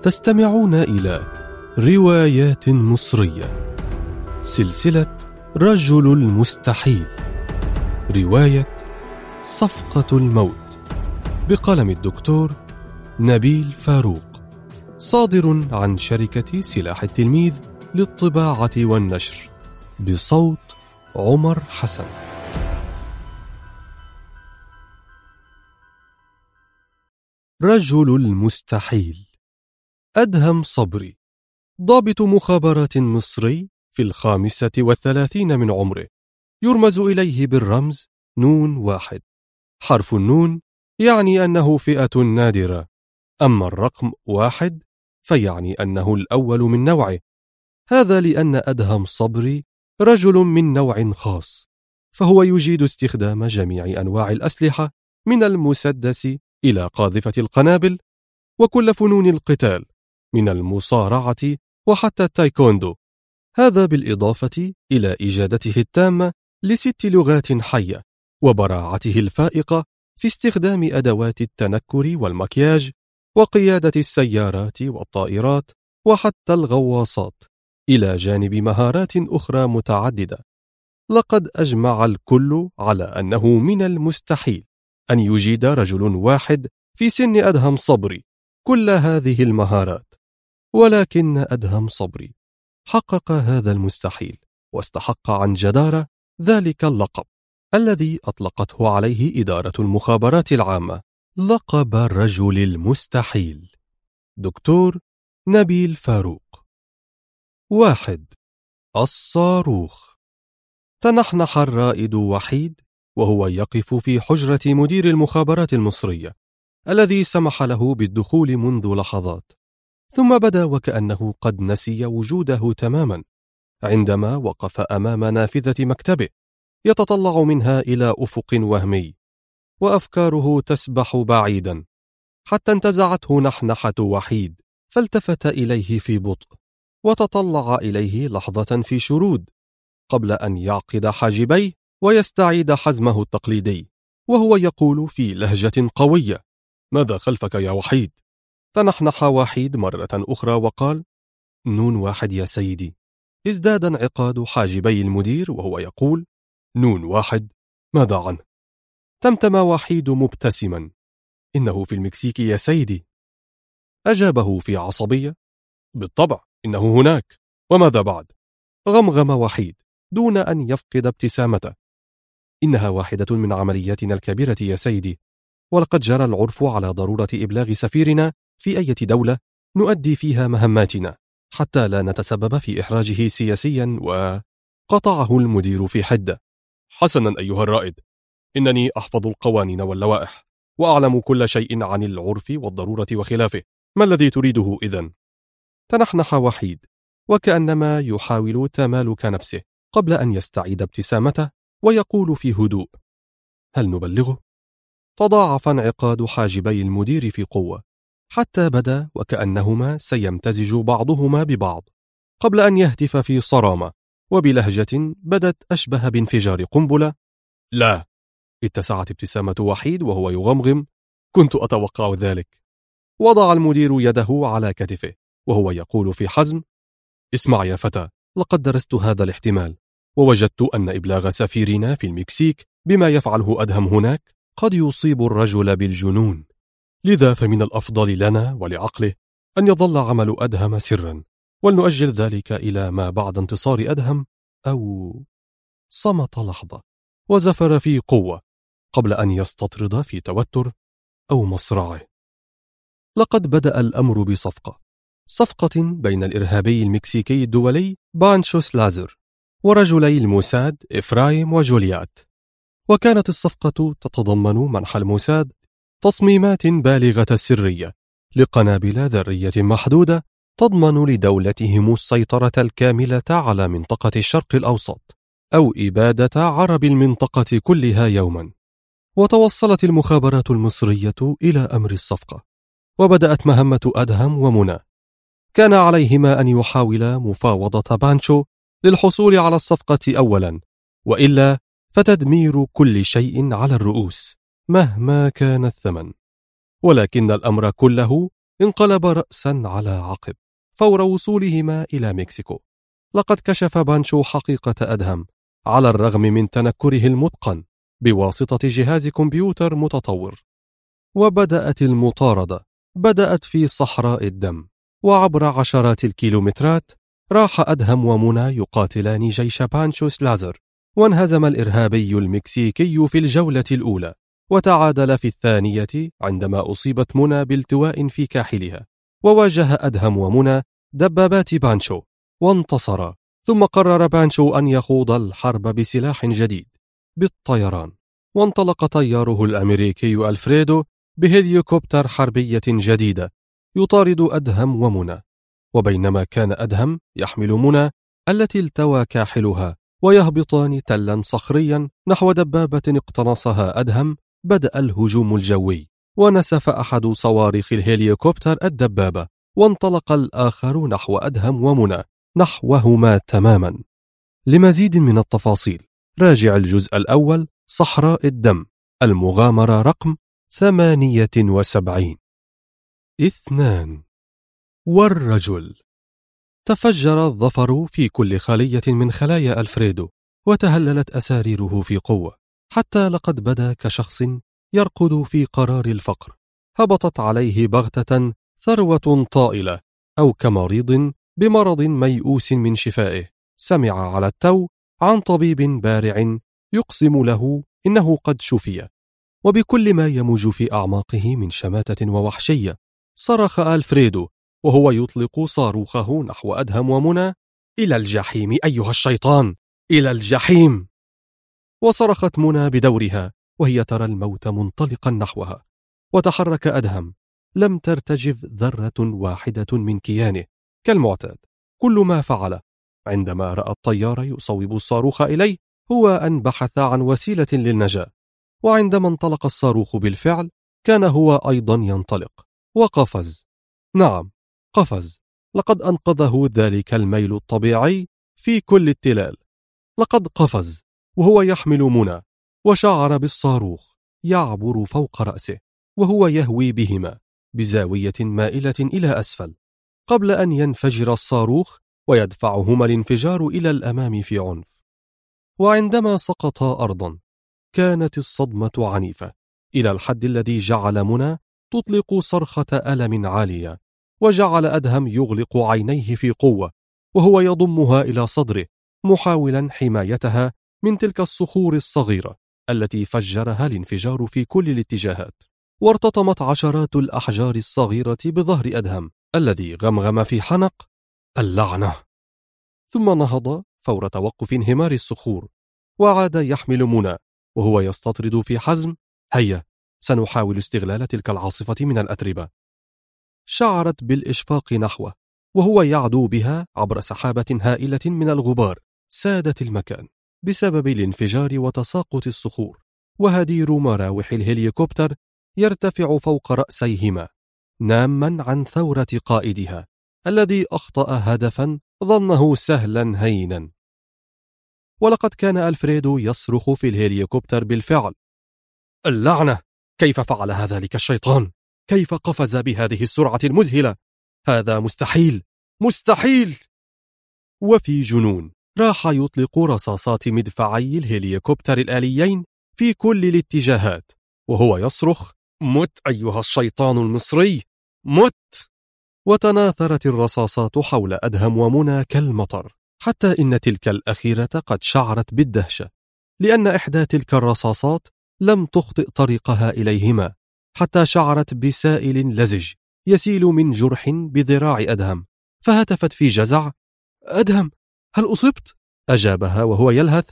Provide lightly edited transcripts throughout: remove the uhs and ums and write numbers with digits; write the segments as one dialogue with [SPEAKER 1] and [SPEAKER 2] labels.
[SPEAKER 1] تستمعون إلى روايات مصرية، سلسلة رجل المستحيل، رواية صفقة الموت، بقلم الدكتور نبيل فاروق، صادر عن شركة سلاح التلميذ للطباعة والنشر، بصوت عمر حسن. رجل المستحيل. أدهم صبري، ضابط مخابرات مصري في 35 من عمره، يرمز إليه بالرمز نون واحد. حرف النون يعني أنه فئة نادرة، أما الرقم 1 فيعني أنه الأول من نوعه. هذا لأن أدهم صبري رجل من نوع خاص، فهو يجيد استخدام جميع أنواع الأسلحة من المسدس إلى قاذفة القنابل، وكل فنون القتال من المصارعة وحتى التايكوندو. هذا بالإضافة إلى إجادته التامة ل6 لغات حية، وبراعته الفائقة في استخدام أدوات التنكر والمكياج، وقيادة السيارات والطائرات وحتى الغواصات، إلى جانب مهارات أخرى متعددة. لقد أجمع الكل على أنه من المستحيل أن يجيد رجل واحد في سن أدهم صبري كل هذه المهارات، ولكن أدهم صبري حقق هذا المستحيل، واستحق عن جدارة ذلك اللقب الذي أطلقته عليه إدارة المخابرات العامة، لقب الرجل المستحيل. دكتور نبيل فاروق. 1. الصاروخ. تنحنح الرائد وحيد وهو يقف في حجرة مدير المخابرات المصرية الذي سمح له بالدخول منذ لحظات، ثم بدا وكأنه قد نسي وجوده تماما عندما وقف أمام نافذة مكتبه يتطلع منها إلى أفق وهمي، وأفكاره تسبح بعيدا، حتى انتزعته نحنحة وحيد، فالتفت إليه في بطء وتطلع إليه لحظة في شرود قبل أن يعقد حاجبيه ويستعيد حزمه التقليدي، وهو يقول في لهجة قوية: ماذا خلفك يا وحيد؟ تنحنح وحيد مرة أخرى وقال: نون واحد يا سيدي. ازداد انعقاد حاجبي المدير وهو يقول: نون واحد، ماذا عنه؟ تمتم وحيد مبتسما: إنه في المكسيك يا سيدي. أجابه في عصبية: بالطبع إنه هناك، وماذا بعد؟ غمغم وحيد دون أن يفقد ابتسامته: إنها واحدة من عملياتنا الكبيرة يا سيدي، ولقد جرى العرف على ضرورة إبلاغ سفيرنا في أي دولة نؤدي فيها مهماتنا حتى لا نتسبب في إحراجه سياسيا. وقطعه المدير في حدة: حسنا أيها الرائد، إنني أحفظ القوانين واللوائح وأعلم كل شيء عن العرف والضرورة وخلافه، ما الذي تريده إذن؟ تنحنح وحيد وكأنما يحاول تمالك نفسه قبل أن يستعيد ابتسامته ويقول في هدوء: هل نبلغه؟ تضاعف انعقاد حاجبي المدير في قوة حتى بدا وكأنهما سيمتزج بعضهما ببعض، قبل أن يهتف في صرامة وبلهجة بدت أشبه بانفجار قنبلة: لا. اتسعت ابتسامة وحيد وهو يغمغم: كنت أتوقع ذلك. وضع المدير يده على كتفه وهو يقول في حزم: اسمع يا فتى، لقد درست هذا الاحتمال، ووجدت أن إبلاغ سفيرنا في المكسيك بما يفعله أدهم هناك قد يصيب الرجل بالجنون، لذا فمن الأفضل لنا ولعقله أن يظل عمل أدهم سرا، ولنؤجل ذلك إلى ما بعد انتصار أدهم. أو صمت لحظة وزفر في قوة قبل أن يستطرد في توتر أو مصرعه. لقد بدأ الأمر صفقة بين الإرهابي المكسيكي الدولي بانشو سلازر ورجلي الموساد إفرايم وجوليات، وكانت الصفقة تتضمن منح الموساد تصميمات بالغة السرية لقنابل ذرية محدودة تضمن لدولتهم السيطرة الكاملة على منطقة الشرق الأوسط، أو إبادة عرب المنطقة كلها يوما. وتوصلت المخابرات المصرية إلى أمر الصفقة، وبدأت مهمة أدهم ومنى. كان عليهما أن يحاولا مفاوضة بانشو للحصول على الصفقة أولا، وإلا فتدمير كل شيء على الرؤوس مهما كان الثمن. ولكن الأمر كله انقلب رأسا على عقب فور وصولهما إلى مكسيكو. لقد كشف بانشو حقيقة أدهم على الرغم من تنكره المتقن بواسطة جهاز كمبيوتر متطور. وبدأت المطاردة. بدأت في صحراء الدم، وعبر عشرات الكيلومترات راح أدهم ومنى يقاتلان جيش بانشو سلازر، وانهزم الإرهابي المكسيكي في الجولة الأولى، وتعادل في الثانية عندما أصيبت منى بالتواء في كاحلها، وواجه أدهم ومنى دبابات بانشو وانتصرا. ثم قرر بانشو أن يخوض الحرب بسلاح جديد، بالطيران، وانطلق طياره الأمريكي ألفريدو بهليكوبتر حربية جديدة يطارد أدهم ومنى. وبينما كان أدهم يحمل منى التي التوى كاحلها ويهبطان تلا صخريا نحو دبابة اقتنصها أدهم، بدأ الهجوم الجوي، ونسف أحد صواريخ الهليكوبتر الدبابة، وانطلق الآخر نحو أدهم ومنى نحوهما تماما. لمزيد من التفاصيل راجع الجزء الأول، صحراء الدم، المغامرة رقم 78. 2. والرجل. تفجر الظفر في كل خلية من خلايا ألفريدو، وتهللت أساريره في قوة، حتى لقد بدا كشخص يرقد في قرار الفقر. هبطت عليه بغتة ثروة طائلة، أو كمريض بمرض ميؤوس من شفائه، سمع على التو عن طبيب بارع يقسم له إنه قد شفي. وبكل ما يموج في أعماقه من شماتة ووحشية، صرخ ألفريدو وهو يطلق صاروخه نحو أدهم ومنى: إلى الجحيم أيها الشيطان، إلى الجحيم! وصرخت منى بدورها وهي ترى الموت منطلقا نحوها. وتحرك أدهم، لم ترتجف ذرة واحدة من كيانه كالمعتاد. كل ما فعله عندما رأى الطيار يصوب الصاروخ إليه هو أن بحث عن وسيلة للنجاة. وعندما انطلق الصاروخ بالفعل كان هو أيضا ينطلق، وقفز. نعم، قفز. لقد أنقذه ذلك الميل الطبيعي في كل التلال. لقد قفز وهو يحمل منى، وشعر بالصاروخ يعبر فوق رأسه وهو يهوي بهما بزاوية مائلة إلى أسفل، قبل أن ينفجر الصاروخ ويدفعهما الانفجار إلى الأمام في عنف. وعندما سقطا أرضا كانت الصدمة عنيفة، إلى الحد الذي جعل منى تطلق صرخة ألم عالية، وجعل أدهم يغلق عينيه في قوة وهو يضمها إلى صدره محاولا حمايتها من تلك الصخور الصغيرة التي فجرها الانفجار في كل الاتجاهات. وارتطمت عشرات الأحجار الصغيرة بظهر أدهم الذي غمغم في حنق: اللعنة! ثم نهض فور توقف انهمار الصخور، وعاد يحمل منى وهو يستطرد في حزم: هيا، سنحاول استغلال تلك العاصفة من الأتربة. شعرت بالإشفاق نحوه وهو يعدو بها عبر سحابة هائلة من الغبار سادت المكان بسبب الانفجار وتساقط الصخور، وهدير مراوح الهليكوبتر يرتفع فوق رأسيهما، ناما عن ثورة قائدها الذي أخطأ هدفا ظنه سهلا هينا. ولقد كان ألفريدو يصرخ في الهليكوبتر بالفعل: اللعنة! كيف فعل ذلك الشيطان؟ كيف قفز بهذه السرعة المذهلة؟ هذا مستحيل، مستحيل! وفي جنون راح يطلق رصاصات مدفعي الهليكوبتر الآليين في كل الاتجاهات وهو يصرخ: مت أيها الشيطان المصري، مت! وتناثرت الرصاصات حول أدهم ومنى كالمطر، حتى إن تلك الأخيرة قد شعرت بالدهشة، لأن إحدى تلك الرصاصات لم تخطئ طريقها إليهما، حتى شعرت بسائل لزج يسيل من جرح بذراع أدهم، فهتفت في جزع: أدهم، هل أصبت؟ أجابها وهو يلهث: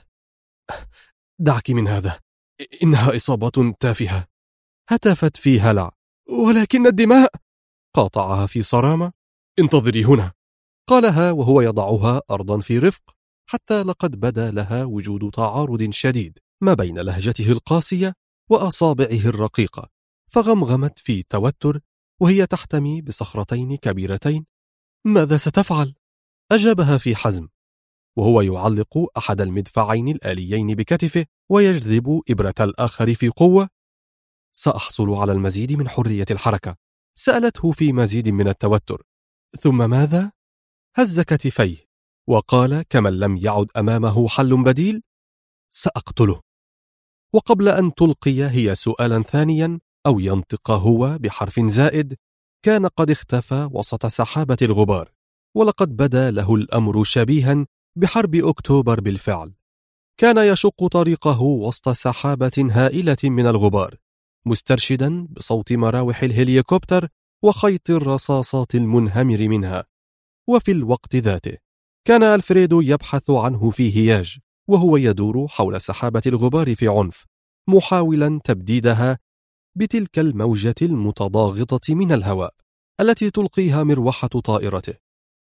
[SPEAKER 1] دعك من هذا، إنها إصابة تافهة. هتفت في هلع: ولكن الدماء! قاطعها في صرامة: انتظري هنا، قالها وهو يضعها أرضا في رفق، حتى لقد بدا لها وجود تعارض شديد ما بين لهجته القاسية وأصابعه الرقيقة، فغمغمت في توتر وهي تحتمي بصخرتين كبيرتين: ماذا ستفعل؟ أجابها في حزم وهو يعلق أحد المدفعين الآليين بكتفه ويجذب إبرة الآخر في قوة: سأحصل على المزيد من حرية الحركة، سألته في مزيد من التوتر: ثم ماذا؟ هز كتفيه وقال كمن لم يعد أمامه حل بديل: سأقتله. وقبل أن تلقي هي سؤالا ثانيا أو ينطق هو بحرف زائد، كان قد اختفى وسط سحابة الغبار، ولقد بدا له الأمر شبيها بحرب أكتوبر بالفعل. كان يشق طريقه وسط سحابة هائلة من الغبار، مسترشدا بصوت مراوح الهليكوبتر وخيط الرصاصات المنهمر منها. وفي الوقت ذاته كان ألفريدو يبحث عنه في هياج، وهو يدور حول سحابة الغبار في عنف، محاولا تبديدها بتلك الموجة المتضاغطة من الهواء التي تلقيها مروحة طائرته.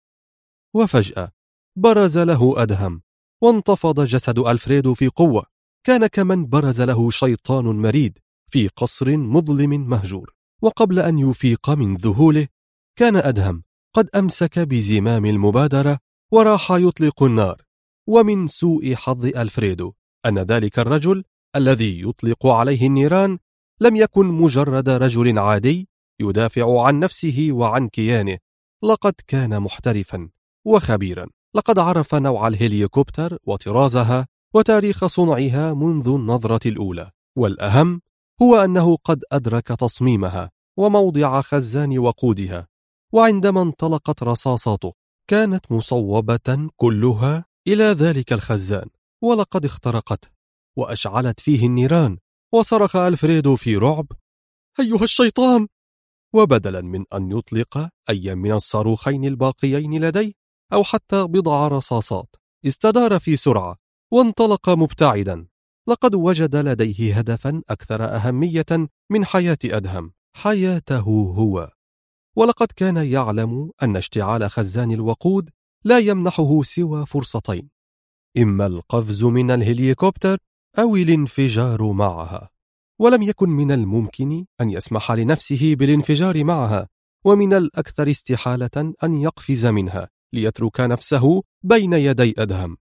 [SPEAKER 1] وفجأة برز له أدهم، وانتفض جسد ألفريدو في قوة. كان كمن برز له شيطان مريد في قصر مظلم مهجور. وقبل أن يفيق من ذهوله، كان أدهم قد أمسك بزمام المبادرة وراح يطلق النار. ومن سوء حظ ألفريدو أن ذلك الرجل الذي يطلق عليه النيران لم يكن مجرد رجل عادي يدافع عن نفسه وعن كيانه، لقد كان محترفا وخبيرا. لقد عرف نوع الهليكوبتر وطرازها وتاريخ صنعها منذ النظرة الأولى، والأهم هو أنه قد أدرك تصميمها وموضع خزان وقودها. وعندما انطلقت رصاصاته كانت مصوبة كلها إلى ذلك الخزان، ولقد اخترقته وأشعلت فيه النيران. وصرخ ألفريدو في رعب: أيها الشيطان! وبدلا من أن يطلق أي من الصاروخين الباقيين لديه أو حتى بضع رصاصات، استدار في سرعة وانطلق مبتعدا. لقد وجد لديه هدفا أكثر أهمية من حياة أدهم، حياته هو. ولقد كان يعلم أن اشتعال خزان الوقود لا يمنحه سوى فرصتين: إما القفز من الهليكوبتر أو الانفجار معها. ولم يكن من الممكن أن يسمح لنفسه بالانفجار معها، ومن الأكثر استحالة أن يقفز منها ليترك نفسه بين يدي أدهم.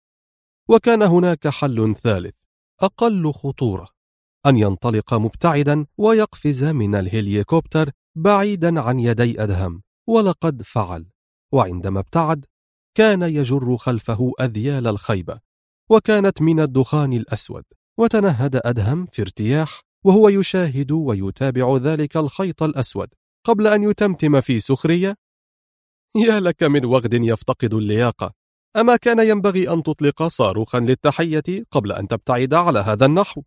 [SPEAKER 1] وكان هناك حل ثالث أقل خطورة: أن ينطلق مبتعدا ويقفز من الهليكوبتر بعيدا عن يدي أدهم. ولقد فعل، وعندما ابتعد كان يجر خلفه أذيال الخيبة، وكانت من الدخان الأسود. وتنهد أدهم في ارتياح وهو يشاهد ويتابع ذلك الخيط الأسود، قبل أن يتمتم في سخرية: يا لك من وغد يفتقد اللياقة، أما كان ينبغي أن تطلق صاروخا للتحية قبل أن تبتعد على هذا النحو؟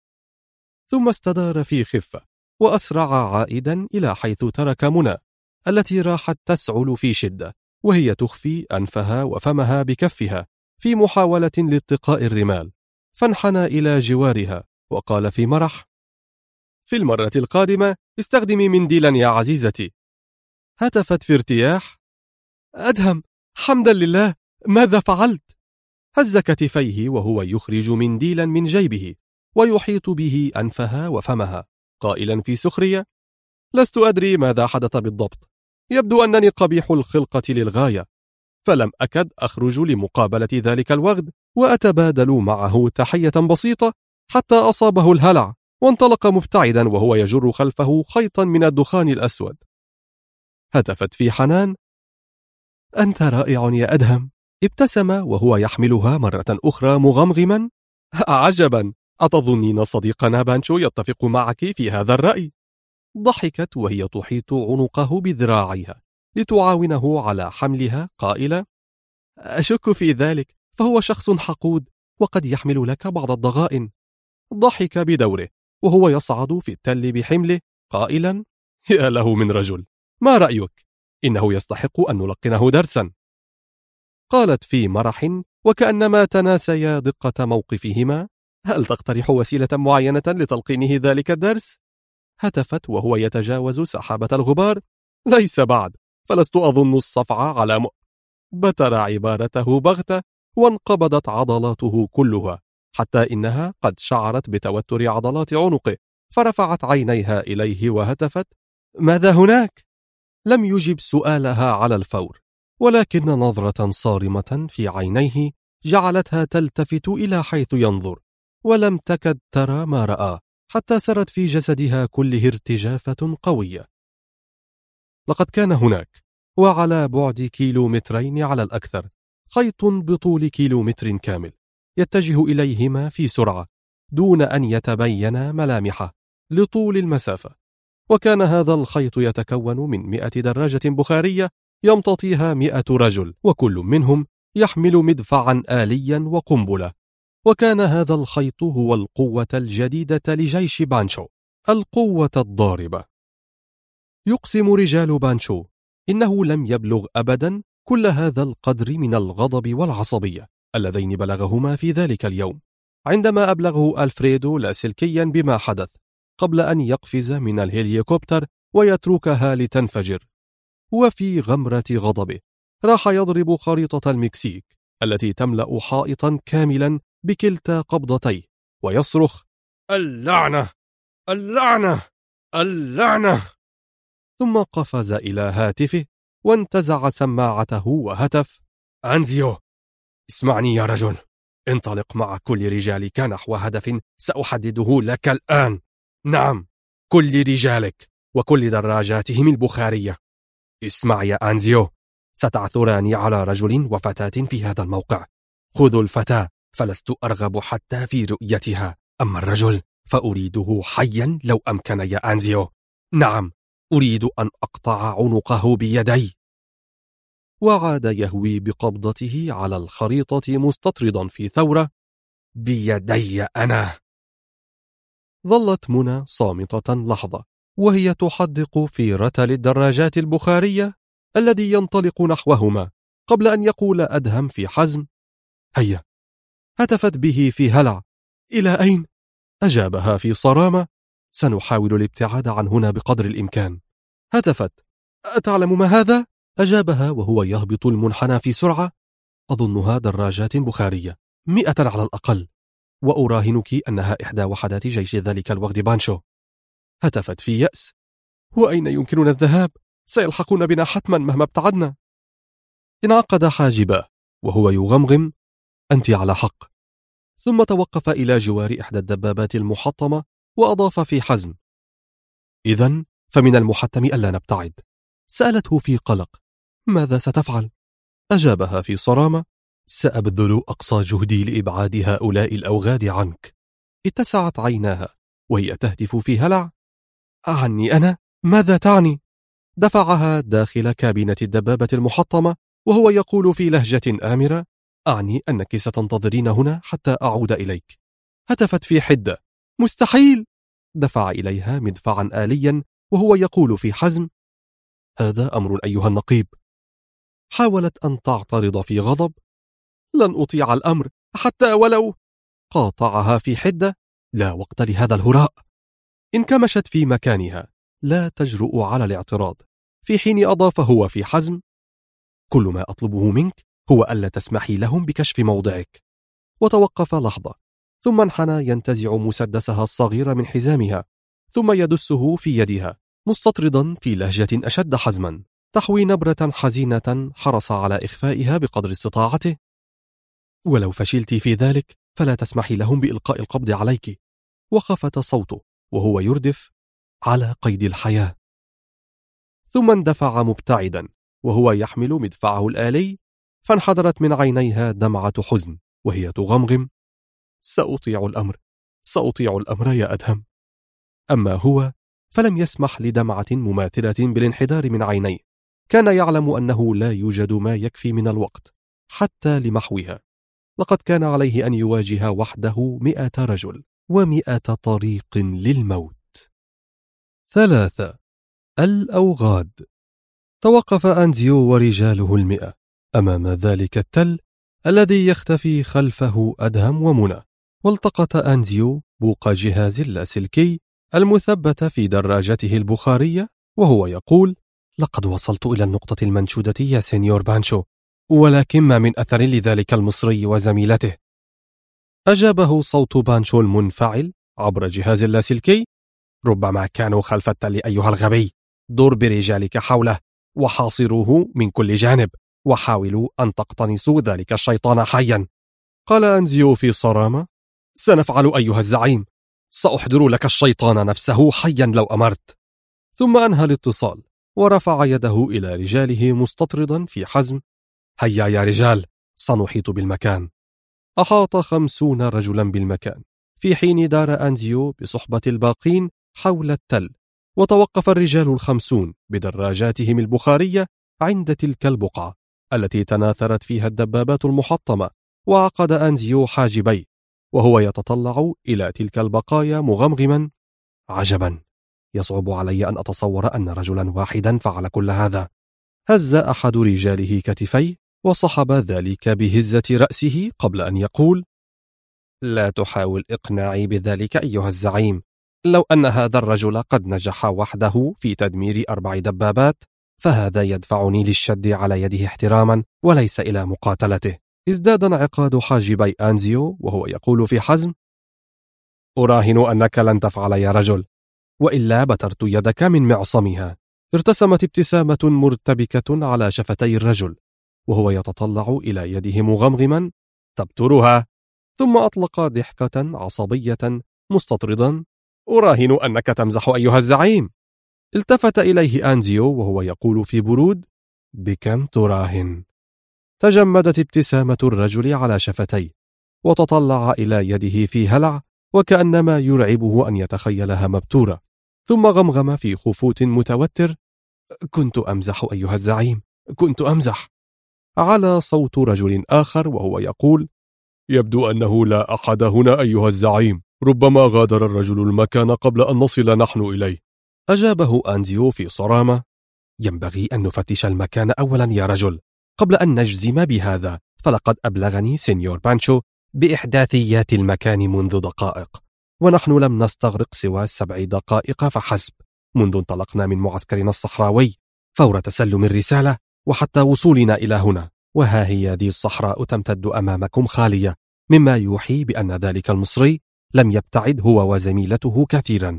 [SPEAKER 1] ثم استدار في خفة وأسرع عائدا إلى حيث ترك منى التي راحت تسعل في شدة، وهي تخفي أنفها وفمها بكفها في محاولة لاتقاء الرمال. فانحنى إلى جوارها وقال في مرح: في المرة القادمة استخدمي منديلا يا عزيزتي. هتفت في ارتياح: أدهم، حمدا لله، ماذا فعلت؟ هز كتفيه وهو يخرج منديلا من جيبه ويحيط به أنفها وفمها، قائلا في سخرية: لست أدري ماذا حدث بالضبط، يبدو أنني قبيح الخلقة للغاية، فلم أكد أخرج لمقابلة ذلك الوغد وأتبادل معه تحية بسيطة حتى أصابه الهلع، وانطلق مبتعدا وهو يجر خلفه خيطا من الدخان الأسود. هتفت في حنان: أنت رائع يا أدهم. ابتسم وهو يحملها مرة أخرى مغمغما: عجبا، أتظنين صديقنا بانشو يتفق معك في هذا الرأي؟ ضحكت وهي تحيط عنقه بذراعيها لتعاونه على حملها، قائلة: أشك في ذلك، فهو شخص حقود وقد يحمل لك بعض الضغائن. ضحك بدوره وهو يصعد في التل بحمله، قائلا: يا له من رجل، ما رأيك؟ إنه يستحق أن نلقنه درسا. قالت في مرح وكأنما تناسيا دقة موقفهما: هل تقترح وسيلة معينة لتلقينه ذلك الدرس؟ هتفت وهو يتجاوز سحابة الغبار: ليس بعد، فلست أظن الصفعة على بتر عبارته بغتة، وانقبضت عضلاته كلها حتى إنها قد شعرت بتوتر عضلات عنقه، فرفعت عينيها إليه وهتفت: ماذا هناك؟ لم يجب سؤالها على الفور، ولكن نظرة صارمة في عينيه جعلتها تلتفت إلى حيث ينظر، ولم تكد ترى ما رأى، حتى سرت في جسدها كله ارتجافة قوية. لقد كان هناك وعلى بعد كيلومترين على الأكثر خيط بطول كيلومتر كامل يتجه إليهما في سرعة دون أن يتبين ملامحه لطول المسافة، وكان هذا الخيط يتكون من 100 دراجة بخارية يمتطيها 100 رجل، وكل منهم يحمل مدفعا آليا وقنبلة. وكان هذا الخيط هو القوة الجديدة لجيش بانشو، القوة الضاربة. يقسم رجال بانشو إنه لم يبلغ أبدا كل هذا القدر من الغضب والعصبية اللذين بلغهما في ذلك اليوم عندما أبلغه ألفريدو لاسلكيا بما حدث قبل أن يقفز من الهليكوبتر ويتركها لتنفجر. وفي غمرة غضبه راح يضرب خريطة المكسيك التي تملأ حائطا كاملا بكلتا قبضتيه ويصرخ: اللعنة اللعنة اللعنة! ثم قفز إلى هاتفه وانتزع سماعته وهتف: أنزيو، اسمعني يا رجل، انطلق مع كل رجالك نحو هدف سأحدده لك الآن. نعم، كل رجالك وكل دراجاتهم البخارية. اسمع يا أنزيو، ستعثران على رجل وفتاة في هذا الموقع. خذوا الفتاة فلست أرغب حتى في رؤيتها، أما الرجل فأريده حيا لو أمكن يا أنزيو. نعم، أريد أن أقطع عنقه بيدي. وعاد يهوي بقبضته على الخريطة مستطردا في ثورة: بيدي أنا. ظلت منى صامتة لحظة وهي تحدق في رتل الدراجات البخارية الذي ينطلق نحوهما قبل أن يقول أدهم في حزم: هيا. هتفت به في هلع: إلى أين؟ أجابها في صرامة: سنحاول الابتعاد عن هنا بقدر الإمكان. هتفت: أتعلم ما هذا؟ أجابها وهو يهبط المنحنى في سرعة: أظنها دراجات بخارية 100 على الأقل، وأراهنك أنها إحدى وحدات جيش ذلك الوغد بانشو. هتفت في يأس: وأين يمكننا الذهاب؟ سيلحقون بنا حتما مهما ابتعدنا. انعقد حاجباه وهو يغمغم: أنت على حق. ثم توقف إلى جوار إحدى الدبابات المحطمة وأضاف في حزم: إذن فمن المحتم ألا نبتعد. سألته في قلق: ماذا ستفعل؟ أجابها في صرامة: سأبذل أقصى جهدي لإبعاد هؤلاء الأوغاد عنك. اتسعت عيناها وهي تهتف في هلع: عني أنا؟ ماذا تعني؟ دفعها داخل كابينة الدبابة المحطمة وهو يقول في لهجة آمرة: أعني أنك ستنتظرين هنا حتى أعود إليك. هتفت في حدة: مستحيل. دفع إليها مدفعا آليا وهو يقول في حزم: هذا أمر أيها النقيب. حاولت أن تعترض في غضب: لن أطيع الأمر حتى ولو. قاطعها في حدة: لا وقت لهذا الهراء. انكمشت في مكانها لا تجرؤ على الاعتراض، في حين أضاف هو في حزم: كل ما أطلبه منك هو ألا تسمحي لهم بكشف موضعك. وتوقف لحظة ثم انحنى ينتزع مسدسها الصغير من حزامها ثم يدسه في يدها مستطردا في لهجة أشد حزما تحوي نبرة حزينة حرص على إخفائها بقدر استطاعته: ولو فشلت في ذلك فلا تسمحي لهم بإلقاء القبض عليك. وخفت صوته وهو يردف: على قيد الحياة. ثم اندفع مبتعدا وهو يحمل مدفعه الآلي، فانحدرت من عينيها دمعة حزن وهي تغمغم: سأطيع الأمر، سأطيع الأمر يا أدهم. أما هو فلم يسمح لدمعة مماثلة بالانحدار من عينيه، كان يعلم أنه لا يوجد ما يكفي من الوقت حتى لمحوها. لقد كان عليه أن يواجه وحده 100 رجل و100 طريق للموت. 3. الأوغاد. توقف أنزيو ورجاله 100 أمام ذلك التل الذي يختفي خلفه أدهم ومنى، والتقط أنزيو بوق جهاز اللاسلكي المثبت في دراجته البخارية وهو يقول: لقد وصلت إلى النقطة المنشودة يا سينيور بانشو، ولكن ما من أثر لذلك المصري وزميلته. أجابه صوت بانشو المنفعل عبر جهاز اللاسلكي: ربما كانوا خلف التل أيها الغبي، دور برجالك حوله وحاصروه من كل جانب وحاولوا أن تقتنصوا ذلك الشيطان حيا. قال أنزيو في صرامة: سنفعل أيها الزعيم، سأحضر لك الشيطان نفسه حيا لو أمرت. ثم أنهى الاتصال ورفع يده إلى رجاله مستطردا في حزم: هيا يا رجال، سنحيط بالمكان. أحاط 50 رجلا بالمكان، في حين دار أنزيو بصحبة الباقين حول التل. وتوقف الرجال 50 بدراجاتهم البخارية عند تلك البقعة التي تناثرت فيها الدبابات المحطمة. وعقد أنزيو حاجبيه وهو يتطلع إلى تلك البقايا مغمغما: عجبا، يصعب علي أن أتصور أن رجلا واحدا فعل كل هذا. هز أحد رجاله كتفيه وصحب ذلك بهزة رأسه قبل أن يقول: لا تحاول إقناعي بذلك أيها الزعيم. لو أن هذا الرجل قد نجح وحده في تدمير 4 دبابات فهذا يدفعني للشد على يده احتراما وليس إلى مقاتلته. ازداد انعقاد حاجبي أنزيو وهو يقول في حزم: أراهن أنك لن تفعل يا رجل، وإلا بترت يدك من معصمها. ارتسمت ابتسامة مرتبكة على شفتي الرجل وهو يتطلع إلى يده مغمغما: تبترها. ثم أطلق ضحكة عصبية مستطردا: أراهن أنك تمزح أيها الزعيم. التفت إليه أنزيو وهو يقول في برود: بكم تراهن؟ تجمدت ابتسامة الرجل على شفتيه وتطلع إلى يده في هلع وكأنما يرعبه أن يتخيلها مبتورة. ثم غمغم في خفوت متوتر: كنت أمزح أيها الزعيم، كنت أمزح. على صوت رجل آخر وهو يقول: يبدو أنه لا أحد هنا أيها الزعيم، ربما غادر الرجل المكان قبل أن نصل نحن إليه. أجابه أنزيو في صرامة: ينبغي أن نفتش المكان أولا يا رجل قبل أن نجزم بهذا، فلقد أبلغني سينيور بانشو بإحداثيات المكان منذ دقائق، ونحن لم نستغرق سوى 7 دقائق فحسب منذ انطلقنا من معسكرنا الصحراوي فور تسلم الرسالة وحتى وصولنا إلى هنا. وها هي ذي الصحراء تمتد أمامكم خالية، مما يوحي بأن ذلك المصري لم يبتعد هو وزميلته كثيرا.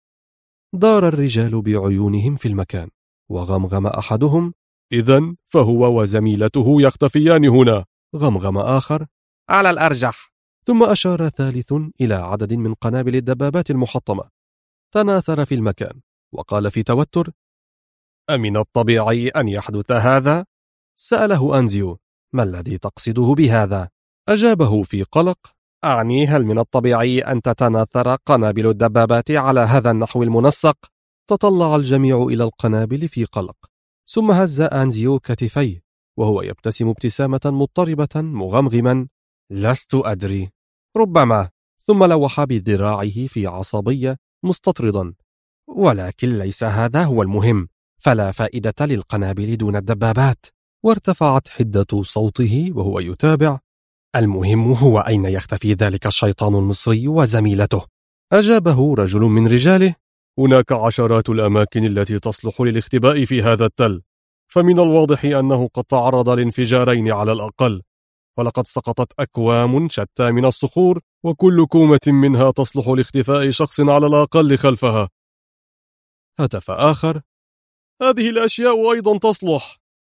[SPEAKER 1] دار الرجال بعيونهم في المكان وغمغم أحدهم: إذن فهو وزميلته يختفيان هنا. غمغم آخر: على الأرجح. ثم أشار ثالث إلى عدد من قنابل الدبابات المحطمة تناثر في المكان وقال في توتر: أمن الطبيعي أن يحدث هذا؟ سأله أنزيو: ما الذي تقصده بهذا؟ أجابه في قلق: أعني هل من الطبيعي أن تتناثر قنابل الدبابات على هذا النحو المنسق؟ تطلع الجميع إلى القنابل في قلق، ثم هز أنزيو كتفيه وهو يبتسم ابتسامة مضطربة مغمغما: لست أدري، ربما. ثم لوح بذراعه في عصبية مستطردا: ولكن ليس هذا هو المهم، فلا فائدة للقنابل دون الدبابات. وارتفعت حدة صوته وهو يتابع: المهم هو أين يختفي ذلك الشيطان المصري وزميلته. أجابه رجل من رجاله: هناك عشرات الأماكن التي تصلح للاختباء في هذا التل، فمن الواضح أنه قد تعرض لانفجارين على الأقل، ولقد سقطت أكوام شتى من الصخور وكل كومة منها تصلح لاختفاء شخص على الأقل خلفها. هتف آخر: هذه الأشياء أيضا تصلح.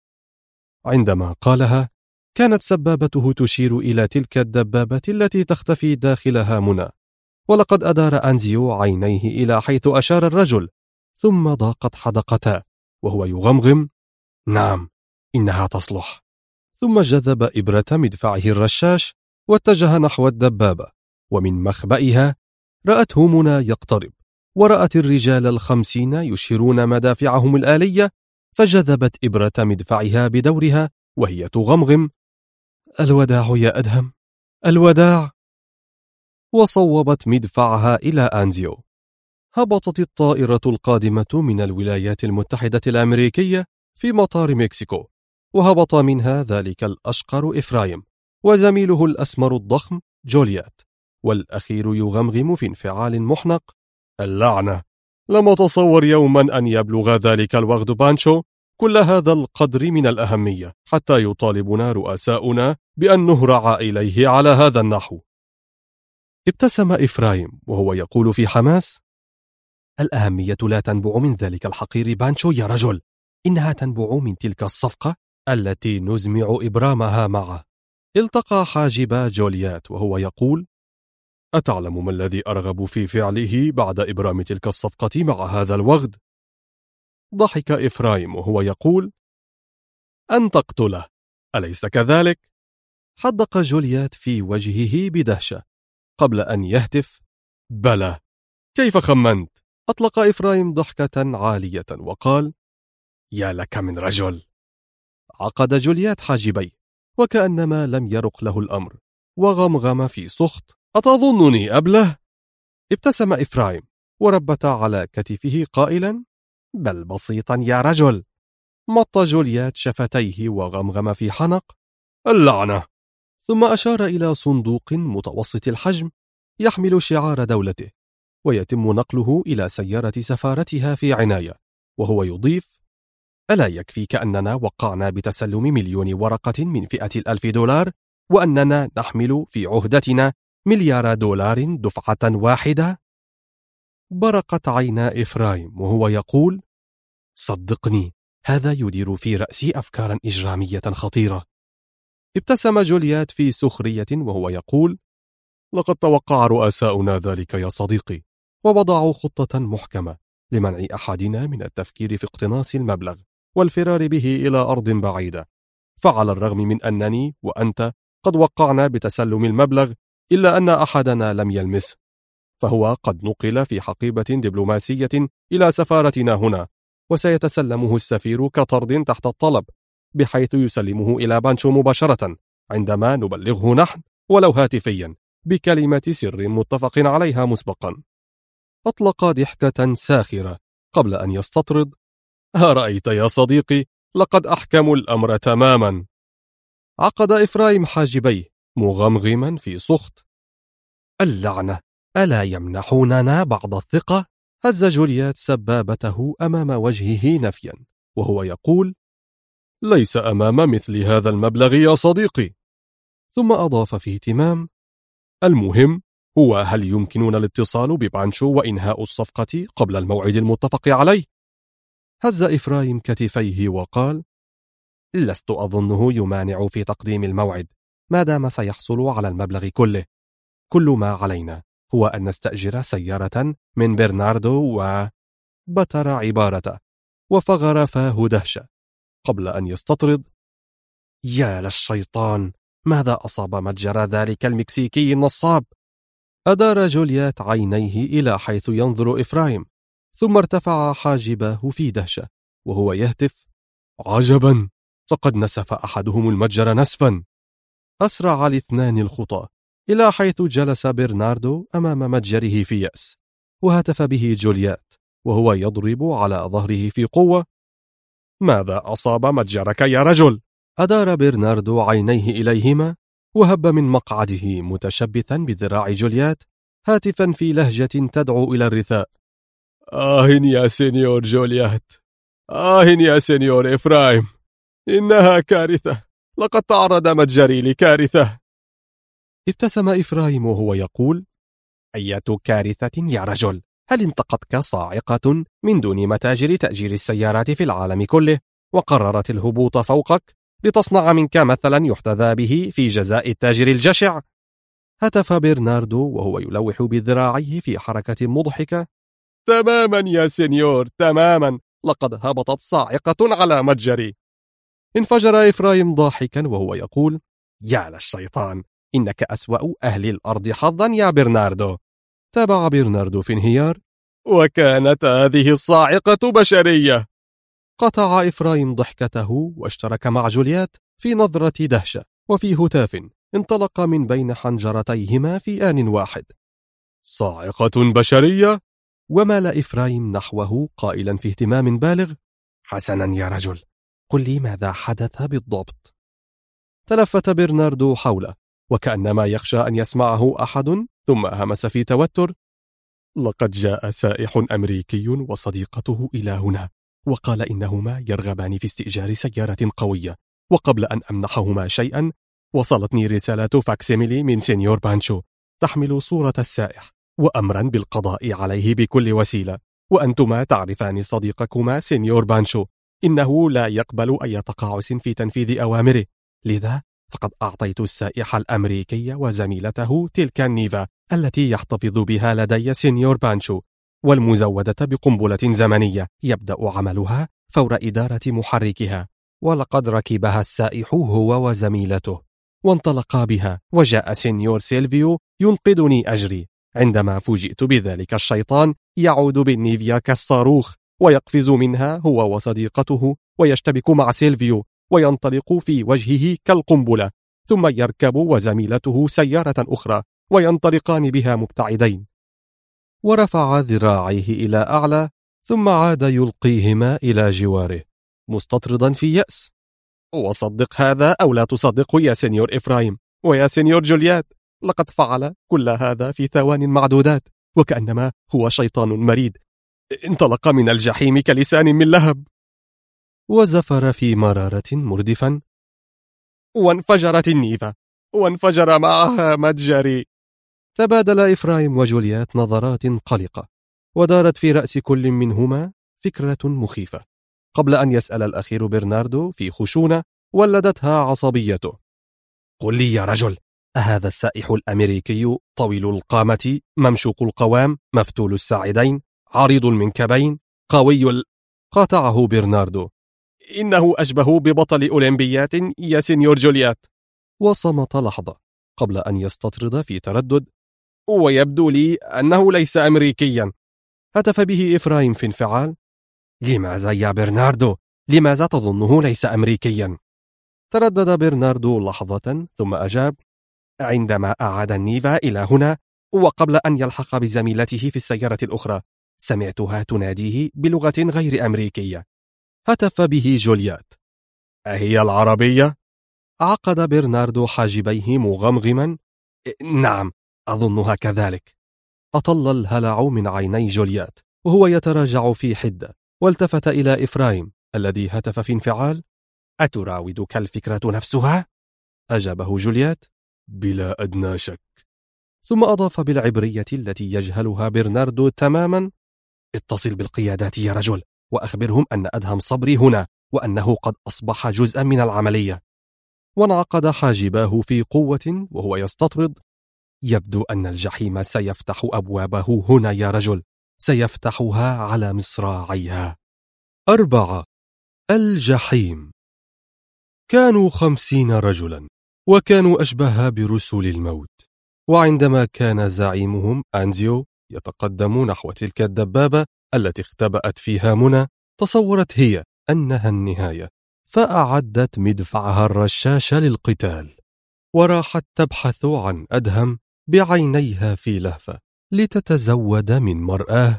[SPEAKER 1] عندما قالها كانت سبابته تشير إلى تلك الدبابة التي تختفي داخلها منى، ولقد أدار أنزيو عينيه إلى حيث أشار الرجل، ثم ضاقت حدقتا وهو يغمغم: نعم، إنها تصلح. ثم جذب إبرة مدفعه الرشاش واتجه نحو الدبابة، ومن مخبئها رأته منى يقترب، ورأت الرجال 50 يشهرون مدافعهم الآلية، فجذبت إبرة مدفعها بدورها وهي تغمغم: الوداع يا أدهم، الوداع. وصوبت مدفعها إلى أنزيو. هبطت الطائرة القادمة من الولايات المتحدة الأمريكية في مطار مكسيكو، وهبط منها ذلك الأشقر إفرايم وزميله الأسمر الضخم جوليات، والأخير يغمغم في انفعال محنق: اللعنة، لم أتصور يوما أن يبلغ ذلك الوغد بانشو كل هذا القدر من الأهمية حتى يطالبنا رؤساؤنا بأن نهرع إليه على هذا النحو. ابتسم إفرايم وهو يقول في حماس: الأهمية لا تنبع من ذلك الحقير بانشو يا رجل، إنها تنبع من تلك الصفقة التي نزمع إبرامها معه. التقى حاجب جوليات وهو يقول: أتعلم ما الذي أرغب في فعله بعد إبرام تلك الصفقة مع هذا الوغد؟ ضحك إفرايم وهو يقول: أن تقتله، أليس كذلك؟ حدق جوليات في وجهه بدهشة قبل أن يهتف: بلى، كيف خمنت؟ أطلق إفرايم ضحكة عالية وقال: يا لك من رجل. عقد جوليات حاجبيه وكأنما لم يرق له الأمر، وغمغم في سخط: أتظنني أبله؟ ابتسم إفرايم وربت على كتفه قائلا: بل بسيطا يا رجل. مط جوليات شفتيه وغمغم في حنق: اللعنة. ثم أشار إلى صندوق متوسط الحجم يحمل شعار دولته، ويتم نقله إلى سيارة سفارتها في عناية، وهو يضيف: ألا يكفيك أننا وقعنا بتسلم 1,000,000 ورقة من فئة $1,000، وأننا نحمل في عهدتنا $1,000,000 دفعة واحدة؟ برقت عينا إفرايم وهو يقول: صدقني، هذا يدير في رأسي أفكارا إجرامية خطيرة. ابتسم جوليات في سخرية وهو يقول: لقد توقع رؤساؤنا ذلك يا صديقي، ووضعوا خطة محكمة لمنع أحدنا من التفكير في اقتناص المبلغ والفرار به إلى أرض بعيدة. فعلى الرغم من أنني وأنت قد وقعنا بتسلم المبلغ، إلا أن أحدنا لم يلمسه، فهو قد نقل في حقيبة دبلوماسية إلى سفارتنا هنا، وسيتسلمه السفير كطرد تحت الطلب، بحيث يسلمه إلى بانشو مباشرة عندما نبلغه نحن ولو هاتفيا بكلمة سر متفق عليها مسبقا. أطلق ضحكة ساخرة قبل أن يستطرد: أرأيت يا صديقي، لقد أحكموا الأمر تماما. عقد إفرايم حاجبيه مغمغما في سخط: اللعنة، ألا يمنحوننا بعض الثقة؟ هز جوليات سبابته أمام وجهه نفيا وهو يقول: ليس أمام مثل هذا المبلغ يا صديقي. ثم أضاف في اهتمام: المهم هو هل يمكننا الاتصال ببانشو وإنهاء الصفقة قبل الموعد المتفق عليه؟ هز إفرايم كتفيه وقال: لست أظنه يمانع في تقديم الموعد ما دام سيحصل على المبلغ كله. كل ما علينا هو أن نستأجر سيارة من برناردو بتر عبارته وفغر فاه دهشة قبل أن يستطرد: يا للشيطان، ماذا أصاب متجر ذلك المكسيكي النصاب؟ أدار جوليات عينيه إلى حيث ينظر إفرايم، ثم ارتفع حاجبه في دهشة وهو يهتف: عجبا، لقد نسف أحدهم المتجر نسفا. أسرع الاثنان الخطى إلى حيث جلس برناردو أمام متجره في يأس، وهتف به جوليات وهو يضرب على ظهره في قوة: ماذا أصاب متجرك يا رجل؟ أدار برناردو عينيه إليهما وهب من مقعده متشبثا بذراع جوليات هاتفا في لهجة تدعو إلى الرثاء: يا سينيور جوليات، يا سينيور إفرايم، إنها كارثة، لقد تعرض متجري لكارثة. ابتسم إفرايم وهو يقول: أية كارثة يا رجل؟ هل انتقدتك صاعقة من دون متاجر تأجير السيارات في العالم كله وقررت الهبوط فوقك لتصنع منك مثلا يحتذى به في جزاء التاجر الجشع؟ هتف برناردو وهو يلوح بذراعيه في حركة مضحكة: تماما يا سينيور، تماما، لقد هبطت صاعقة على متجري. انفجر إفرايم ضاحكا وهو يقول: يا للشيطان، إنك أسوأ أهل الأرض حظا يا برناردو. تابع برناردو في انهيار: وكانت هذه الصاعقة بشرية. قطع إفرايم ضحكته واشترك مع جوليات في نظرة دهشة وفي هتاف انطلق من بين حنجرتيهما في آن واحد: صاعقة بشرية؟ ومال إفرايم نحوه قائلا في اهتمام بالغ: حسنا يا رجل، قل لي ماذا حدث بالضبط؟ تلفت برناردو حوله وكأنما يخشى أن يسمعه أحد، ثم همس في توتر: لقد جاء سائح أمريكي وصديقته إلى هنا، وقال إنهما يرغبان في استئجار سيارة قوية، وقبل أن أمنحهما شيئا وصلتني رسالة فاكسيميلي من سينيور بانشو تحمل صورة السائح وأمرا بالقضاء عليه بكل وسيلة، وأنتما تعرفان صديقكما سينيور بانشو إنه لا يقبل أي تقاعس في تنفيذ أوامره، لذا فقد أعطيت السائح الأمريكي وزميلته تلك النيفا التي يحتفظ بها لدي سينيور بانشو، والمزودة بقنبلة زمنية يبدأ عملها فور إدارة محركها. ولقد ركبها السائح هو وزميلته وانطلقا بها، وجاء سينيور سيلفيو ينقذني أجري. عندما فوجئت بذلك الشيطان يعود بالنيفيا كالصاروخ ويقفز منها هو وصديقته ويشتبك مع سيلفيو وينطلق في وجهه كالقنبلة، ثم يركب وزميلته سيارة أخرى وينطلقان بها مبتعدين. ورفع ذراعيه إلى أعلى ثم عاد يلقيهما إلى جواره مستطردا في يأس. وصدق هذا أو لا تصدقه يا سينيور إفرايم ويا سينيور جوليات، لقد فعل كل هذا في ثوان معدودات، وكأنما هو شيطان مريد انطلق من الجحيم كلسان من لهب. وزفر في مرارة مردفا: وانفجرت النيفة وانفجر معها متجري. تبادل إفرايم وجوليات نظرات قلقة، ودارت في رأس كل منهما فكرة مخيفة. قبل أن يسأل الأخير برناردو في خشونة ولدتها عصبيته: قل لي يا رجل، أهذا السائح الأمريكي طويل القامة ممشوق القوام مفتول الساعدين عريض المنكبين قوي قاطعه برناردو: إنه أشبه ببطل أولمبيات يا سينيور جوليات. وصمت لحظة قبل أن يستطرد في تردد: ويبدو لي أنه ليس أمريكيا. هتف به إفرايم في انفعال: لماذا يا برناردو؟ لماذا تظنه ليس أمريكيا؟ تردد برناردو لحظة ثم أجاب: عندما أعاد النيفا إلى هنا وقبل أن يلحق بزميلته في السيارة الأخرى سمعتها تناديه بلغة غير أمريكية. هتف به جوليات: أهي العربية؟ عقد برناردو حاجبيه مغمغما: نعم أظنها كذلك. أطل الهلع من عيني جوليات وهو يتراجع في حدة، والتفت إلى إفرايم الذي هتف في انفعال: أتراودك الفكرة نفسها؟ أجابه جوليات: بلا أدنى شك. ثم أضاف بالعبرية التي يجهلها برناردو تماما: اتصل بالقيادات يا رجل وأخبرهم أن أدهم صبري هنا وأنه قد أصبح جزءا من العملية. وانعقد حاجباه في قوة وهو يستطرد: يبدو أن الجحيم سيفتح أبوابه هنا يا رجل، سيفتحها على مصراعيها. 4. الجحيم. كانوا 50 رجلا وكانوا أشبه برسل الموت. وعندما كان زعيمهم أنزيو يتقدم نحو تلك الدبابة التي اختبأت فيها منى، تصورت هي أنها النهاية، فأعدت مدفعها الرشاش للقتال، وراحت تبحث عن أدهم بعينيها في لهفة لتتزود من مرآه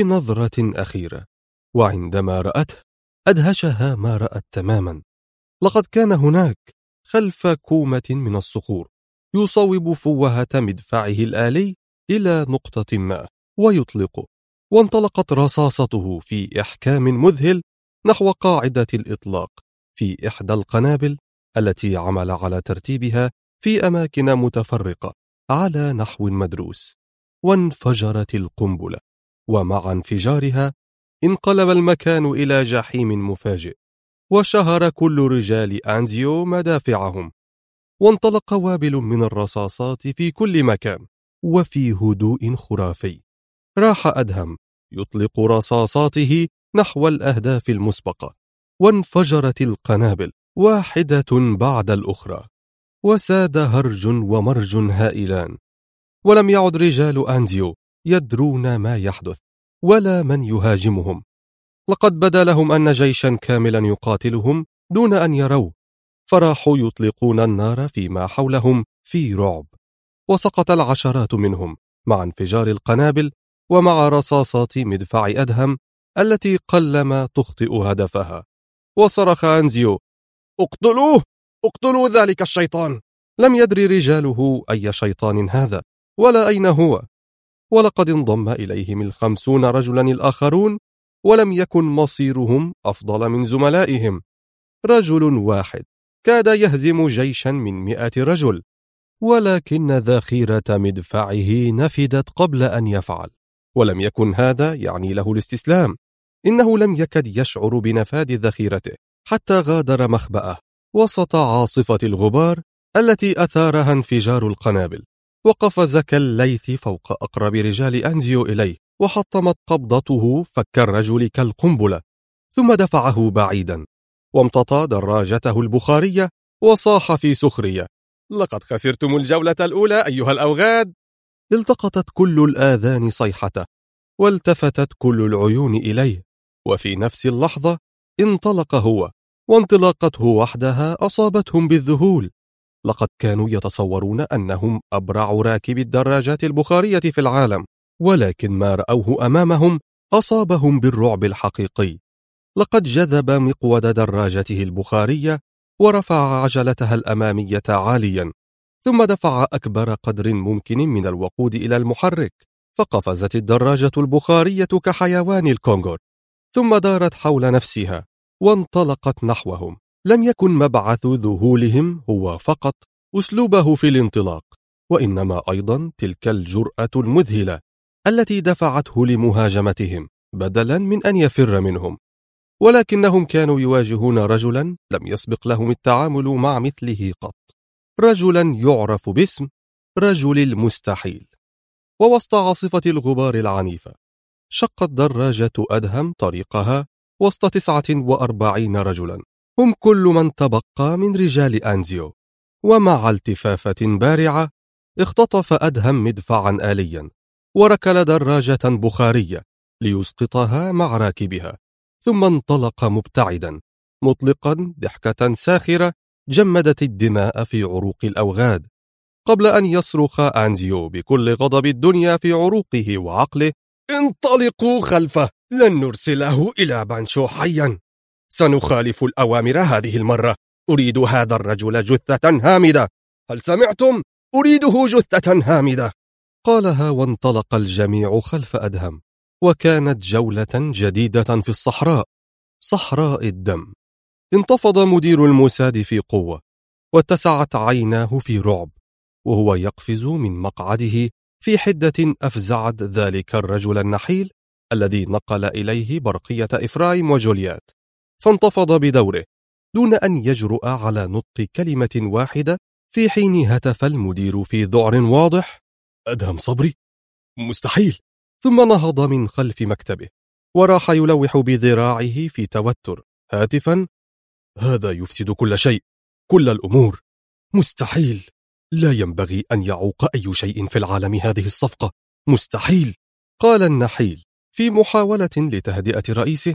[SPEAKER 1] بنظرة أخيرة. وعندما رأته أدهشها ما رأت تماما. لقد كان هناك خلف كومة من الصخور يصوب فوهة مدفعه الآلي إلى نقطة ما ويطلقه، وانطلقت رصاصته في إحكام مذهل نحو قاعدة الإطلاق في إحدى القنابل التي عمل على ترتيبها في أماكن متفرقة على نحو مدروس. وانفجرت القنبلة، ومع انفجارها انقلب المكان إلى جحيم مفاجئ، وشهر كل رجال أنزيو مدافعهم، وانطلق وابل من الرصاصات في كل مكان وفي هدوء خرافي. راح أدهم يطلق رصاصاته نحو الأهداف المسبقة، وانفجرت القنابل واحدة بعد الأخرى، وساد هرج ومرج هائلان، ولم يعد رجال أنزيو يدرون ما يحدث ولا من يهاجمهم. لقد بدا لهم أن جيشا كاملا يقاتلهم دون أن يروا، فراحوا يطلقون النار فيما حولهم في رعب، وسقط العشرات منهم مع انفجار القنابل ومع رصاصات مدفع أدهم التي قلما تخطئ هدفها. وصرخ أنزيو: اقتلوه! اقتلوا ذلك الشيطان! لم يدري رجاله أي شيطان هذا ولا أين هو. ولقد انضم إليهم 50 رجلا الآخرون، ولم يكن مصيرهم أفضل من زملائهم. رجل واحد كاد يهزم جيشا من 100 رجل، ولكن ذخيرة مدفعه نفدت قبل أن يفعل، ولم يكن هذا يعني له الاستسلام. إنه لم يكد يشعر بنفاذ ذخيرته حتى غادر مخبأه وسط عاصفة الغبار التي أثارها انفجار القنابل، وقفز كالليث فوق أقرب رجال أنزيو إليه وحطمت قبضته فك الرجل كالقنبلة، ثم دفعه بعيدا، وامتطى دراجته البخارية وصاح في سخرية: لقد خسرتم الجولة الأولى أيها الأوغاد. التقطت كل الآذان صيحته، والتفتت كل العيون إليه، وفي نفس اللحظة انطلق هو، وانطلاقته وحدها أصابتهم بالذهول. لقد كانوا يتصورون أنهم أبرع راكب الدراجات البخارية في العالم، ولكن ما رأوه أمامهم أصابهم بالرعب الحقيقي. لقد جذب مقود دراجته البخارية ورفع عجلتها الأمامية عاليا، ثم دفع أكبر قدر ممكن من الوقود إلى المحرك، فقفزت الدراجة البخارية كحيوان الكونغور، ثم دارت حول نفسها وانطلقت نحوهم. لم يكن مبعث ذهولهم هو فقط أسلوبه في الانطلاق، وإنما أيضا تلك الجرأة المذهلة التي دفعته لمهاجمتهم بدلا من أن يفر منهم. ولكنهم كانوا يواجهون رجلا لم يسبق لهم التعامل مع مثله قط، رجلا يعرف باسم رجل المستحيل. ووسط عاصفة الغبار العنيفة شقت دراجة أدهم طريقها وسط 49 رجلا، هم كل من تبقى من رجال أنزيو. ومع التفافة بارعة اختطف أدهم مدفعا آليا وركل دراجة بخارية ليسقطها مع راكبها، ثم انطلق مبتعدا مطلقا ضحكة ساخرة جمدت الدماء في عروق الأوغاد، قبل أن يصرخ أنزيو بكل غضب الدنيا في عروقه وعقله: انطلقوا خلفه، لن نرسله إلى بانشو حيا، سنخالف الأوامر هذه المرة. أريد هذا الرجل جثة هامدة، هل سمعتم؟ أريده جثة هامدة. قالها وانطلق الجميع خلف أدهم، وكانت جولة جديدة في الصحراء، صحراء الدم. انتفض مدير الموساد في قوة، واتسعت عيناه في رعب، وهو يقفز من مقعده في حدة أفزعت ذلك الرجل النحيل الذي نقل إليه برقية إفرايم وجوليات، فانتفض بدوره دون أن يجرؤ على نطق كلمة واحدة، في حين هتف المدير في ذعر واضح: أدهم صبري؟ مستحيل. ثم نهض من خلف مكتبه وراح يلوح بذراعه في توتر هاتفا: هذا يفسد كل شيء، كل الأمور، مستحيل. لا ينبغي أن يعوق أي شيء في العالم هذه الصفقة، مستحيل. قال النحيل في محاولة لتهدئة رئيسه: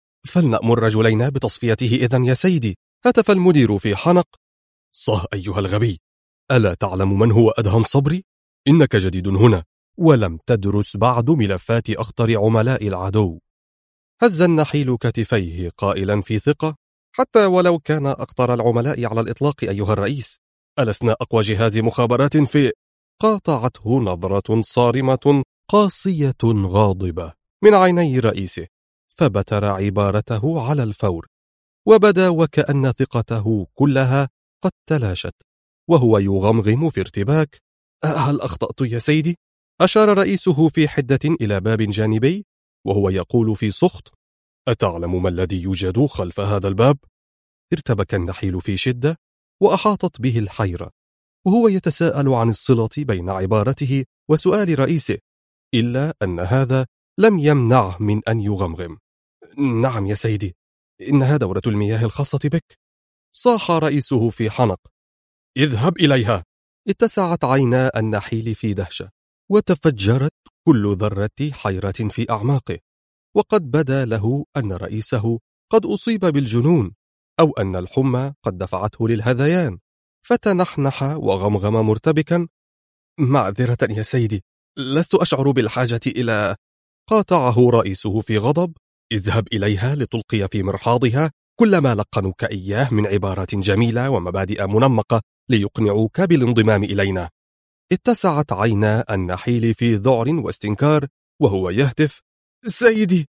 [SPEAKER 1] فلنأمر رجلينا بتصفيته إذن يا سيدي. هتف المدير في حنق: صه أيها الغبي، ألا تعلم من هو أدهم صبري؟ إنك جديد هنا ولم تدرس بعد ملفات أخطر عملاء العدو. هز النحيل كتفيه قائلا في ثقة: حتى ولو كان أخطر العملاء على الإطلاق أيها الرئيس، ألسنا أقوى جهاز مخابرات في... قاطعته نظرة صارمة قاسية غاضبة من عيني رئيسه، فبتر عبارته على الفور، وبدا وكأن ثقته كلها قد تلاشت، وهو يغمغم في ارتباك: هل أخطأت يا سيدي؟ أشار رئيسه في حدة إلى باب جانبي وهو يقول في سخط: أتعلم ما الذي يوجد خلف هذا الباب؟ ارتبك النحيل في شدة وأحاطت به الحيرة، وهو يتساءل عن الصلة بين عبارته وسؤال رئيسه، إلا أن هذا لم يمنعه من أن يغمغم: نعم يا سيدي، إنها دورة المياه الخاصة بك. صاح رئيسه في حنق: اذهب إليها. اتسعت عينا النحيل في دهشة، وتفجرت كل ذرة حيرة في أعماقه، وقد بدا له أن رئيسه قد أصيب بالجنون، أو أن الحمى قد دفعته للهذيان، فتنحنح وغمغم مرتبكا: معذرة يا سيدي، لست أشعر بالحاجة إلى... قاطعه رئيسه في غضب: اذهب إليها لتلقي في مرحاضها كل ما لقنوك إياه من عبارات جميلة ومبادئ منمقة ليقنعوك بالانضمام إلينا. اتسعت عينا النحيل في ذعر واستنكار وهو يهتف: سيدي.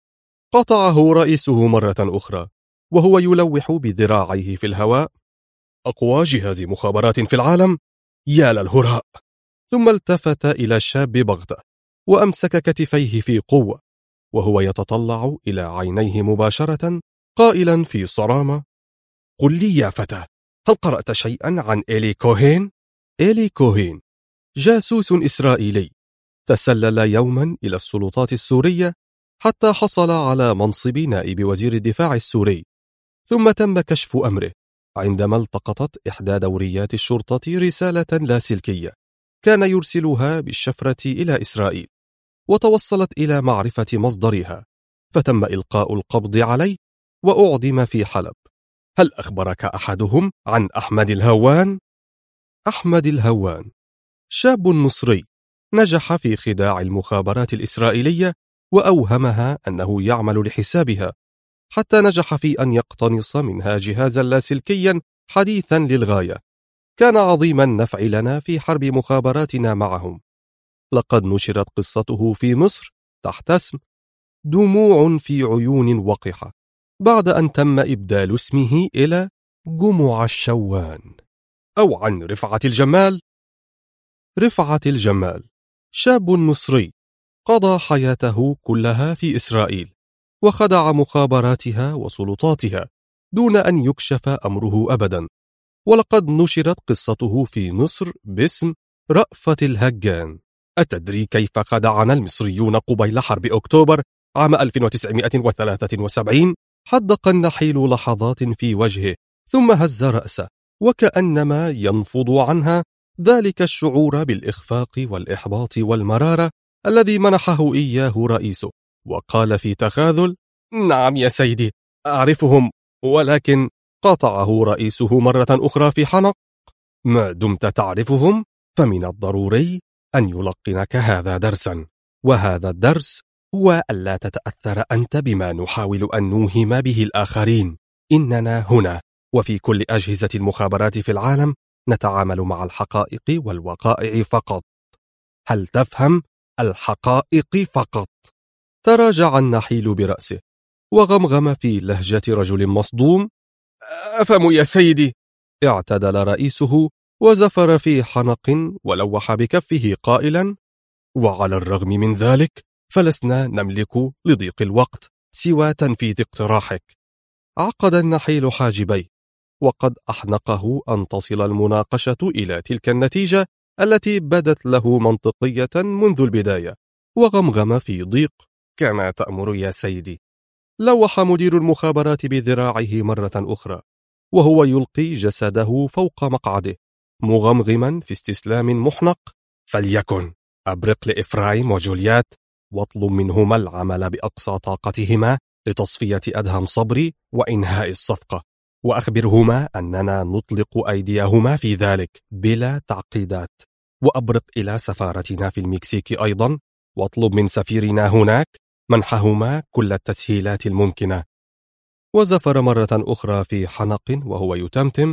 [SPEAKER 1] قطعه رئيسه مرة أخرى وهو يلوح بذراعيه في الهواء: أقوى جهاز مخابرات في العالم، يا للهراء. ثم التفت إلى الشاب بغتة وأمسك كتفيه في قوة، وهو يتطلع إلى عينيه مباشرة قائلا في صرامة: قل لي يا فتى، هل قرأت شيئا عن إيلي كوهين؟ إيلي كوهين جاسوس إسرائيلي تسلل يوما إلى السلطات السورية حتى حصل على منصب نائب وزير الدفاع السوري، ثم تم كشف أمره عندما التقطت إحدى دوريات الشرطة رسالة لاسلكية كان يرسلها بالشفرة إلى إسرائيل، وتوصلت إلى معرفة مصدرها، فتم إلقاء القبض عليه وأعدم في حلب. هل أخبرك أحدهم عن أحمد الهوان؟ أحمد الهوان شاب مصري نجح في خداع المخابرات الإسرائيلية وأوهمها أنه يعمل لحسابها، حتى نجح في أن يقتنص منها جهازا لاسلكيا حديثا للغاية كان عظيم النفع لنا في حرب مخابراتنا معهم. لقد نشرت قصته في مصر تحت اسم دموع في عيون وقحة، بعد أن تم إبدال اسمه إلى جمع الشوان. أو عن رفعت الجمال. رفعت الجمال شاب مصري قضى حياته كلها في إسرائيل، وخدع مخابراتها وسلطاتها دون أن يكشف أمره أبدا. ولقد نشرت قصته في مصر باسم رأفت الهجان. أتدري كيف خدعنا المصريون قبيل حرب أكتوبر عام 1973؟ حدق النحيل لحظات في وجهه ثم هز رأسه، وكأنما ينفض عنها ذلك الشعور بالإخفاق والإحباط والمرارة الذي منحه إياه رئيسه، وقال في تخاذل: نعم يا سيدي، أعرفهم. ولكن قاطعه رئيسه مرة أخرى في حنق: ما دمت تعرفهم فمن الضروري أن يلقنك هذا درسا، وهذا الدرس هو ألا تتأثر أنت بما نحاول أن نوهم به الآخرين. إننا هنا وفي كل أجهزة المخابرات في العالم نتعامل مع الحقائق والوقائع فقط. هل تفهم؟ الحقائق فقط. تراجع النحيل برأسه وغمغم في لهجة رجل مصدوم: أفهم يا سيدي. اعتدل رئيسه وزفر في حنق ولوح بكفه قائلا: وعلى الرغم من ذلك فلسنا نملك لضيق الوقت سوى تنفيذ اقتراحك. عقد النحيل حاجبيه، وقد أحنقه أن تصل المناقشة إلى تلك النتيجة التي بدت له منطقية منذ البداية، وغمغم في ضيق: كما تأمر يا سيدي. لوح مدير المخابرات بذراعه مرة أخرى وهو يلقي جسده فوق مقعده مغمغما في استسلام محنق: فليكن، أبرق لإفرايم وجوليات واطلب منهما العمل بأقصى طاقتهما لتصفية أدهم صبري وإنهاء الصفقة، وأخبرهما أننا نطلق أيديهما في ذلك بلا تعقيدات. وأبرق إلى سفارتنا في المكسيك أيضا واطلب من سفيرنا هناك منحهما كل التسهيلات الممكنة. وزفر مرة أخرى في حنق وهو يتمتم: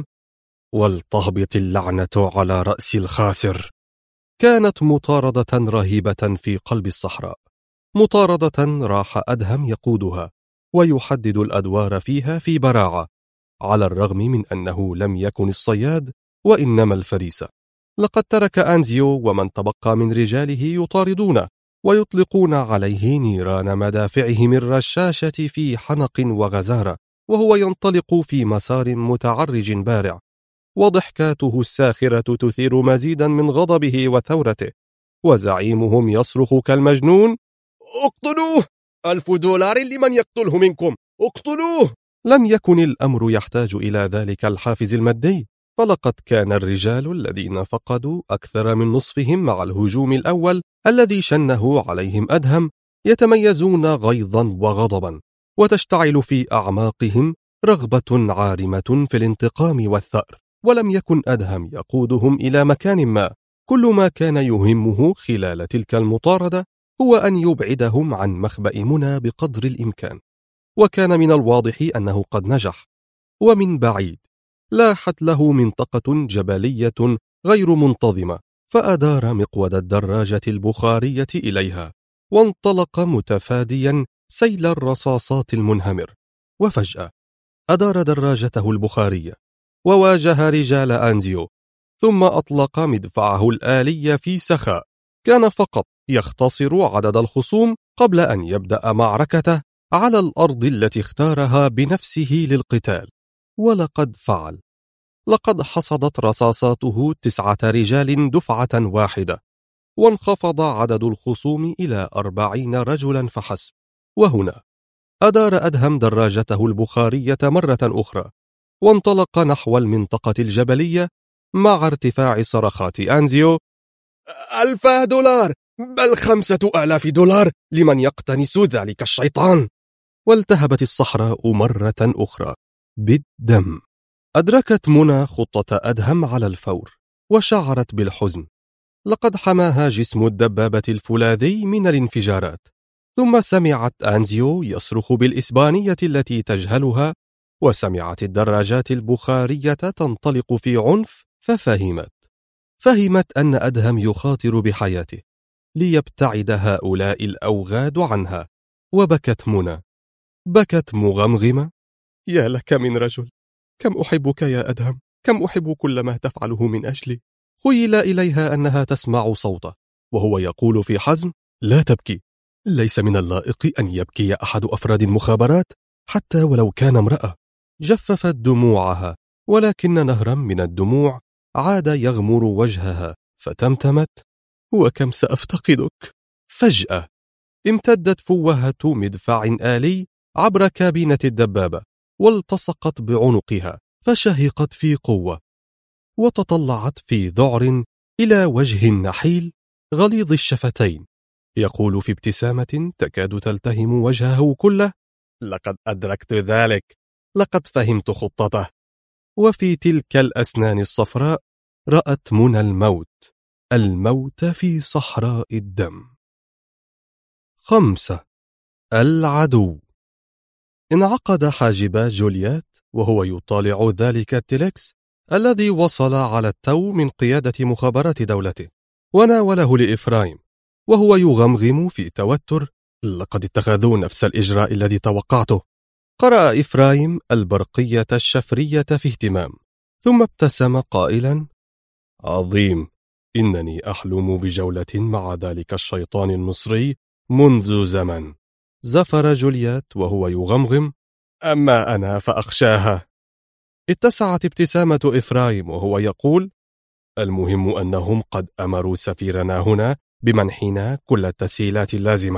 [SPEAKER 1] ولتهبط اللعنة على رأس الخاسر. كانت مطاردة رهيبة في قلب الصحراء، مطاردة راح أدهم يقودها ويحدد الأدوار فيها في براعة، على الرغم من أنه لم يكن الصياد وإنما الفريسة. لقد ترك أنزيو ومن تبقى من رجاله يطاردونه ويطلقون عليه نيران مدافعهم الرشاشة في حنق وغزارة، وهو ينطلق في مسار متعرج بارع، وضحكاته الساخرة تثير مزيدا من غضبه وثورته، وزعيمهم يصرخ كالمجنون: اقتلوه! $1000 لمن يقتله منكم، اقتلوه! لم يكن الأمر يحتاج إلى ذلك الحافز المادي، فلقد كان الرجال الذين فقدوا أكثر من نصفهم مع الهجوم الأول الذي شنه عليهم أدهم يتميزون غيظا وغضبا، وتشتعل في أعماقهم رغبة عارمة في الانتقام والثأر. ولم يكن أدهم يقودهم إلى مكان ما، كل ما كان يهمه خلال تلك المطاردة هو أن يبعدهم عن مخبأ منى بقدر الإمكان. وكان من الواضح أنه قد نجح، ومن بعيد لاحت له منطقة جبلية غير منتظمة، فأدار مقود الدراجة البخارية إليها وانطلق متفاديا سيل الرصاصات المنهمر. وفجأة أدار دراجته البخارية وواجه رجال أنزيو، ثم أطلق مدفعه الآلي في سخاء. كان فقط يختصر عدد الخصوم قبل أن يبدأ معركته على الأرض التي اختارها بنفسه للقتال. ولقد فعل. لقد حصدت رصاصاته 9 رجال دفعة واحدة، وانخفض عدد الخصوم إلى 40 رجلا فحسب. وهنا أدار أدهم دراجته البخارية مرة أخرى، وانطلق نحو المنطقة الجبلية مع ارتفاع صرخات أنزيو: $1000 بل $5000 لمن يقتنس ذلك الشيطان. والتهبت الصحراء مرة أخرى بالدم. أدركت منى خطة أدهم على الفور، وشعرت بالحزن. لقد حماها جسم الدبابة الفولاذي من الانفجارات. ثم سمعت أنزيو يصرخ بالإسبانية التي تجهلها، وسمعت الدراجات البخارية تنطلق في عنف، فهمت أن أدهم يخاطر بحياته ليبتعد هؤلاء الأوغاد عنها. وبكت منى، بكت مغمغمة: يا لك من رجل، كم أحبك يا أدهم، كم أحب كل ما تفعله من أجلي. خيل إليها أنها تسمع صوته وهو يقول في حزم: لا تبكي، ليس من اللائق أن يبكي أحد أفراد المخابرات حتى ولو كان امرأة. جففت دموعها، ولكن نهرا من الدموع عاد يغمر وجهها، فتمتمت: وكم سأفتقدك. فجأة امتدت فوهة مدفع آلي عبر كابينة الدبابة، والتصقت بعنقها، فشهقت في قوة، وتطلعت في ذعر إلى وجه النحيل غليظ الشفتين، يقول في ابتسامة تكاد تلتهم وجهه كله: لقد أدركت ذلك، لقد فهمت خطته. وفي تلك الأسنان الصفراء رأت منى الموت في صحراء الدم. 5. العدو. انعقد حاجبا جوليات وهو يطالع ذلك التلكس الذي وصل على التو من قيادة مخابرات دولته، وناوله لإفرايم وهو يغمغم في توتر: لقد اتخذوا نفس الإجراء الذي توقعته. قرأ إفرايم البرقية الشفرية في اهتمام، ثم ابتسم قائلا: عظيم، إنني أحلم بجولة مع ذلك الشيطان المصري منذ زمن. زفر جوليات وهو يغمغم: أما أنا فأخشاها. اتسعت ابتسامة إفرايم وهو يقول: المهم أنهم قد أمروا سفيرنا هنا بمنحنا كل التسهيلات اللازمة.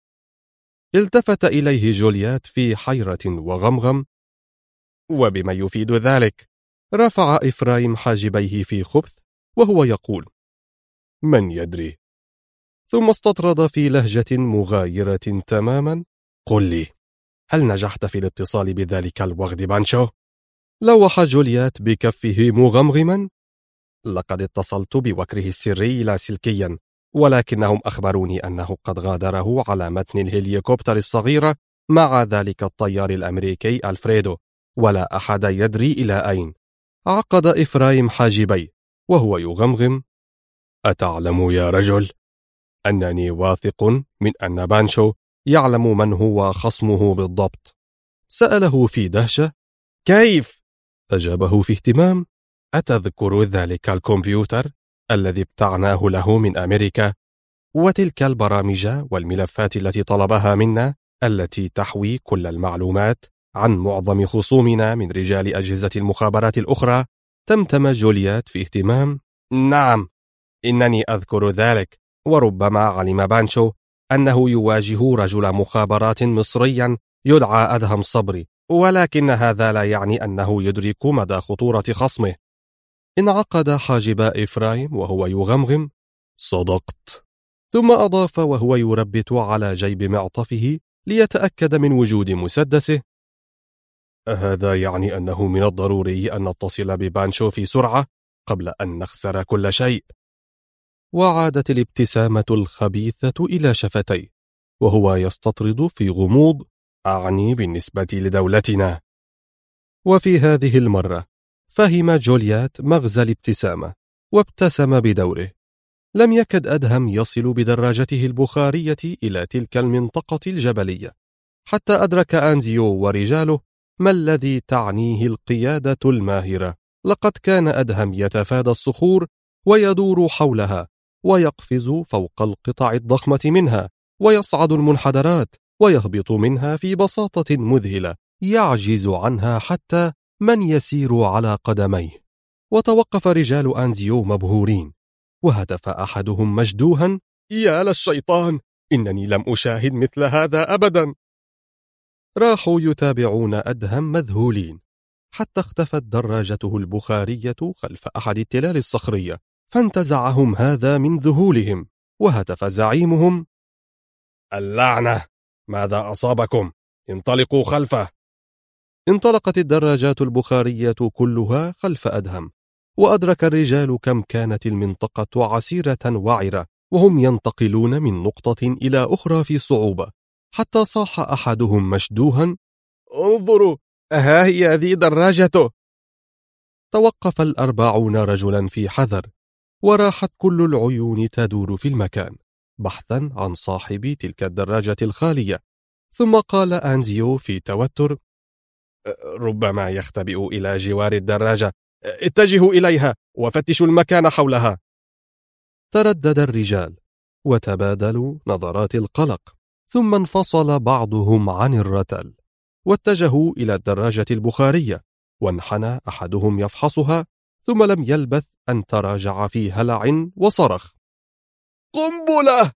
[SPEAKER 1] التفت إليه جوليات في حيرة وغمغم: وبما يفيد ذلك؟ رفع إفرايم حاجبيه في خبث وهو يقول: من يدري. ثم استطرد في لهجة مغايرة تماما: قل لي، هل نجحت في الاتصال بذلك الوغد بانشو؟ لوح جوليات بكفه مغمغما: لقد اتصلت بوكره السري لاسلكيا، ولكنهم أخبروني أنه قد غادره على متن الهليكوبتر الصغيرة مع ذلك الطيار الأمريكي ألفريدو، ولا أحد يدري إلى أين. عقد إفرايم حاجبيه وهو يغمغم: أتعلم يا رجل أنني واثق من أن بانشو يعلم من هو خصمه بالضبط؟ سأله في دهشة. كيف؟ أجابه في اهتمام: أتذكر ذلك الكمبيوتر الذي ابتعناه له من أمريكا، وتلك البرامج والملفات التي طلبها منا، التي تحوي كل المعلومات عن معظم خصومنا من رجال أجهزة المخابرات الأخرى؟ تمتم جوليات في اهتمام: نعم، إنني أذكر ذلك، وربما علم بانشو أنه يواجه رجل مخابرات مصريا يدعى أدهم صبري، ولكن هذا لا يعني أنه يدرك مدى خطورة خصمه. انعقد حاجب إفرايم وهو يغمغم: صدقت. ثم أضاف وهو يربت على جيب معطفه ليتأكد من وجود مسدسه: هذا يعني أنه من الضروري أن نتصل ببانشو في سرعة قبل أن نخسر كل شيء. وعادت الابتسامة الخبيثة إلى شفتيه وهو يستطرد في غموض: أعني بالنسبة لدولتنا. وفي هذه المرة فهم جوليات مغزى الابتسامة وابتسم بدوره. لم يكد أدهم يصل بدراجته البخارية إلى تلك المنطقة الجبلية حتى أدرك أنزيو ورجاله ما الذي تعنيه القيادة الماهرة. لقد كان أدهم يتفادى الصخور ويدور حولها، ويقفز فوق القطع الضخمة منها، ويصعد المنحدرات ويهبط منها في بساطة مذهلة يعجز عنها حتى من يسير على قدميه. وتوقف رجال أنزيو مبهورين، وهتف أحدهم مشدوها: يا للشيطان، إنني لم أشاهد مثل هذا أبدا. راحوا يتابعون أدهم مذهولين حتى اختفت دراجته البخارية خلف أحد التلال الصخرية، فانتزعهم هذا من ذهولهم، وهتف زعيمهم: اللعنة، ماذا أصابكم؟ انطلقوا خلفه. انطلقت الدراجات البخارية كلها خلف أدهم، وأدرك الرجال كم كانت المنطقة عسيرة وعرة، وهم ينتقلون من نقطة إلى أخرى في صعوبة، حتى صاح أحدهم مشدوها: انظروا، ها هي هذه دراجته. توقف 40 رجلا في حذر، وراحت كل العيون تدور في المكان بحثا عن صاحب تلك الدراجة الخالية. ثم قال أنزيو في توتر: ربما يختبئ إلى جوار الدراجة، اتجهوا إليها وفتشوا المكان حولها. تردد الرجال وتبادلوا نظرات القلق، ثم انفصل بعضهم عن الرتل واتجهوا إلى الدراجة البخارية، وانحنى أحدهم يفحصها، ثم لم يلبث أن تراجع في هلع وصرخ: قنبلة!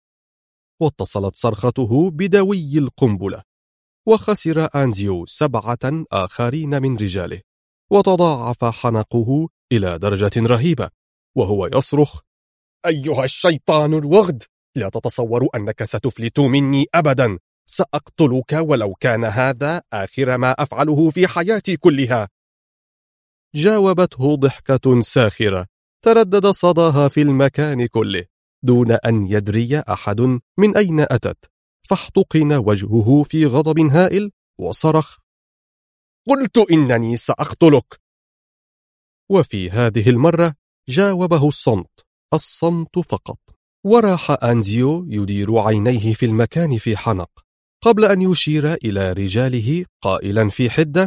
[SPEAKER 1] واتصلت صرخته بدوي القنبلة، وخسر أنزيو 7 آخرين من رجاله، وتضاعف حنقه إلى درجة رهيبة وهو يصرخ: أيها الشيطان الوغد، لا تتصور أنك ستفلت مني أبدا، سأقتلك ولو كان هذا آخر ما أفعله في حياتي كلها. جاوبته ضحكة ساخرة تردد صداها في المكان كله دون أن يدري أحد من أين أتت، فاحتقن وجهه في غضب هائل وصرخ: قلت إنني سأقتلك. وفي هذه المرة جاوبه الصمت فقط، وراح أنزيو يدير عينيه في المكان في حنق قبل أن يشير إلى رجاله قائلا في حدة: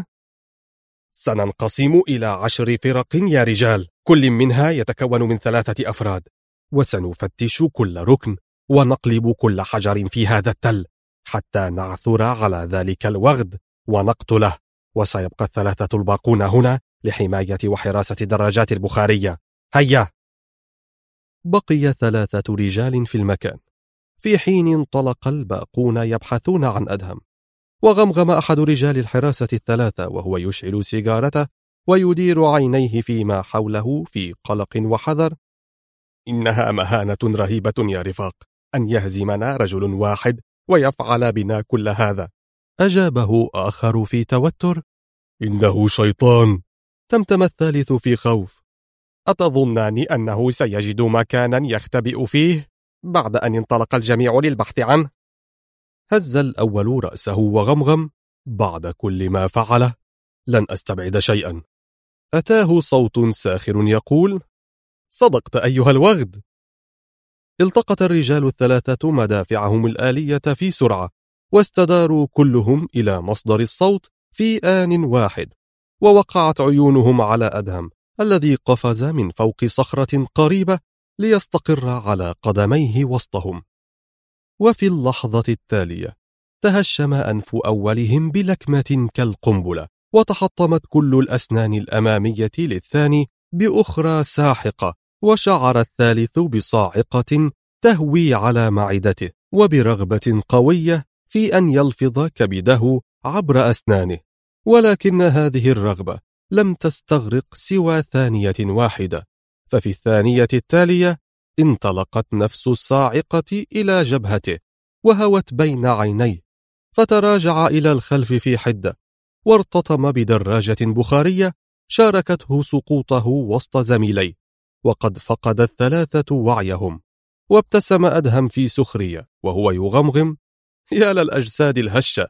[SPEAKER 1] سننقسم إلى 10 فرق يا رجال، كل منها يتكون من 3 أفراد، وسنفتش كل ركن ونقلب كل حجر في هذا التل حتى نعثر على ذلك الوغد ونقتله، وسيبقى 3 الباقون هنا لحماية وحراسة الدراجات البخارية. هيا! بقي 3 رجال في المكان، في حين انطلق الباقون يبحثون عن أدهم. وغمغم أحد رجال الحراسة 3 وهو يشعل سيجارته ويدير عينيه فيما حوله في قلق وحذر: إنها مهانة رهيبة يا رفاق، أن يهزمنا رجل واحد ويفعل بنا كل هذا. أجابه آخر في توتر: إنه شيطان. تمتم الثالث في خوف: أتظنان أنه سيجد مكانا يختبئ فيه بعد أن انطلق الجميع للبحث عنه؟ هز الأول رأسه وغمغم: بعد كل ما فعله لن أستبعد شيئا. أتاه صوت ساخر يقول: صدقت أيها الوغد. التقط الرجال 3 مدافعهم الآلية في سرعة، واستداروا كلهم إلى مصدر الصوت في آن واحد، ووقعت عيونهم على أدهم الذي قفز من فوق صخرة قريبة ليستقر على قدميه وسطهم. وفي اللحظة التالية تهشم أنف أولهم بلكمة كالقنبلة، وتحطمت كل الأسنان الأمامية للثاني بأخرى ساحقة، وشعر الثالث بصاعقة تهوي على معدته وبرغبة قوية في أن يلفظ كبده عبر أسنانه، ولكن هذه الرغبة لم تستغرق سوى ثانية واحدة، ففي الثانية التالية انطلقت نفس الصاعقة إلى جبهته وهوت بين عينيه، فتراجع إلى الخلف في حدة، وارتطم بدراجة بخارية شاركته سقوطه وسط زميليه، وقد فقد 3 وعيهم. وابتسم أدهم في سخرية وهو يغمغم: يا للأجساد الهشة.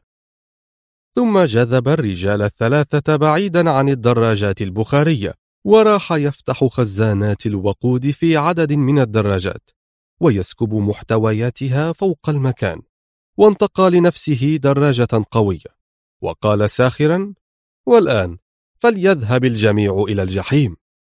[SPEAKER 1] ثم جذب الرجال 3 بعيدا عن الدراجات البخارية، وراح يفتح خزانات الوقود في عدد من الدراجات ويسكب محتوياتها فوق المكان، وانتقى لنفسه دراجة قوية، وقال ساخرا: والآن فليذهب الجميع إلى الجحيم.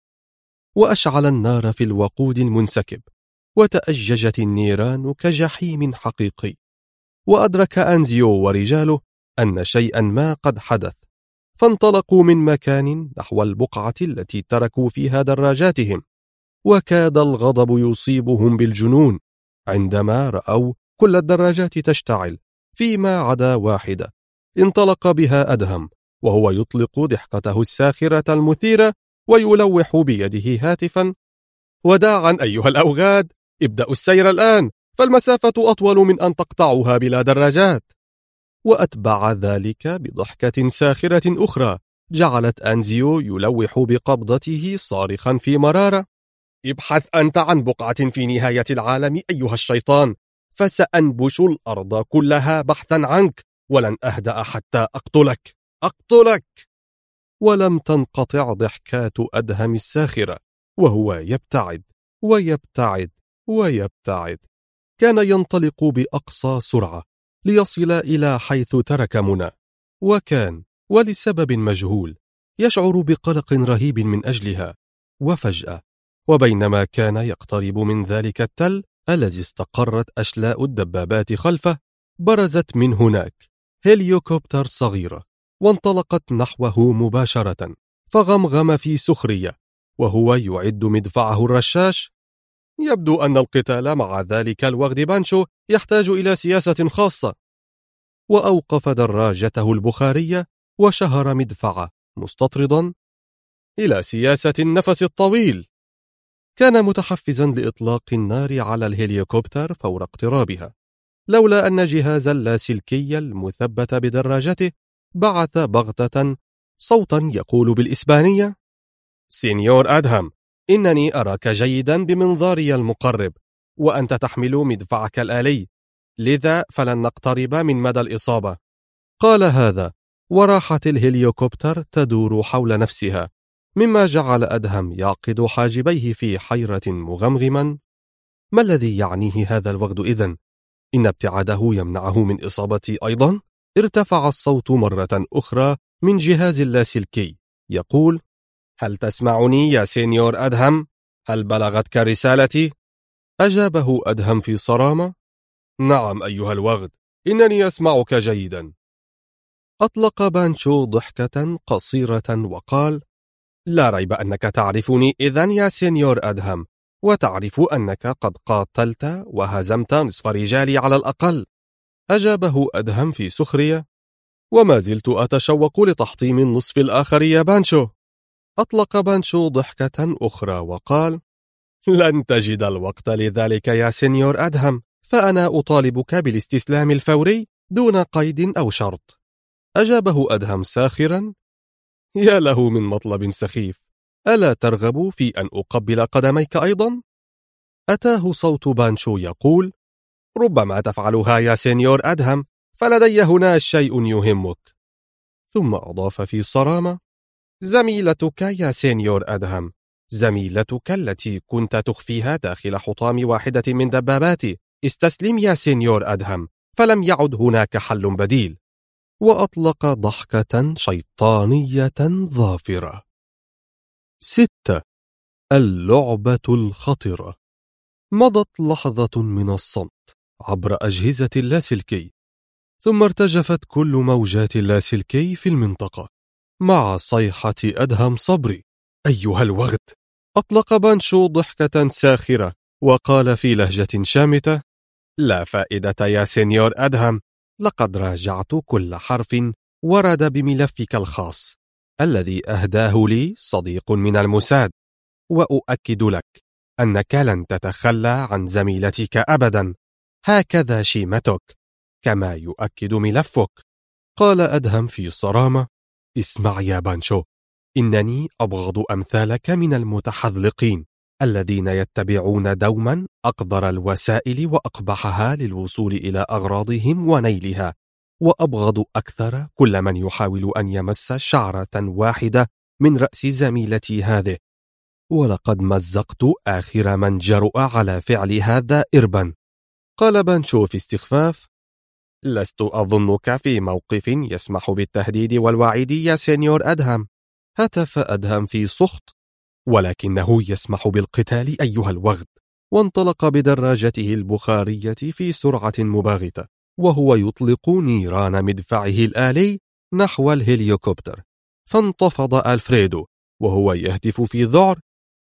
[SPEAKER 1] وأشعل النار في الوقود المنسكب، وتأججت النيران كجحيم حقيقي. وأدرك أنزيو ورجاله أن شيئا ما قد حدث، فانطلقوا من مكان نحو البقعة التي تركوا فيها دراجاتهم، وكاد الغضب يصيبهم بالجنون عندما رأوا كل الدراجات تشتعل فيما عدا واحدة انطلق بها أدهم، وهو يطلق ضحكته الساخرة المثيرة ويلوح بيده هاتفا: وداعا أيها الأوغاد، ابدأوا السير الآن، فالمسافة أطول من أن تقطعها بلا دراجات. وأتبع ذلك بضحكة ساخرة أخرى جعلت أنزيو يلوح بقبضته صارخا في مرارة: ابحث أنت عن بقعة في نهاية العالم أيها الشيطان، فسأنبش الأرض كلها بحثا عنك، ولن أهدأ حتى أقتلك. ولم تنقطع ضحكات أدهم الساخرة وهو يبتعد ويبتعد ويبتعد. كان ينطلق بأقصى سرعة ليصل إلى حيث ترك منى، وكان ولسبب مجهول يشعر بقلق رهيب من أجلها. وفجأة، وبينما كان يقترب من ذلك التل الذي استقرت أشلاء الدبابات خلفه، برزت من هناك هليوكوبتر صغيرة وانطلقت نحوه مباشرة، فغمغم في سخرية وهو يعد مدفعه الرشاش: يبدو أن القتال مع ذلك الوغد بانشو يحتاج إلى سياسة خاصة. وأوقف دراجته البخارية وشهر مدفعه مستطردا: إلى سياسة النفس الطويل. كان متحفزا لإطلاق النار على الهليكوبتر فور اقترابها، لولا أن جهاز اللاسلكي المثبت بدراجته بعث بغتة صوتا يقول بالإسبانية: سينيور أدهم، إنني أراك جيدا بمنظاري المقرب، وأنت تحمل مدفعك الآلي، لذا فلن نقترب من مدى الإصابة. قال هذا وراحت الهليكوبتر تدور حول نفسها، مما جعل أدهم يعقد حاجبيه في حيرة مغمغما: ما الذي يعنيه هذا الوغد إذن؟ إن ابتعاده يمنعه من إصابتي أيضا؟ ارتفع الصوت مرة أخرى من جهاز اللاسلكي يقول: هل تسمعني يا سينيور أدهم؟ هل بلغتك رسالتي؟ أجابه أدهم في صرامة: نعم أيها الوغد، إنني أسمعك جيدا. أطلق بانشو ضحكة قصيرة وقال: لا ريب أنك تعرفني إذن يا سينيور أدهم، وتعرف أنك قد قاتلت وهزمت نصف رجالي على الأقل. أجابه أدهم في سخرية: وما زلت أتشوق لتحطيم النصف الآخر يا بانشو. أطلق بانشو ضحكة أخرى وقال: لن تجد الوقت لذلك يا سينيور أدهم، فأنا أطالبك بالاستسلام الفوري دون قيد أو شرط. أجابه أدهم ساخرا: يا له من مطلب سخيف، ألا ترغب في أن أقبل قدميك أيضا؟ أتاه صوت بانشو يقول: ربما تفعلها يا سينيور أدهم، فلدي هنا شيء يهمك. ثم أضاف في صرامة: زميلتك يا سينيور أدهم، زميلتك التي كنت تخفيها داخل حطام واحدة من دباباتي، استسلم يا سينيور أدهم، فلم يعد هناك حل بديل. وأطلق ضحكة شيطانية ظافرة. 6. اللعبة الخطرة. مضت لحظة من الصمت عبر أجهزة اللاسلكي، ثم ارتجفت كل موجات اللاسلكي في المنطقة مع صيحة أدهم صبري: أيها الوغد. أطلق بانشو ضحكة ساخرة وقال في لهجة شامتة: لا فائدة يا سينيور أدهم، لقد راجعت كل حرف ورد بملفك الخاص الذي أهداه لي صديق من الموساد، وأؤكد لك أنك لن تتخلى عن زميلتك أبدا، هكذا شيمتك، كما يؤكد ملفك. قال أدهم في صرامة: اسمع يا بانشو، إنني أبغض أمثالك من المتحذلقين الذين يتبعون دوما أقذر الوسائل وأقبحها للوصول إلى أغراضهم ونيلها، وأبغض أكثر كل من يحاول أن يمس شعرة واحدة من رأس زميلتي هذه، ولقد مزقت آخر من جرؤ على فعل هذا إربا. قال بانشو في استخفاف: لست أظنك في موقف يسمح بالتهديد والوعيد يا سينيور أدهم. هتف أدهم في سخط: ولكنه يسمح بالقتال أيها الوغد. وانطلق بدراجته البخارية في سرعة مباغتة، وهو يطلق نيران مدفعه الآلي نحو الهليوكوبتر. فانتفض ألفريدو وهو يهتف في ذعر: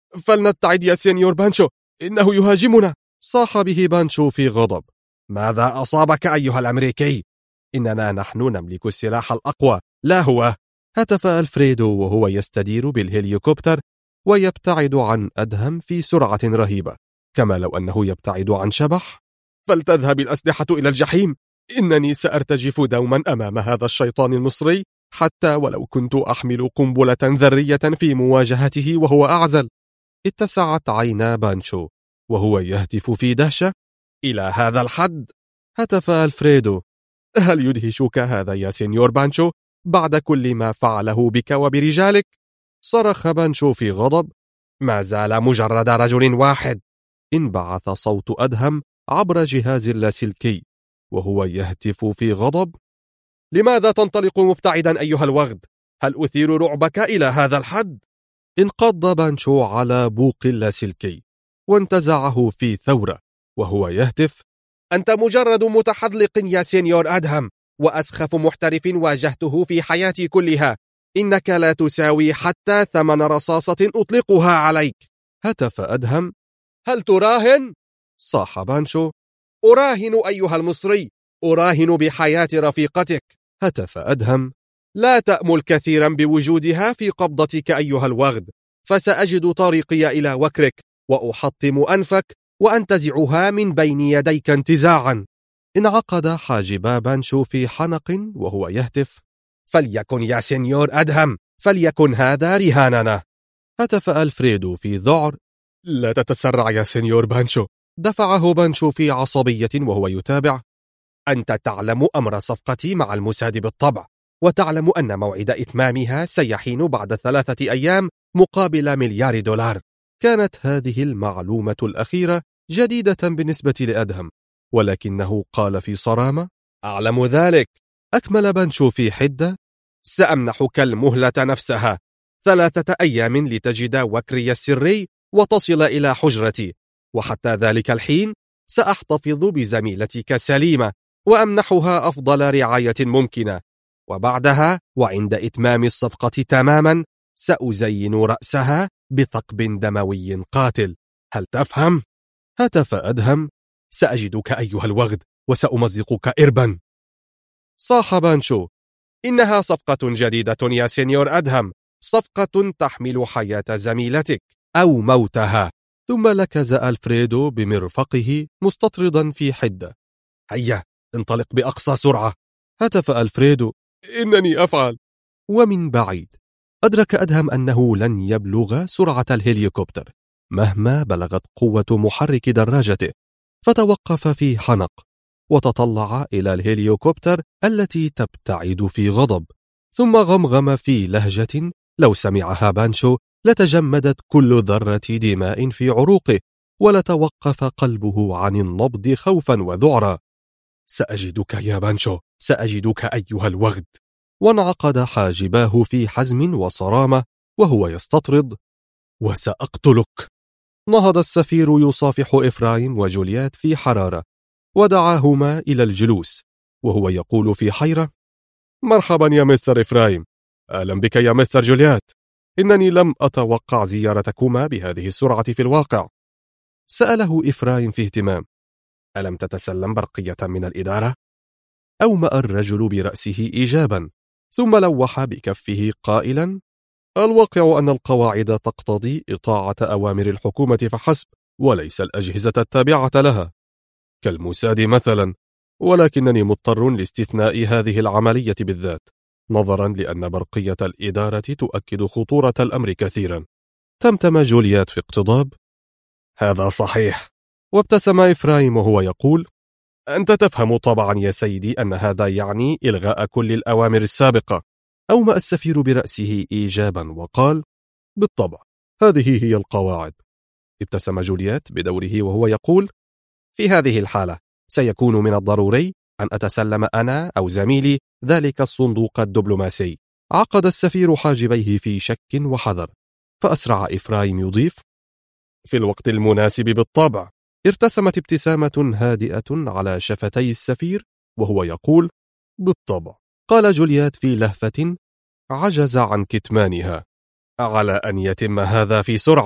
[SPEAKER 1] فلنبتعد يا سينيور بانشو، إنه يهاجمنا. صاح به بانشو في غضب. ماذا أصابك أيها الأمريكي؟ إننا نحن نملك السلاح الأقوى، لا هو. هتف ألفريدو وهو يستدير بالهليكوبتر ويبتعد عن أدهم في سرعة رهيبة، كما لو أنه يبتعد عن شبح. فلتذهب الأسلحة إلى الجحيم، إنني سأرتجف دوما أمام هذا الشيطان المصري، حتى ولو كنت أحمل قنبلة ذرية في مواجهته وهو أعزل. اتسعت عينا بانشو وهو يهتف في دهشة. إلى هذا الحد؟ هتف ألفريدو. هل يدهشك هذا يا سينيور بانشو بعد كل ما فعله بك وبرجالك؟ صرخ بانشو في غضب. ما زال مجرد رجل واحد. انبعث صوت أدهم عبر جهاز اللاسلكي وهو يهتف في غضب. لماذا تنطلق مبتعدا أيها الوغد؟ هل أثير رعبك إلى هذا الحد؟ انقض بانشو على بوق اللاسلكي وانتزعه في ثورة وهو يهتف. أنت مجرد متحذلق يا سينيور أدهم، وأسخف محترف واجهته في حياتي كلها. إنك لا تساوي حتى ثمن رصاصة أطلقها عليك. هتف أدهم. هل تراهن؟ صاح بانشو. أراهن أيها المصري، أراهن بحياة رفيقتك. هتف أدهم. لا تأمل كثيرا بوجودها في قبضتك أيها الوغد، فسأجد طريقي إلى وكرك وأحطم أنفك وأنتزعها من بين يديك انتزاعا. انعقد حاجبا بانشو في حنق وهو يهتف. فليكن يا سينيور أدهم، فليكن هذا رهاننا. هتف ألفريدو في ذعر. لا تتسرع يا سينيور بانشو. دفعه بانشو في عصبية وهو يتابع. أنت تعلم أمر صفقتي مع الموساد بالطبع، وتعلم أن موعد إتمامها سيحين بعد 3 أيام مقابل $1,000,000. كانت هذه المعلومة الأخيرة جديدة بالنسبة لأدهم، ولكنه قال في صرامة. أعلم ذلك. أكمل بانشو في حدة. سأمنحك المهلة نفسها، 3 أيام لتجد وكري السري وتصل إلى حجرتي، وحتى ذلك الحين سأحتفظ بزميلتك سليمة وأمنحها أفضل رعاية ممكنة، وبعدها وعند إتمام الصفقة تماما سأزين رأسها بثقب دموي قاتل. هل تفهم؟ هتف أدهم. سأجدك أيها الوغد وسأمزقك إربا. صاح بانشو. إنها صفقة جديدة يا سينيور أدهم، صفقة تحمل حياة زميلتك أو موتها. ثم لكز ألفريدو بمرفقه مستطردا في حدة. هيا انطلق بأقصى سرعة. هتف ألفريدو. إنني أفعل. ومن بعيد أدرك أدهم أنه لن يبلغ سرعة الهليكوبتر مهما بلغت قوة محرك دراجته، فتوقف في حنق وتطلع إلى الهليكوبتر التي تبتعد في غضب، ثم غمغم في لهجة لو سمعها بانشو لتجمدت كل ذرة دماء في عروقه ولتوقف قلبه عن النبض خوفا وذعرا. سأجدك يا بانشو، سأجدك أيها الوغد. وانعقد حاجباه في حزم وصرامة وهو يستطرد. وسأقتلك. نهض السفير يصافح إفرايم وجوليات في حرارة ودعاهما إلى الجلوس وهو يقول في حيرة. مرحبا يا مستر إفرايم. أهلا بك يا مستر جوليات. إنني لم أتوقع زيارتكما بهذه السرعة في الواقع. سأله إفرايم في اهتمام. ألم تتسلم برقية من الإدارة؟ أومأ الرجل برأسه إيجابا، ثم لوح بكفه قائلا. الواقع أن القواعد تقتضي إطاعة أوامر الحكومة فحسب، وليس الأجهزة التابعة لها كالموساد مثلا، ولكنني مضطر لاستثناء هذه العملية بالذات نظرا لأن برقية الإدارة تؤكد خطورة الأمر كثيرا. تمتم جوليات في اقتضاب. هذا صحيح. وابتسم إفرايم وهو يقول. أنت تفهم طبعا يا سيدي أن هذا يعني إلغاء كل الأوامر السابقة. أومأ السفير برأسه إيجابا وقال. بالطبع، هذه هي القواعد. ابتسم جوليات بدوره وهو يقول. في هذه الحالة سيكون من الضروري أن أتسلم أنا أو زميلي ذلك الصندوق الدبلوماسي. عقد السفير حاجبيه في شك وحذر، فأسرع إفرايم يضيف. في الوقت المناسب بالطبع. ارتسمت ابتسامة هادئة على شفتي السفير وهو يقول. بالطبع. قال جوليات في لهفة عجز عن كتمانها. على أن يتم هذا في سرعة.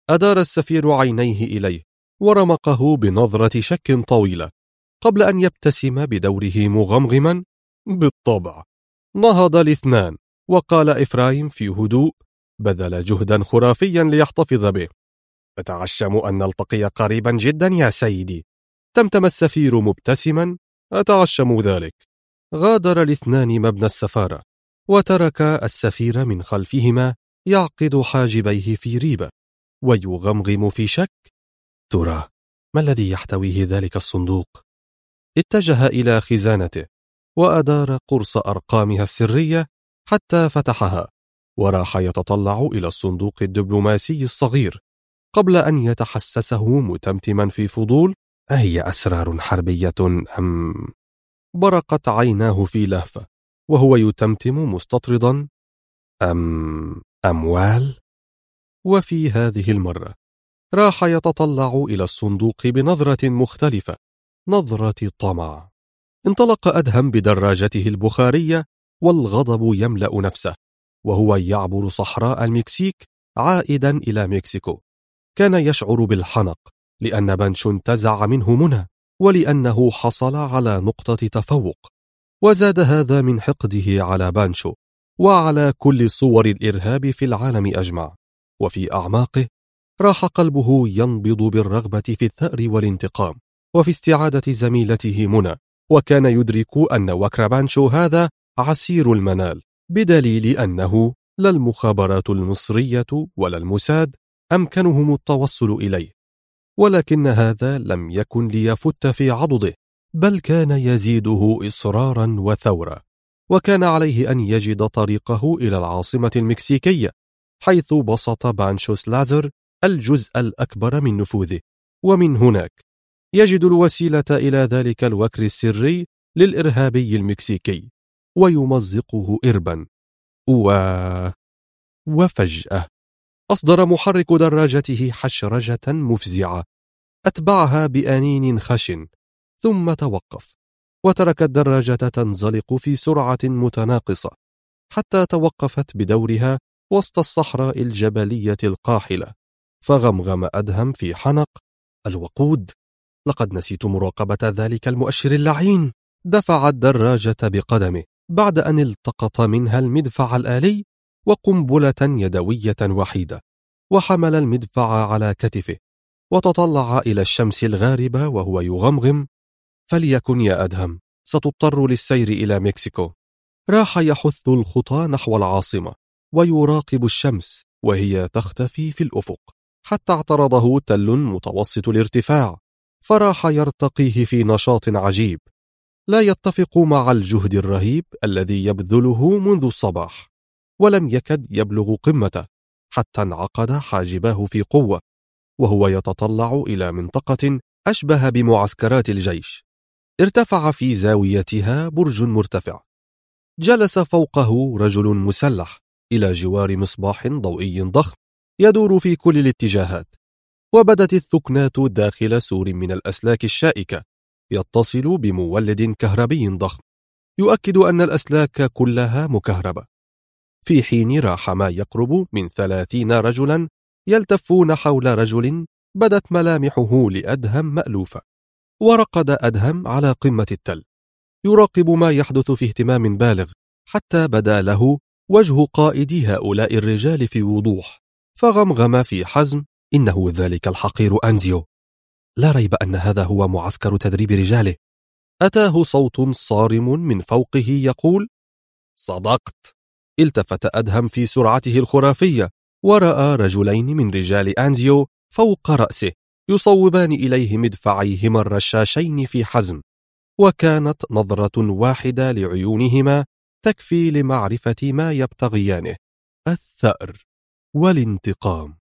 [SPEAKER 1] أدار السفير عينيه إليه ورمقه بنظرة شك طويلة قبل أن يبتسم بدوره مغمغما: بالطبع. نهض الاثنان وقال إفرايم في هدوء بذل جهدا خرافيا ليحتفظ به: أتعشم أن نلتقي قريبا جدا يا سيدي. تمتم السفير مبتسما: أتعشم ذلك. غادر الاثنان مبنى السفارة وترك السفير من خلفهما يعقد حاجبيه في ريبة ويغمغم في شك: ترى ما الذي يحتويه ذلك الصندوق؟ اتجه إلى خزانته وأدار قرص أرقامها السرية حتى فتحها، وراح يتطلع إلى الصندوق الدبلوماسي الصغير قبل أن يتحسسه متمتما في فضول: أهي أسرار حربية أم؟ برقت عيناه في لهفة وهو يتمتم مستطردا: أموال؟ وفي هذه المرة راح يتطلع إلى الصندوق بنظرة مختلفة، نظرة طمع. انطلق أدهم بدراجته البخارية والغضب يملأ نفسه وهو يعبر صحراء المكسيك عائدا إلى مكسيكو. كان يشعر بالحنق لأن بانشو انتزع منه منى ولأنه حصل على نقطة تفوق، وزاد هذا من حقده على بانشو وعلى كل صور الإرهاب في العالم أجمع. وفي أعماقه راح قلبه ينبض بالرغبة في الثأر والانتقام وفي استعادة زميلته منى، وكان يدرك أن وكر بانشو هذا عسير المنال، بدليل أنه لا المخابرات المصرية ولا الموساد أمكنهم التوصل إليه. ولكن هذا لم يكن ليفت في عضده، بل كان يزيده إصرارا وثورة، وكان عليه أن يجد طريقه إلى العاصمة المكسيكية، حيث بسط بانشو سلازر الجزء الأكبر من نفوذه، ومن هناك يجد الوسيلة إلى ذلك الوكر السري للإرهابي المكسيكي ويمزقه إربا. وفجأة أصدر محرك دراجته حشرجة مفزعة أتبعها بأنين خشن، ثم توقف وترك الدراجة تنزلق في سرعة متناقصة حتى توقفت بدورها وسط الصحراء الجبلية القاحلة. فغمغم أدهم في حنق: الوقود، لقد نسيت مراقبة ذلك المؤشر اللعين. دفع الدراجة بقدمه بعد أن التقط منها المدفع الآلي وقنبلة يدوية وحيدة، وحمل المدفع على كتفه وتطلع إلى الشمس الغاربة وهو يغمغم: فليكن يا أدهم، ستضطر للسير إلى مكسيكو. راح يحث الخطى نحو العاصمة ويراقب الشمس وهي تختفي في الأفق، حتى اعترضه تل متوسط الارتفاع، فراح يرتقيه في نشاط عجيب لا يتفق مع الجهد الرهيب الذي يبذله منذ الصباح، ولم يكد يبلغ قمته حتى انعقد حاجباه في قوة، وهو يتطلع إلى منطقة أشبه بمعسكرات الجيش. ارتفع في زاويتها برج مرتفع، جلس فوقه رجل مسلح إلى جوار مصباح ضوئي ضخم يدور في كل الاتجاهات، وبدت الثكنات داخل سور من الأسلاك الشائكة يتصل بمولد كهربي ضخم يؤكد أن الأسلاك كلها مكهربة، في حين راح ما يقرب من 30 رجلا يلتفون حول رجل بدت ملامحه لأدهم مألوفة. ورقد أدهم على قمة التل يراقب ما يحدث في اهتمام بالغ، حتى بدا له وجه قائد هؤلاء الرجال في وضوح، فغمغم في حزم: إنه ذلك الحقير أنزيو، لا ريب أن هذا هو معسكر تدريب رجاله. أتاه صوت صارم من فوقه يقول: صدقت. التفت أدهم في سرعته الخرافية ورأى رجلين من رجال أنزيو فوق رأسه يصوبان إليه مدفعيهما الرشاشين في حزم، وكانت نظرة واحدة لعيونهما تكفي لمعرفة ما يبتغيانه: الثأر والانتقام.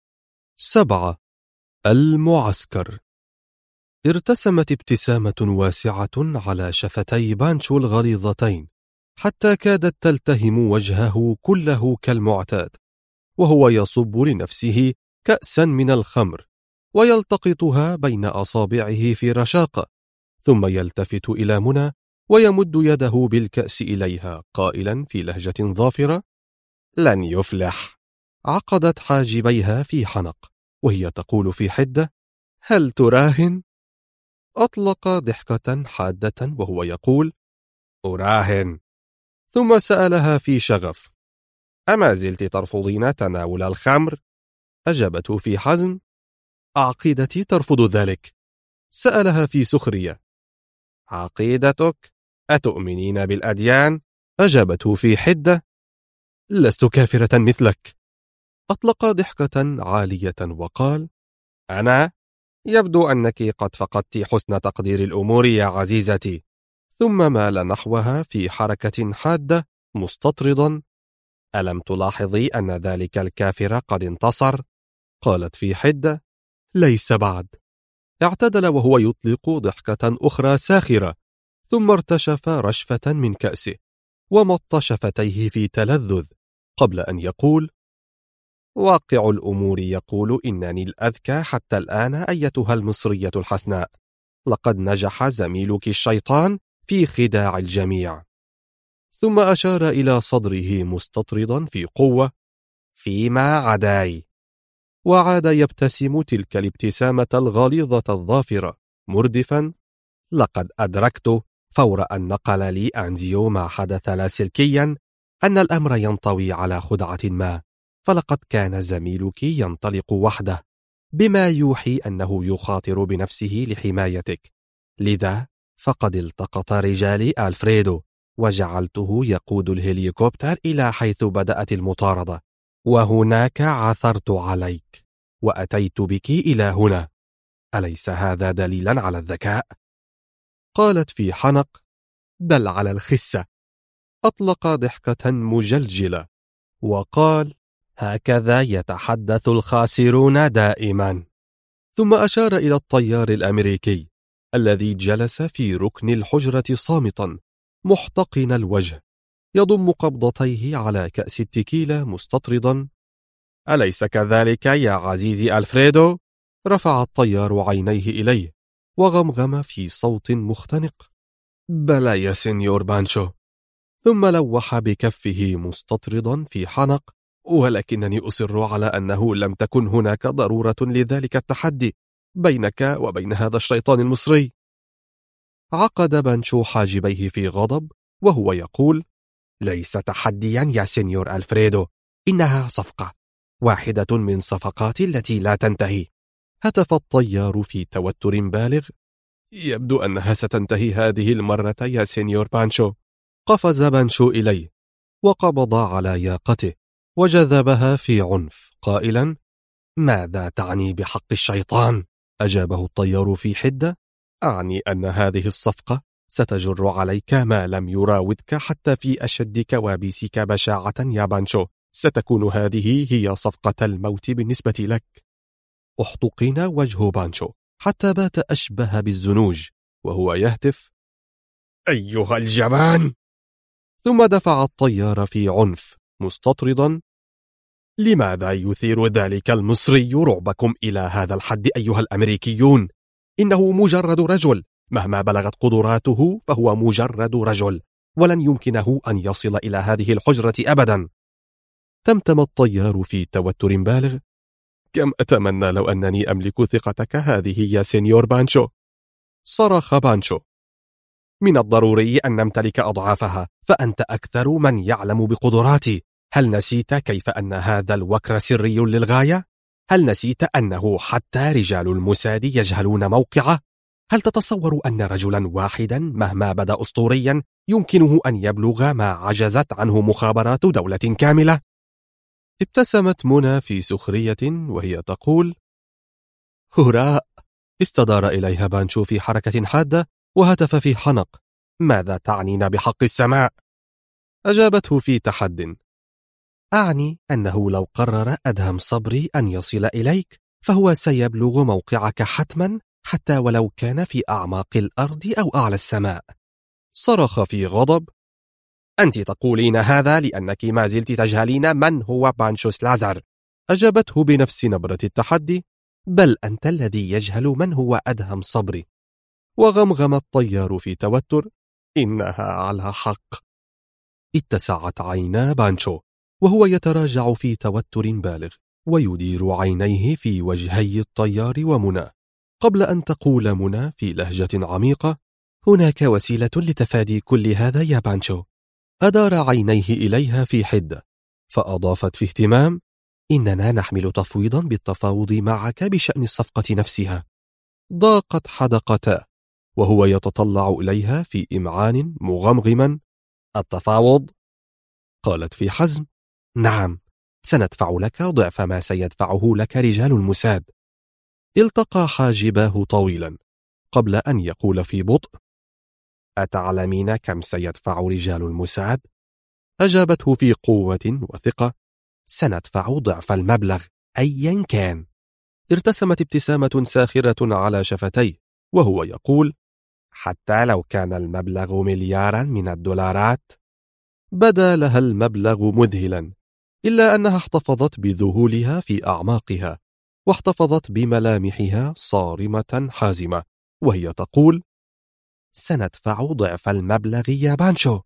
[SPEAKER 1] 7. المعسكر. ارتسمت ابتسامة واسعة على شفتي بانشو الغليظتين حتى كادت تلتهم وجهه كله كالمعتاد، وهو يصب لنفسه كأسا من الخمر ويلتقطها بين أصابعه في رشاقة، ثم يلتفت إلى منى ويمد يده بالكأس إليها قائلا في لهجة ظافرة: لن يفلح. عقدت حاجبيها في حنق وهي تقول في حدة: هل تراهن؟ أطلق ضحكة حادة وهو يقول: أراهن. ثم سألها في شغف: أما زلت ترفضين تناول الخمر؟ أجابته في حزم: عقيدتي ترفض ذلك. سألها في سخرية: عقيدتك؟ أتؤمنين بالأديان؟ أجابته في حدة: لست كافرة مثلك. أطلق ضحكة عالية وقال: أنا؟ يبدو أنك قد فقدت حسن تقدير الأمور يا عزيزتي. ثم مال نحوها في حركة حادة مستطردا: ألم تلاحظي أن ذلك الكافر قد انتصر؟ قالت في حدة: ليس بعد. اعتدل وهو يطلق ضحكة أخرى ساخرة، ثم ارتشف رشفة من كأسه ومط شفتيه في تلذذ قبل أن يقول: واقع الأمور يقول إنني الأذكى حتى الآن أيتها المصرية الحسناء. لقد نجح زميلك الشيطان في خداع الجميع. ثم أشار إلى صدره مستطردا في قوة: فيما عداي. وعاد يبتسم تلك الابتسامة الغليظة الظافرة مردفا: لقد أدركت فور أن نقل لي أنزيو ما حدث لاسلكيا أن الأمر ينطوي على خدعة ما، فلقد كان زميلك ينطلق وحده بما يوحي أنه يخاطر بنفسه لحمايتك، لذا فقد التقط رجالي ألفريدو وجعلته يقود الهليكوبتر إلى حيث بدأت المطاردة، وهناك عثرت عليك وأتيت بك إلى هنا. أليس هذا دليلا على الذكاء؟ قالت في حنق: بل على الخسة. أطلق ضحكة مجلجلة وقال: هكذا يتحدث الخاسرون دائما. ثم أشار إلى الطيار الأمريكي الذي جلس في ركن الحجرة صامتا محتقن الوجه يضم قبضتيه على كأس التكيلة مستطردا: أليس كذلك يا عزيزي ألفريدو؟ رفع الطيار عينيه إليه وغمغم في صوت مختنق: بلى يا سينيور بانشو. ثم لوح بكفه مستطردا في حنق: ولكنني أصر على أنه لم تكن هناك ضرورة لذلك التحدي بينك وبين هذا الشيطان المصري. عقد بانشو حاجبيه في غضب وهو يقول: ليس تحديا يا سينيور ألفريدو، إنها صفقة واحدة من صفقات التي لا تنتهي. هتف الطيار في توتر بالغ: يبدو أنها ستنتهي هذه المرة يا سينيور بانشو. قفز بانشو إليه وقبض على ياقته وجذبها في عنف قائلا: ماذا تعني بحق الشيطان؟ أجابه الطيار في حدة: أعني أن هذه الصفقة ستجر عليك ما لم يراودك حتى في أشد كوابيسك بشاعة يا بانشو. ستكون هذه هي صفقة الموت بالنسبة لك. احتقن وجه بانشو حتى بات أشبه بالزنوج وهو يهتف: أيها الجبان! ثم دفع الطيار في عنف مستطردا: لماذا يثير ذلك المصري رعبكم إلى هذا الحد أيها الأمريكيون؟ إنه مجرد رجل، مهما بلغت قدراته فهو مجرد رجل، ولن يمكنه أن يصل إلى هذه الحجرة أبدا. تمتم الطيار في توتر بالغ: كم أتمنى لو أنني أملك ثقتك هذه يا سينيور بانشو. صرخ بانشو: من الضروري أن نمتلك أضعافها، فأنت أكثر من يعلم بقدراتي. هل نسيت كيف أن هذا الوكر سري للغاية؟ هل نسيت أنه حتى رجال الموساد يجهلون موقعه؟ هل تتصور أن رجلا واحدا مهما بدا أسطوريا يمكنه أن يبلغ ما عجزت عنه مخابرات دولة كاملة؟ ابتسمت منى في سخرية وهي تقول: هراء. استدار إليها بانشو في حركة حادة وهتف في حنق: ماذا تعنين بحق السماء؟ أجابته في تحد: أعني أنه لو قرر أدهم صبري أن يصل إليك فهو سيبلغ موقعك حتما، حتى ولو كان في أعماق الأرض أو أعلى السماء. صرخ في غضب: أنت تقولين هذا لأنك ما زلت تجهلين من هو بانشو سلازر. أجابته بنفس نبرة التحدي: بل أنت الذي يجهل من هو أدهم صبري. وغمغم الطيار في توتر: إنها على حق. اتسعت عينا بانشو وهو يتراجع في توتر بالغ ويدير عينيه في وجهي الطيار ومنى، قبل أن تقول منى في لهجة عميقة: هناك وسيلة لتفادي كل هذا يا بانشو. أدار عينيه إليها في حدة، فأضافت في اهتمام: إننا نحمل تفويضا بالتفاوض معك بشأن الصفقة نفسها. ضاقت حدقتا وهو يتطلع إليها في إمعان مغمغما. التفاوض؟ قالت في حزم: نعم، سندفع لك ضعف ما سيدفعه لك رجال الموساد. التقى حاجباه طويلا قبل أن يقول في بطء: أتعلمين كم سيدفع رجال الموساد؟ أجابته في قوة وثقة: سندفع ضعف المبلغ أيا كان. ارتسمت ابتسامة ساخرة على شفتيه وهو يقول: حتى لو كان المبلغ مليارا من الدولارات؟ بدا لها المبلغ مذهلا، إلا أنها احتفظت بذهولها في أعماقها، واحتفظت بملامحها صارمة حازمة وهي تقول: سندفع ضعف المبلغ يا بانشو.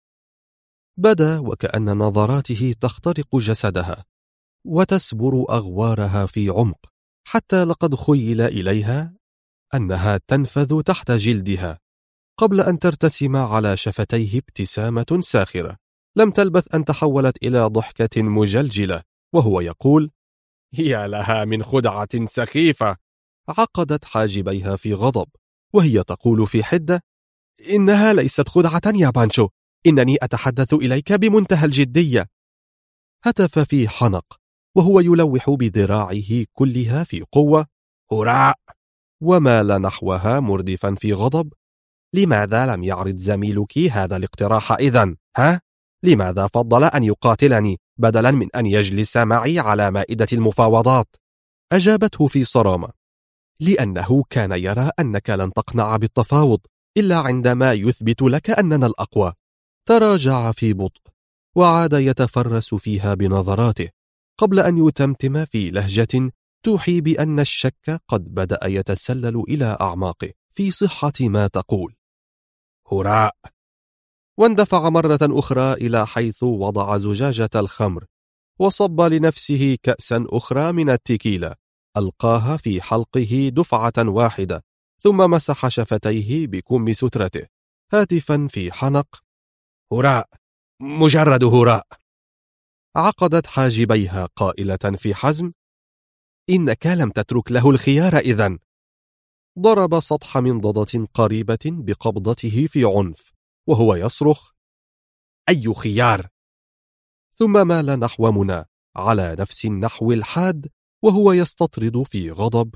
[SPEAKER 1] بدا وكأن نظراته تخترق جسدها وتسبر أغوارها في عمق، حتى لقد خيل إليها أنها تنفذ تحت جلدها، قبل أن ترتسم على شفتيه ابتسامة ساخرة لم تلبث أن تحولت إلى ضحكة مجلجلة وهو يقول: يا لها من خدعة سخيفة. عقدت حاجبيها في غضب وهي تقول في حدة: إنها ليست خدعة يا بانشو، إنني أتحدث إليك بمنتهى الجدية. هتف في حنق وهو يلوح بذراعه كلها في قوة: هراء! ومال نحوها مردفا في غضب: لماذا لم يعرض زميلك هذا الاقتراح إذن؟ ها؟ لماذا فضل أن يقاتلني بدلا من أن يجلس معي على مائدة المفاوضات؟ أجابته في صرامة: لأنه كان يرى أنك لن تقنع بالتفاوض إلا عندما يثبت لك أننا الأقوى. تراجع في بطء وعاد يتفرس فيها بنظراته، قبل أن يتمتم في لهجة توحي بأن الشك قد بدأ يتسلل إلى أعماقه في صحة ما تقول: هراء! واندفع مرة أخرى إلى حيث وضع زجاجة الخمر وصب لنفسه كأسا أخرى من التيكيلا، ألقاها في حلقه دفعة واحدة، ثم مسح شفتيه بكم سترته هاتفا في حنق: هراء! مجرد هراء! عقدت حاجبيها قائلة في حزم: إنك لم تترك له الخيار إذن. ضرب سطح منضدة قريبة بقبضته في عنف وهو يصرخ: أي خيار؟ ثم مال نحو منى على نفس النحو الحاد وهو يستطرد في غضب: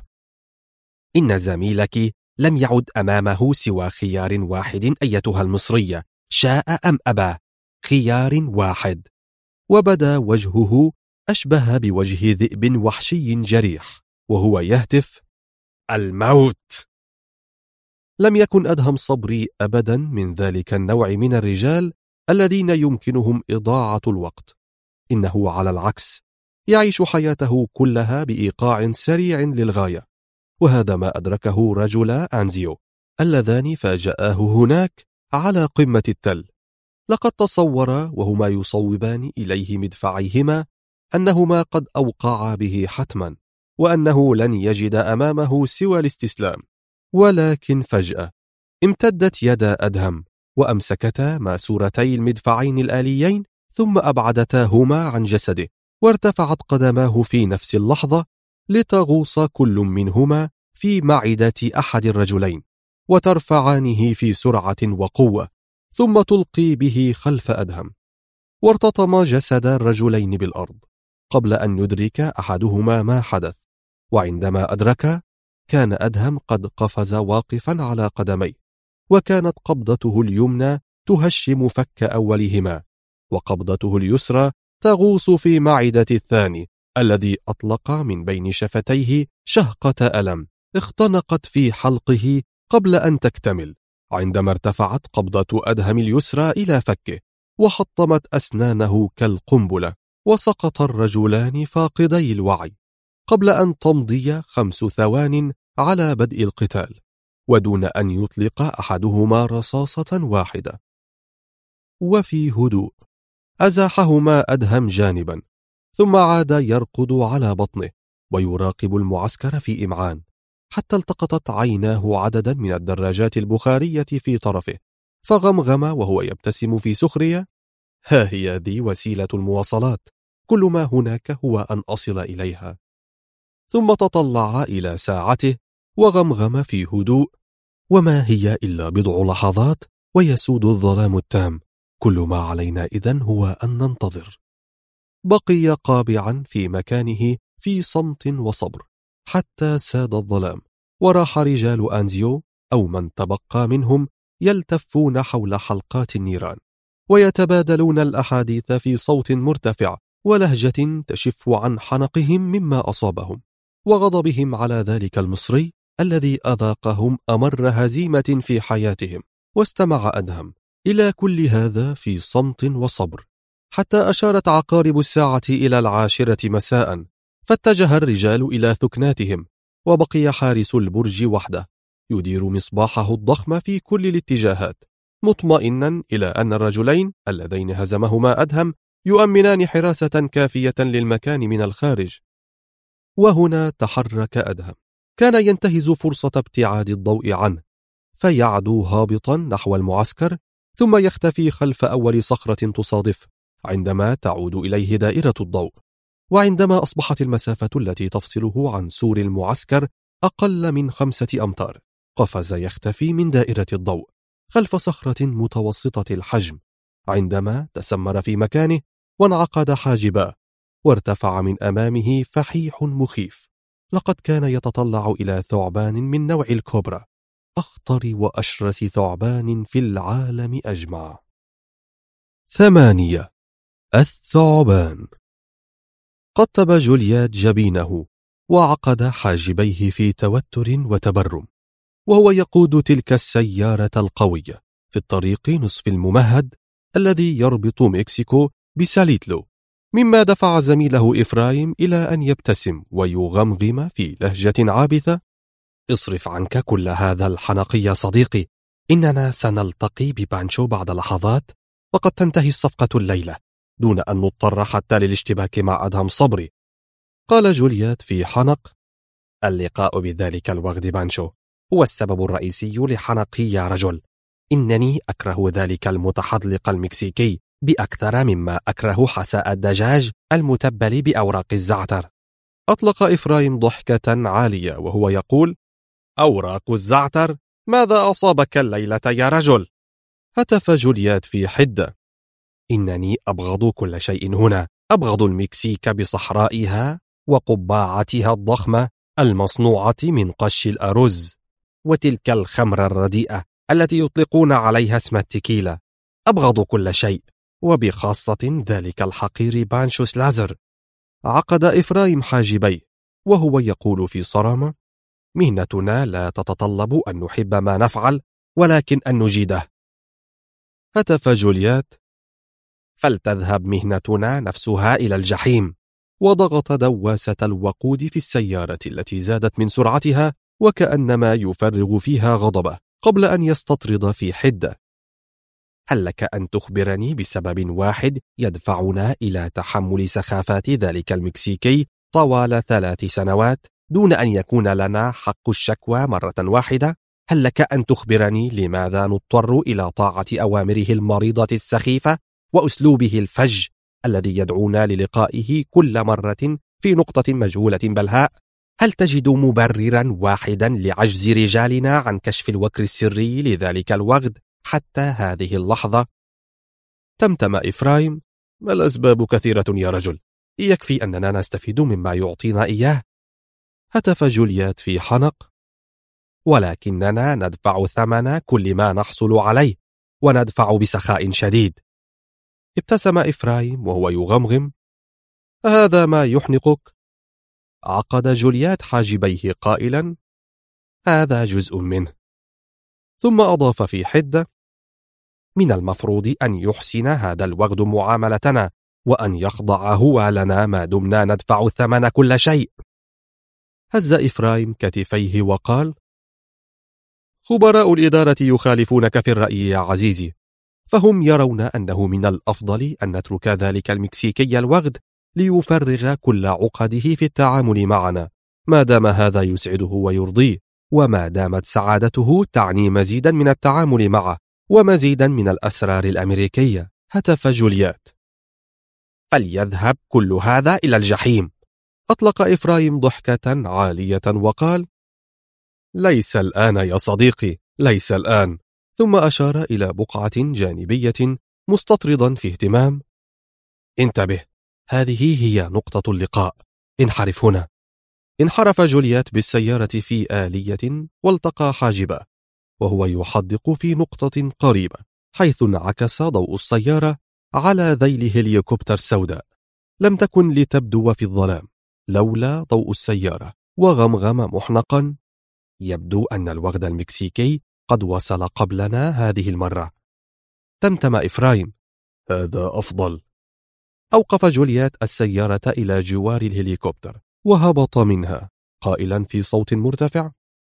[SPEAKER 1] إن زميلك لم يعد أمامه سوى خيار واحد أيتها المصرية، شاء أم أبى، خيار واحد. وبدا وجهه أشبه بوجه ذئب وحشي جريح وهو يهتف: الموت! لم يكن أدهم صبري أبدا من ذلك النوع من الرجال الذين يمكنهم إضاعة الوقت. إنه على العكس يعيش حياته كلها بإيقاع سريع للغاية، وهذا ما أدركه رجلا أنزيو اللذان فاجآه هناك على قمة التل. لقد تصور وهما يصوبان إليه مدفعيهما أنهما قد أوقعا به حتما، وأنه لن يجد أمامه سوى الاستسلام. ولكن فجأة امتدت يدا أدهم وأمسكتا ماسورتي المدفعين الآليين، ثم أبعدتاهما عن جسده، وارتفعت قدماه في نفس اللحظة لتغوص كل منهما في معدة أحد الرجلين وترفعانه في سرعة وقوة، ثم تلقي به خلف أدهم. وارتطم جسد الرجلين بالأرض قبل أن يدرك أحدهما ما حدث، وعندما أدرك كان أدهم قد قفز واقفا على قدميه، وكانت قبضته اليمنى تهشم فك أولهما، وقبضته اليسرى تغوص في معدة الثاني الذي أطلق من بين شفتيه شهقة ألم اختنقت في حلقه قبل أن تكتمل، عندما ارتفعت قبضة أدهم اليسرى إلى فكه وحطمت أسنانه كالقنبلة، وسقط الرجلان فاقدي الوعي قبل أن تمضي 5 ثوان على بدء القتال، ودون أن يطلق أحدهما رصاصة واحدة. وفي هدوء أزاحهما أدهم جانبا، ثم عاد يرقد على بطنه ويراقب المعسكر في إمعان، حتى التقطت عيناه عددا من الدراجات البخارية في طرفه، فغمغم وهو يبتسم في سخرية: ها هي ذي وسيلة المواصلات، كل ما هناك هو أن أصل إليها. ثم تطلع إلى ساعته وغمغم في هدوء: وما هي إلا بضع لحظات ويسود الظلام التام، كل ما علينا إذن هو أن ننتظر. بقي قابعا في مكانه في صمت وصبر حتى ساد الظلام، وراح رجال أنزيو أو من تبقى منهم يلتفون حول حلقات النيران ويتبادلون الأحاديث في صوت مرتفع ولهجة تشف عن حنقهم مما أصابهم وغضبهم على ذلك المصري الذي أذاقهم أمر هزيمة في حياتهم. واستمع أدهم إلى كل هذا في صمت وصبر حتى أشارت عقارب الساعة إلى 10 مساء، فاتجه الرجال إلى ثكناتهم، وبقي حارس البرج وحده يدير مصباحه الضخم في كل الاتجاهات، مطمئنا إلى أن الرجلين اللذين هزمهما أدهم يؤمنان حراسة كافية للمكان من الخارج. وهنا تحرك أدهم، كان ينتهز فرصة ابتعاد الضوء عنه فيعدو هابطا نحو المعسكر، ثم يختفي خلف أول صخرة تصادف عندما تعود إليه دائرة الضوء. وعندما أصبحت المسافة التي تفصله عن سور المعسكر أقل من 5 أمتار، قفز يختفي من دائرة الضوء خلف صخرة متوسطة الحجم، عندما تسمر في مكانه وانعقد حاجباه، وارتفع من أمامه فحيح مخيف لقد كان يتطلع إلى ثعبان من نوع الكوبرا، أخطر وأشرس ثعبان في العالم أجمع. 8. الثعبان. قطب جولياد جبينه وعقد حاجبيه في توتر وتبرم وهو يقود تلك السيارة القوية في الطريق نصف الممهد الذي يربط مكسيكو بساليتلو، مما دفع زميله إفرايم إلى أن يبتسم ويغمغم في لهجة عابثة: اصرف عنك كل هذا الحنق يا صديقي، إننا سنلتقي ببانشو بعد لحظات وقد تنتهي الصفقة الليلة دون أن نضطر حتى للاشتباك مع أدهم صبري. قال جوليات في حنق: اللقاء بذلك الوغد بانشو هو السبب الرئيسي لحنقي يا رجل، إنني أكره ذلك المتحضلق المكسيكي بأكثر مما أكره حساء الدجاج المتبل بأوراق الزعتر. أطلق إفرايم ضحكة عالية وهو يقول: أوراق الزعتر؟ ماذا أصابك الليلة يا رجل؟ هتف جوليات في حدة: إنني أبغض كل شيء هنا، أبغض المكسيك بصحرائها وقبعتها الضخمة المصنوعة من قش الأرز، وتلك الخمر الرديئة التي يطلقون عليها اسم التكيلا، أبغض كل شيء وبخاصة ذلك الحقير بانشو سلازر. عقد إفرايم حاجبيه وهو يقول في صرامة: مهنتنا لا تتطلب أن نحب ما نفعل ولكن أن نجيده. هتف جوليات: فلتذهب مهنتنا نفسها إلى الجحيم. وضغط دواسة الوقود في السيارة التي زادت من سرعتها وكأنما يفرغ فيها غضبه قبل أن يستطرد في حدة: هل لك أن تخبرني بسبب واحد يدفعنا إلى تحمل سخافات ذلك المكسيكي طوال 3 سنوات دون أن يكون لنا حق الشكوى مرة واحدة؟ هل لك أن تخبرني لماذا نضطر إلى طاعة أوامره المريضة السخيفة وأسلوبه الفج الذي يدعونا للقائه كل مرة في نقطة مجهولة بلهاء؟ هل تجد مبررا واحدا لعجز رجالنا عن كشف الوكر السري لذلك الوغد حتى هذه اللحظة؟ تمتم إفرايم: الأسباب كثيرة يا رجل، يكفي أننا نستفيد مما يعطينا إياه. هتف جوليات في حنق: ولكننا ندفع ثمن كل ما نحصل عليه، وندفع بسخاء شديد. ابتسم إفرايم وهو يغمغم: هذا ما يحنقك؟ عقد جوليات حاجبيه قائلا: هذا جزء منه. ثم أضاف في حدة: من المفروض أن يحسن هذا الوغد معاملتنا وأن يخضع هو لنا ما دمنا ندفع ثمن كل شيء. هز إفرايم كتفيه وقال: خبراء الإدارة يخالفونك في الرأي يا عزيزي، فهم يرون أنه من الأفضل أن نترك ذلك المكسيكي الوغد ليفرغ كل عقده في التعامل معنا، ما دام هذا يسعده ويرضيه، وما دامت سعادته تعني مزيدا من التعامل معه ومزيدا من الأسرار الأمريكية. هتف جوليات: فليذهب كل هذا إلى الجحيم. أطلق إفرايم ضحكة عالية وقال: ليس الآن يا صديقي، ليس الآن. ثم أشار إلى بقعة جانبية مستطردا في اهتمام: انتبه، هذه هي نقطة اللقاء، انحرف هنا. انحرف جوليات بالسيارة في آلية والتقى حاجبه وهو يحدق في نقطة قريبة، حيث انعكس ضوء السيارة على ذيل هليكوبتر سوداء لم تكن لتبدو في الظلام لولا ضوء السيارة، وغمغم محنقا: يبدو أن الوغد المكسيكي قد وصل قبلنا هذه المرة. تمتم إفرايم: هذا أفضل. أوقف جوليات السيارة إلى جوار الهليكوبتر وهبط منها قائلا في صوت مرتفع: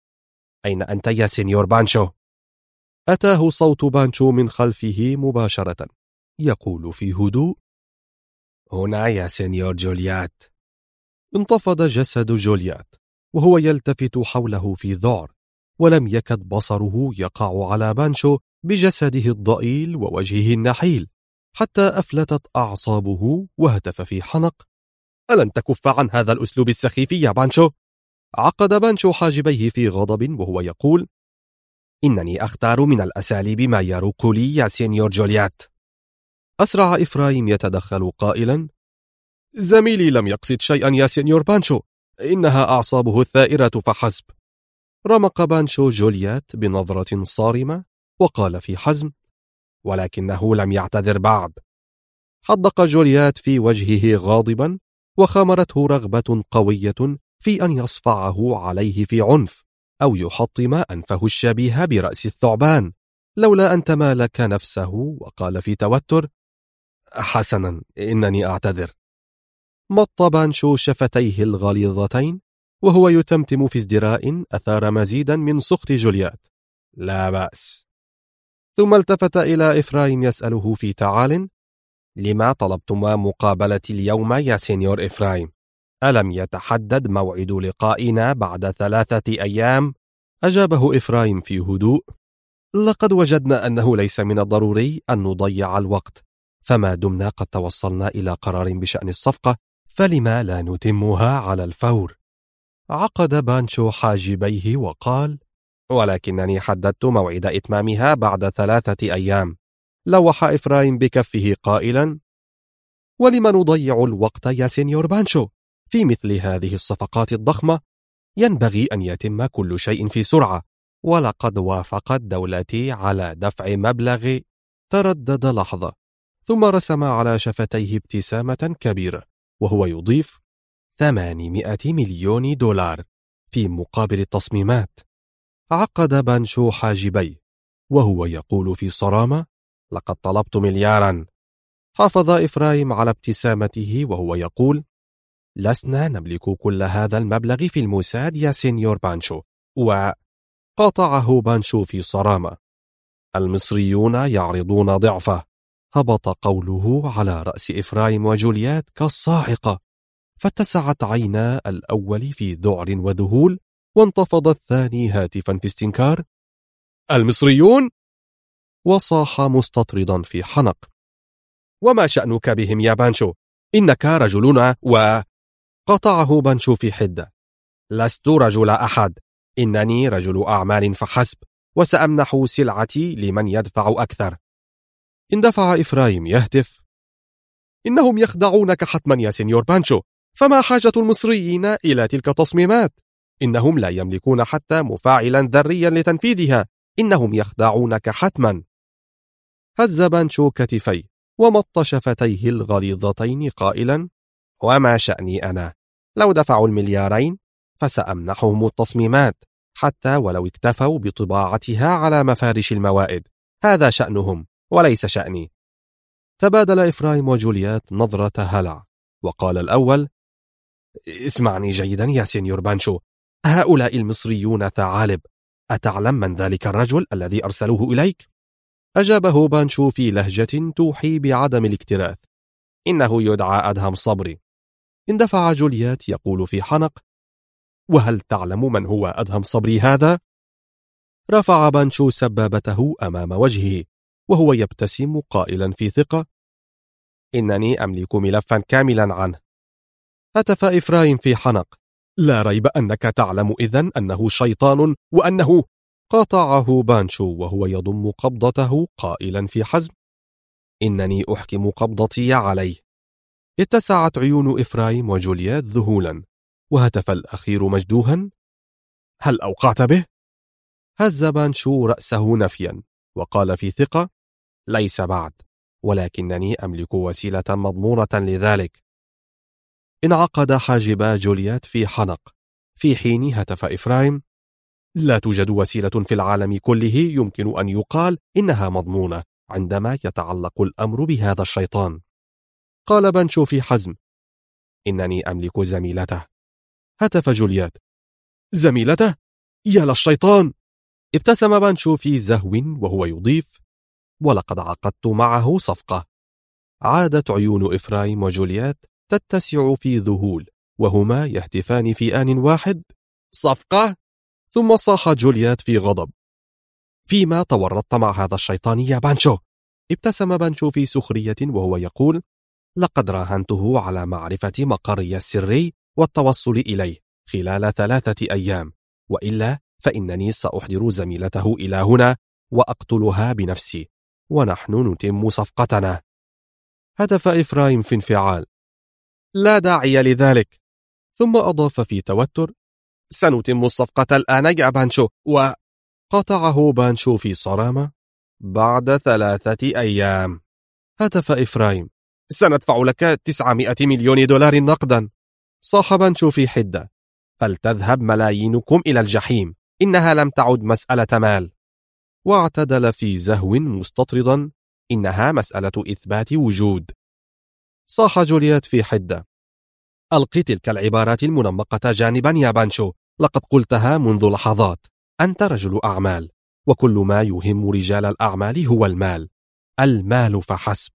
[SPEAKER 1] أين أنت يا سينيور بانشو؟ أتاه صوت بانشو من خلفه مباشرة يقول في هدوء: هنا يا سينيور جوليات. انتفض جسد جوليات وهو يلتفت حوله في ذعر، ولم يكد بصره يقع على بانشو بجسده الضئيل ووجهه النحيل، حتى أفلتت أعصابه وهتف في حنق: ألن تكف عن هذا الأسلوب السخيف يا بانشو؟ عقد بانشو حاجبيه في غضب وهو يقول: إنني أختار من الأساليب ما يروق لي يا سينيور جوليات. أسرع إفرايم يتدخل قائلا: زميلي لم يقصد شيئا يا سينيور بانشو، إنها أعصابه الثائرة فحسب. رمق بانشو جوليات بنظرة صارمة وقال في حزم: ولكنه لم يعتذر بعد. حدق جوليات في وجهه غاضبا، وخمرته رغبة قوية في أن يصفعه عليه في عنف أو يحطم أنفه الشبيه برأس الثعبان، لولا أن تمالك نفسه وقال في توتر: حسنا، إنني أعتذر. مط بانشو شفتيه الغليظتين وهو يتمتم في ازدراء أثار مزيدا من سخط جوليات: لا بأس. ثم التفت إلى إفرايم يسأله في تعال: لما طلبتما مقابلتي اليوم يا سينيور إفرايم؟ ألم يتحدد موعد لقائنا بعد 3 أيام؟ أجابه إفرايم في هدوء: لقد وجدنا أنه ليس من الضروري أن نضيع الوقت، فما دمنا قد توصلنا إلى قرار بشأن الصفقة فلما لا نتمها على الفور. عقد بانشو حاجبيه وقال: ولكنني حددت موعد إتمامها بعد 3 أيام. لوح إفرايم بكفه قائلا: ولما نضيع الوقت يا سينيور بانشو؟ في مثل هذه الصفقات الضخمة ينبغي أن يتم كل شيء في سرعة، ولقد وافقت دولتي على دفع مبلغ. تردد لحظة ثم رسم على شفتيه ابتسامة كبيرة وهو يضيف: 800 مليون دولار في مقابل التصميمات. عقد بانشو حاجبيه وهو يقول في صرامة: لقد طلبت مليارا. حافظ إفرايم على ابتسامته وهو يقول: لسنا نملك كل هذا المبلغ في الموساد يا سينيور بانشو. وقاطعه بانشو في صرامة: المصريون يعرضون ضعفه. هبط قوله على رأس إفرايم وجوليات كالصاعقة، فاتسعت عينا الأول في ذعر وذهول، وانتفض الثاني هاتفا في استنكار: المصريون؟ وصاح مستطردا في حنق: وما شأنك بهم يا بانشو؟ إنك رجلنا. وقطعه بانشو في حدة: لست رجل أحد، إنني رجل أعمال فحسب، وسأمنح سلعتي لمن يدفع أكثر. اندفع إفرايم يهتف: إنهم يخدعونك حتما يا سينيور بانشو، فما حاجة المصريين إلى تلك التصميمات؟ إنهم لا يملكون حتى مفاعلا ذريا لتنفيذها، إنهم يخدعونك حتما. هز بانشو كتفيه ومط شفتيه الغليظتين قائلا: وما شأني أنا؟ لو دفعوا المليارين فسأمنحهم التصميمات، حتى ولو اكتفوا بطباعتها على مفارش الموائد. هذا شأنهم وليس شأني. تبادل إفرايم وجوليات نظرة هلع، وقال الأول: اسمعني جيدا يا سينيور بانشو، هؤلاء المصريون ثعالب. أتعلم من ذلك الرجل الذي أرسلوه إليك؟ أجابه بانشو في لهجة توحي بعدم الاكتراث: إنه يدعى أدهم صبري، اندفع جوليات يقول في حنق: وهل تعلم من هو أدهم صبري هذا؟ رفع بانشو سبابته أمام وجهه وهو يبتسم قائلا في ثقة: إنني أملك ملفا كاملا عنه. هتف إفرايم في حنق: لا ريب أنك تعلم إذن أنه شيطان وأنه... قاطعه بانشو وهو يضم قبضته قائلا في حزم: إنني أحكم قبضتي عليه. اتسعت عيون إفرايم وجوليات ذهولا، وهتف الأخير مجدوها: هل أوقعت به؟ هز بانشو رأسه نفيا وقال في ثقة: ليس بعد، ولكنني أملك وسيلة مضمونة لذلك. انعقد حاجبا جوليات في حنق، في حين هتف إفرايم: لا توجد وسيلة في العالم كله يمكن أن يقال إنها مضمونة عندما يتعلق الأمر بهذا الشيطان. قال بانشو في حزم: إنني أملك زميلته. هتف جوليات: زميلته؟ يا للشيطان! ابتسم بانشو في زهو وهو يضيف: ولقد عقدت معه صفقة. عادت عيون إفرايم وجوليات تتسع في ذهول وهما يهتفان في آن واحد: صفقة؟ ثم صاح جوليات في غضب: فيما تورطت مع هذا الشيطان يا بانشو؟ ابتسم بانشو في سخرية وهو يقول: لقد راهنته على معرفة مقري السري والتوصل إليه خلال 3 أيام، وإلا فإنني سأحضر زميلته إلى هنا وأقتلها بنفسي، ونحن نتم صفقتنا. هتف إفرايم في انفعال: لا داعي لذلك. ثم أضاف في توتر: سنتم الصفقة الآن يا بانشو. وقطعه بانشو في صرامة: بعد 3 أيام. هتف إفرايم: سندفع لك 900 مليون دولار نقدا. صاح بانشو في حدة: فلتذهب ملايينكم إلى الجحيم، إنها لم تعد مسألة مال. واعتدل في زهو مستطردا: إنها مسألة إثبات وجود. صاح جوليات في حدة: ألقي تلك العبارات المنمقة جانبا يا بانشو، لقد قلتها منذ لحظات. أنت رجل أعمال، وكل ما يهم رجال الأعمال هو المال، المال فحسب.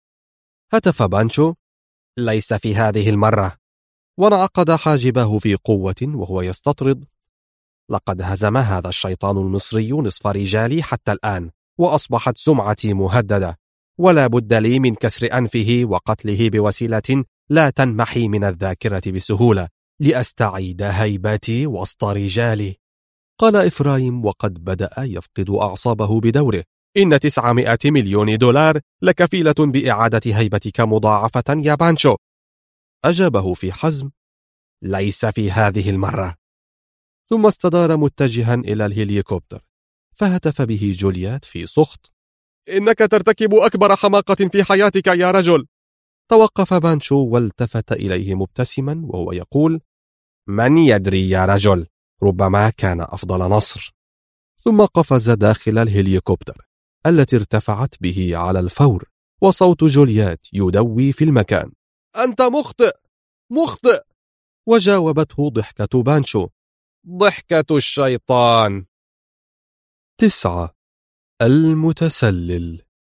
[SPEAKER 1] هتف بانشو: ليس في هذه المرة. وانعقد حاجبه في قوة وهو يستطرد: لقد هزم هذا الشيطان المصري نصف رجالي حتى الآن، وأصبحت سمعتي مهددة، ولا بد لي من كسر أنفه وقتله بوسيلة لا تنمحي من الذاكرة بسهولة، لأستعيد هيبتي وسط رجالي. قال إفرايم وقد بدأ يفقد أعصابه بدوره: إن 900 مليون دولار لكفيلة بإعادة هيبتك مضاعفة يا بانشو. أجابه في حزم: ليس في هذه المرة. ثم استدار متجها إلى الهليكوبتر، فهتف به جوليات في سخط: إنك ترتكب أكبر حماقة في حياتك يا رجل. توقف بانشو والتفت إليه مبتسما وهو يقول: من يدري يا رجل، ربما كان أفضل نصر. ثم قفز داخل الهليكوبتر التي ارتفعت به على الفور، وصوت جوليات يدوي في المكان: أنت مخطئ مخطئ. وجاوبته ضحكة بانشو: ضحكة الشيطان. 9. المتسلل.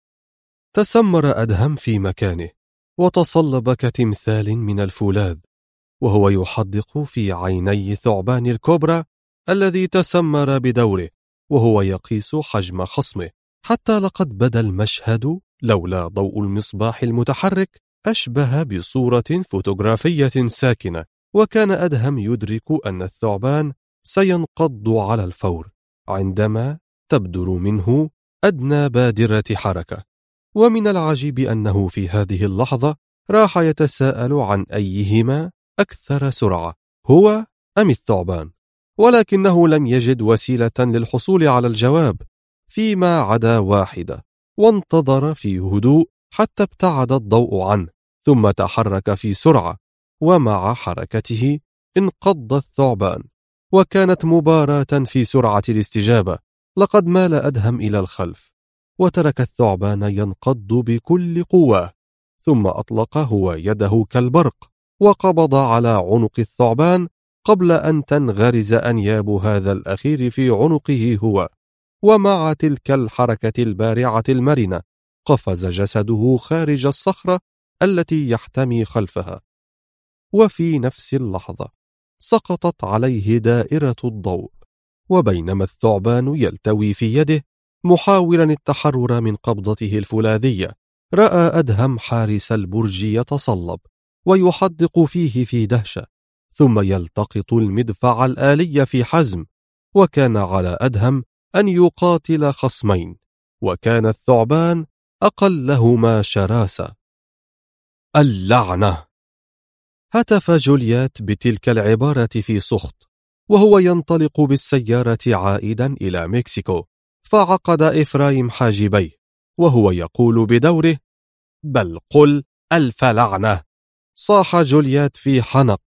[SPEAKER 1] تسمر أدهم في مكانه وتصلب كتمثال من الفولاذ، وهو يحدق في عيني ثعبان الكوبرا الذي تسمر بدوره وهو يقيس حجم خصمه، حتى لقد بدا المشهد لولا ضوء المصباح المتحرك أشبه بصورة فوتوغرافية ساكنة. وكان أدهم يدرك أن الثعبان سينقض على الفور عندما تبدر منه أدنى بادرة حركة. ومن العجيب أنه في هذه اللحظة راح يتساءل عن أيهما أكثر سرعة، هو أم الثعبان، ولكنه لم يجد وسيلة للحصول على الجواب فيما عدا واحدة، وانتظر في هدوء حتى ابتعد الضوء عنه، ثم تحرك في سرعة، ومع حركته انقض الثعبان. وكانت مباراة في سرعة الاستجابة. لقد مال أدهم إلى الخلف وترك الثعبان ينقض بكل قوة، ثم أطلق هو يده كالبرق وقبض على عنق الثعبان قبل أن تنغرز أنياب هذا الأخير في عنقه هو. ومع تلك الحركة البارعة المرنة قفز جسده خارج الصخرة التي يحتمي خلفها، وفي نفس اللحظة سقطت عليه دائرة الضوء، وبينما الثعبان يلتوي في يده محاولا التحرر من قبضته الفولاذية، رأى أدهم حارس البرج يتصلب ويحدق فيه في دهشة، ثم يلتقط المدفع الآلي في حزم. وكان على أدهم أن يقاتل خصمين، وكان الثعبان أقلهما شراسة. اللعنة! هتف جوليات بتلك العبارة في سخط وهو ينطلق بالسيارة عائدا إلى مكسيكو، فعقد إفرايم حاجبيه وهو يقول بدوره: بل قل ألف لعنة! صاح جوليات في حنق: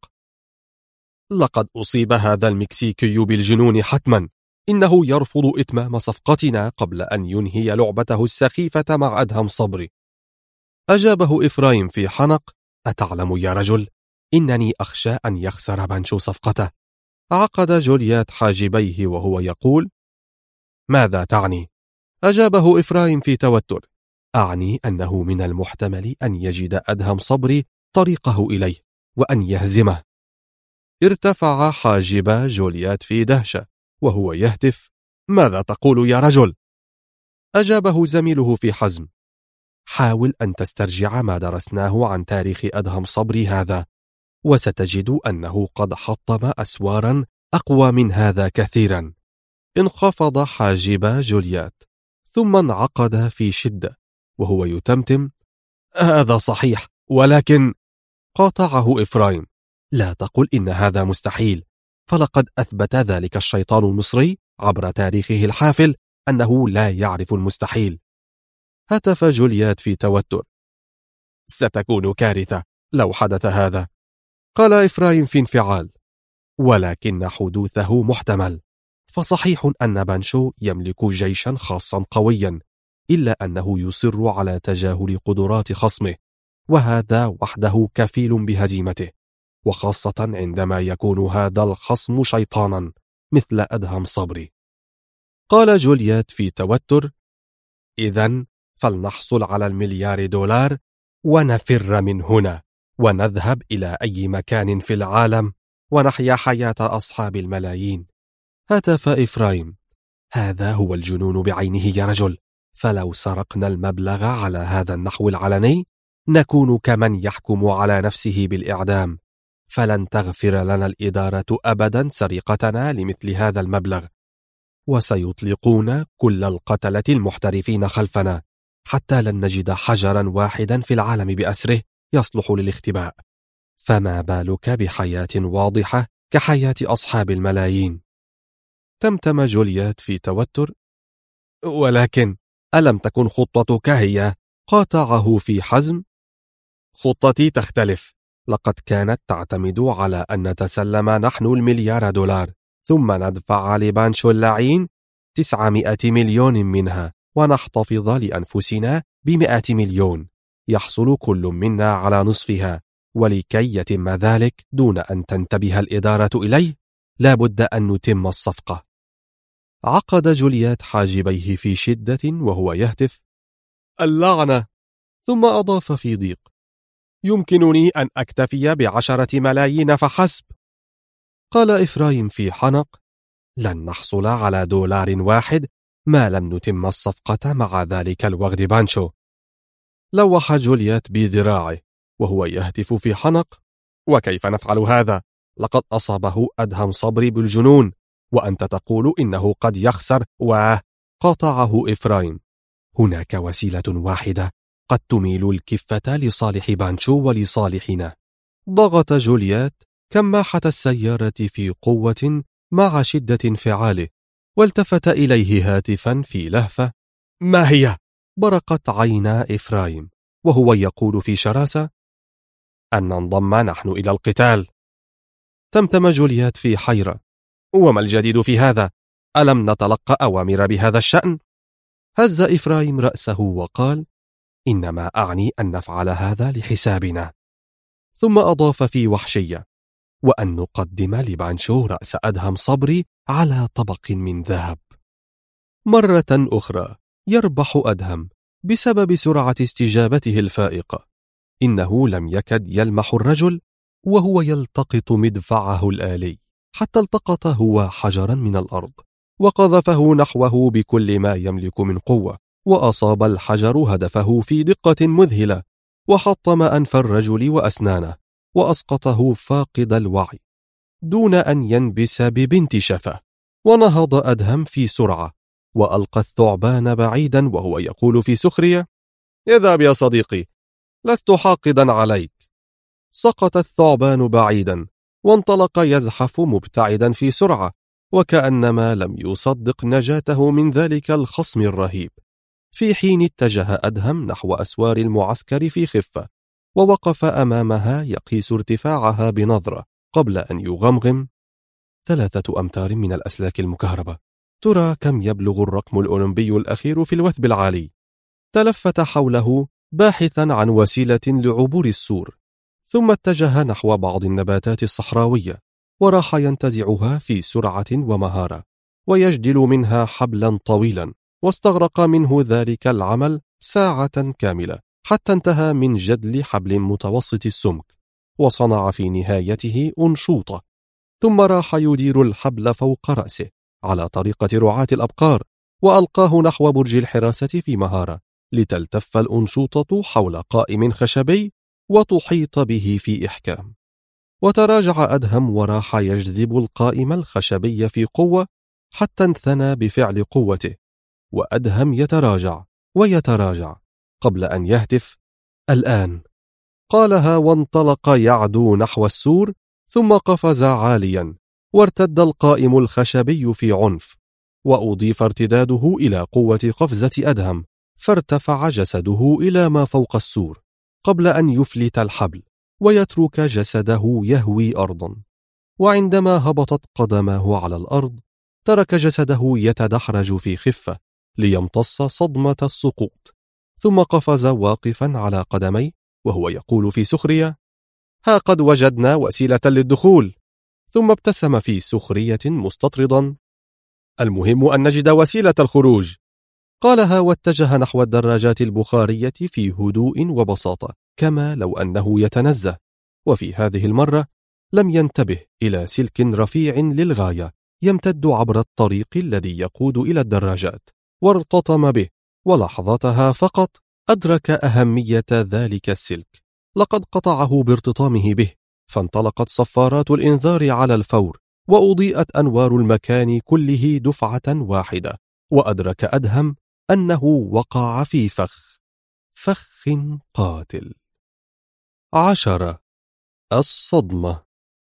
[SPEAKER 1] لقد أصيب هذا المكسيكي بالجنون حتما، إنه يرفض إتمام صفقتنا قبل أن ينهي لعبته السخيفة مع أدهم صبري. أجابه إفرايم في حنق: أتعلم يا رجل، إنني أخشى أن يخسر بانشو صفقته. عقد جوليات حاجبيه وهو يقول: ماذا تعني؟ أجابه إفرايم في توتر: أعني أنه من المحتمل أن يجد أدهم صبري طريقه إليه وأن يهزمه. ارتفع حاجبا جوليات في دهشة وهو يهتف: ماذا تقول يا رجل؟ أجابه زميله في حزم: حاول أن تسترجع ما درسناه عن تاريخ أدهم صبري هذا، وستجد أنه قد حطم أسوارا أقوى من هذا كثيرا. انخفض حاجبا جوليات ثم انعقد في شدة وهو يتمتم: هذا صحيح، ولكن... قاطعه إفرايم: لا تقل إن هذا مستحيل، فلقد أثبت ذلك الشيطان المصري عبر تاريخه الحافل أنه لا يعرف المستحيل. هتف جوليات في توتر: ستكون كارثة لو حدث هذا. قال إفرايم في انفعال: ولكن حدوثه محتمل، فصحيح أن بانشو يملك جيشا خاصا قويا، إلا أنه يصر على تجاهل قدرات خصمه، وهذا وحده كفيل بهزيمته، وخاصة عندما يكون هذا الخصم شيطانا مثل أدهم صبري. قال جوليات في توتر: إذن فلنحصل على $1,000,000 ونفر من هنا ونذهب إلى أي مكان في العالم ونحيا حياة أصحاب الملايين. هتف إفرايم: هذا هو الجنون بعينه يا رجل، فلو سرقنا المبلغ على هذا النحو العلني نكون كمن يحكم على نفسه بالإعدام، فلن تغفر لنا الإدارة أبدا سرقتنا لمثل هذا المبلغ، وسيطلقون كل القتلة المحترفين خلفنا حتى لن نجد حجرا واحدا في العالم بأسره يصلح للاختباء، فما بالك بحياة واضحة كحياة أصحاب الملايين. تمتم جوليات في توتر: ولكن ألم تكن خطتك هي؟ قاطعه في حزم: خطتي تختلف، لقد كانت تعتمد على أن نتسلم نحن $1,000,000 ثم ندفع لبانشو اللعين 900 مليون منها، ونحتفظ لأنفسنا ب100 مليون، يحصل كل منا على نصفها، ولكي يتم ذلك دون أن تنتبه الإدارة إليه لابد أن نتم الصفقة. عقد جوليات حاجبيه في شدة وهو يهتف: اللعنة! ثم أضاف في ضيق: يمكنني أن أكتفي ب10 ملايين فحسب. قال إفرايم في حنق: لن نحصل على $1 ما لم نتم الصفقة مع ذلك الوغد بانشو. لوح جوليات بذراعه وهو يهتف في حنق: وكيف نفعل هذا؟ لقد أصابه أدهم صبري بالجنون، وأنت تقول إنه قد يخسر. قاطعه إفرايم: هناك وسيلة واحدة قد تميل الكفة لصالح بانشو ولصالحنا. ضغط جوليات كماحة السيارة في قوة مع شدة انفعاله، والتفت إليه هاتفا في لهفة: ما هي؟ برقت عينا إفرايم وهو يقول في شراسة: أن ننضم نحن إلى القتال. تمتم جوليات في حيرة: وما الجديد في هذا؟ ألم نتلقى أوامر بهذا الشأن؟ هز إفرايم رأسه وقال: إنما أعني أن نفعل هذا لحسابنا. ثم أضاف في وحشية: وأن نقدم لبانشو رأس أدهم صبري على طبق من ذهب. مرة أخرى يربح أدهم بسبب سرعة استجابته الفائقة. إنه لم يكد يلمح الرجل، وهو يلتقط مدفعه الآلي، حتى التقط هو حجرا من الأرض وقذفه نحوه بكل ما يملك من قوة، وأصاب الحجر هدفه في دقة مذهلة، وحطم أنف الرجل وأسنانه، وأسقطه فاقد الوعي دون أن ينبس ببنت شفة. ونهض أدهم في سرعة وألقى الثعبان بعيدا وهو يقول في سخرية: اذهب يا صديقي، لست حاقدا عليك. سقط الثعبان بعيدا وانطلق يزحف مبتعدا في سرعة، وكأنما لم يصدق نجاته من ذلك الخصم الرهيب، في حين اتجه أدهم نحو أسوار المعسكر في خفة، ووقف أمامها يقيس ارتفاعها بنظرة قبل أن يغمغم: 3 أمتار من الأسلاك المكهربة، ترى كم يبلغ الرقم الأولمبي الأخير في الوثب العالي؟ تلفت حوله باحثا عن وسيلة لعبور السور، ثم اتجه نحو بعض النباتات الصحراوية، وراح ينتزعها في سرعة ومهارة، ويجدل منها حبلا طويلا، واستغرق منه ذلك العمل ساعة كاملة، حتى انتهى من جدل حبل متوسط السمك، وصنع في نهايته أنشوطة، ثم راح يدير الحبل فوق رأسه على طريقة رعاة الأبقار، وألقاه نحو برج الحراسة في مهارة، لتلتف الأنشوطة حول قائم خشبي وتحيط به في إحكام. وتراجع أدهم وراح يجذب القائم الخشبي في قوة حتى انثنى بفعل قوته، وأدهم يتراجع ويتراجع قبل أن يهتف: الآن. قالها وانطلق يعدو نحو السور، ثم قفز عاليا، وارتد القائم الخشبي في عنف، وأضيف ارتداده إلى قوة قفزة أدهم، فارتفع جسده إلى ما فوق السور قبل أن يفلت الحبل ويترك جسده يهوي أرضا. وعندما هبطت قدماه على الأرض ترك جسده يتدحرج في خفة ليمتص صدمة السقوط، ثم قفز واقفا على قدميه وهو يقول في سخرية: ها قد وجدنا وسيلة للدخول. ثم ابتسم في سخرية مستطردا: المهم أن نجد وسيلة الخروج. قالها واتجه نحو الدراجات البخارية في هدوء وبساطة، كما لو أنه يتنزه، وفي هذه المرة لم ينتبه إلى سلك رفيع للغاية يمتد عبر الطريق الذي يقود إلى الدراجات، وارتطم به، ولحظتها فقط أدرك أهمية ذلك السلك، لقد قطعه بارتطامه به، فانطلقت صفارات الإنذار على الفور، وأضيئت أنوار المكان كله دفعة واحدة، وأدرك أدهم أنه وقع في فخ قاتل. 10. الصدمة.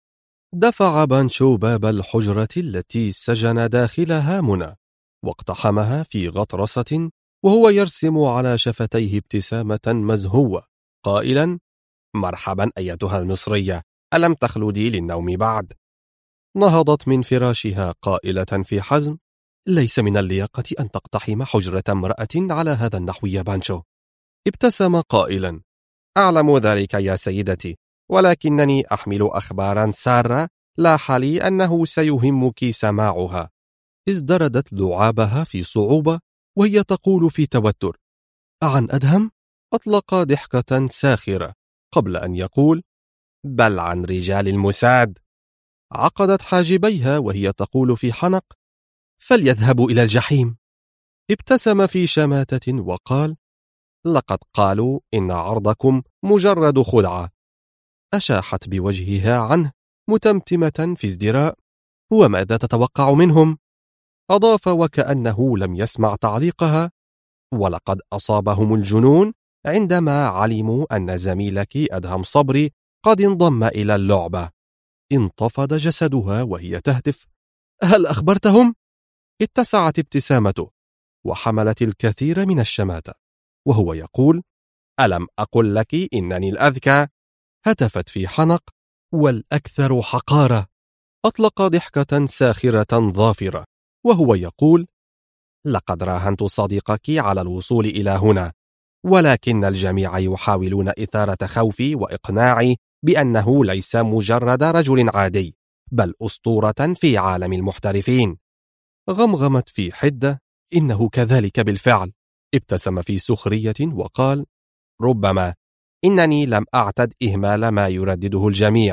[SPEAKER 1] دفع بانشو باب الحجرة التي سجن داخلها منى، واقتحمها في غطرسة وهو يرسم على شفتيه ابتسامة مزهوة، قائلا: مرحبا أيتها المصرية، ألم تخلدي للنوم بعد؟ نهضت من فراشها قائلة في حزم: ليس من اللياقة أن تقتحم حجرة امرأة على هذا النحو يا بانشو. ابتسم قائلا: أعلم ذلك يا سيدتي، ولكنني أحمل أخبارا سارة لاح لي أنه سيهمك سماعها. ازدردت لعابها في صعوبة وهي تقول في توتر: أعن أدهم؟ أطلق ضحكة ساخرة قبل أن يقول: بل عن رجال الموساد. عقدت حاجبيها وهي تقول في حنق: فليذهبوا إلى الجحيم. ابتسم في شماتة وقال: لقد قالوا إن عرضكم مجرد خدعة. أشاحت بوجهها عنه متمتمة في ازدراء: وماذا تتوقع منهم؟ أضاف وكأنه لم يسمع تعليقها: ولقد أصابهم الجنون عندما علموا أن زميلك أدهم صبري قد انضم إلى اللعبة. انتفض جسدها وهي تهتف: هل أخبرتهم؟ اتسعت ابتسامته وحملت الكثير من الشماتة وهو يقول: ألم أقل لك إنني الأذكى؟ هتفت في حنق: والأكثر حقارة. أطلق ضحكة ساخرة ظافرة وهو يقول: لقد راهنت صديقك على الوصول إلى هنا، ولكن الجميع يحاولون إثارة خوفي وإقناعي بأنه ليس مجرد رجل عادي، بل أسطورة في عالم المحترفين. غمغمت في حدة: إنه كذلك بالفعل. ابتسم في سخرية وقال: ربما، إنني لم أعتد إهمال ما يردده الجميع،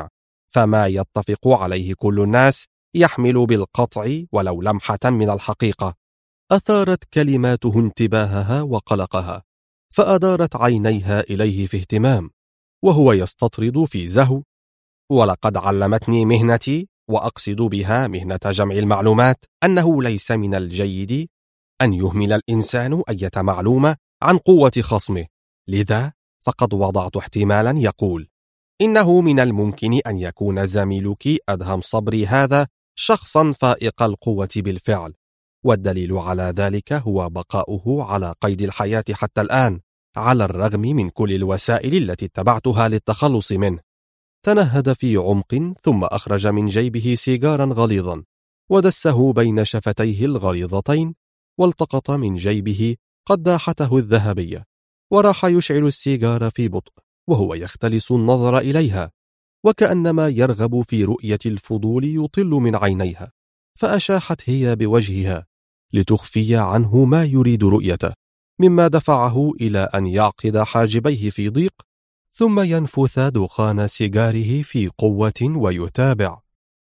[SPEAKER 2] فما يتفق عليه كل الناس يحمل بالقطع ولو لمحة من الحقيقة.
[SPEAKER 1] أثارت كلماته انتباهها وقلقها، فأدارت عينيها إليه في اهتمام وهو يستطرد في زهو:
[SPEAKER 2] ولقد علمتني مهنتي، وأقصد بها مهنة جمع المعلومات، أنه ليس من الجيد أن يهمل الإنسان أية معلومة عن قوة خصمه. لذا فقد وضعت احتمالا يقول: إنه من الممكن أن يكون زميلك أدهم صبري هذا شخصا فائق القوة بالفعل، والدليل على ذلك هو بقاؤه على قيد الحياة حتى الآن، على الرغم من كل الوسائل التي اتبعتها للتخلص منه.
[SPEAKER 1] تنهد في عمق ثم أخرج من جيبه سيجارا غليظا ودسه بين شفتيه الغليظتين، والتقط من جيبه قداحته الذهبية وراح يشعل السيجار في بطء وهو يختلس النظر إليها، وكأنما يرغب في رؤية الفضول يطل من عينيها، فأشاحت هي بوجهها لتخفي عنه ما يريد رؤيته، مما دفعه إلى أن يعقد حاجبيه في ضيق ثم ينفث دخان سيجاره في قوة ويتابع: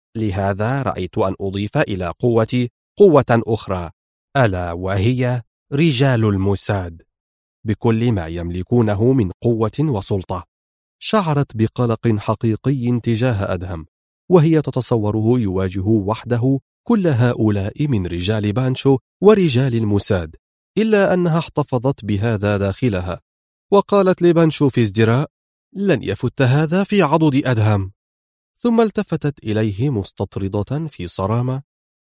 [SPEAKER 2] لهذا رأيت أن أضيف إلى قوتي قوة أخرى، ألا وهي رجال الموساد بكل ما يملكونه من قوة وسلطة.
[SPEAKER 1] شعرت بقلق حقيقي تجاه أدهم، وهي تتصوره يواجه وحده كل هؤلاء من رجال بانشو ورجال الموساد، إلا أنها احتفظت بهذا داخلها، وقالت لبانشو في ازدراء: لن يفت هذا في عضد أدهم. ثم التفتت إليه مستطردة في صرامة: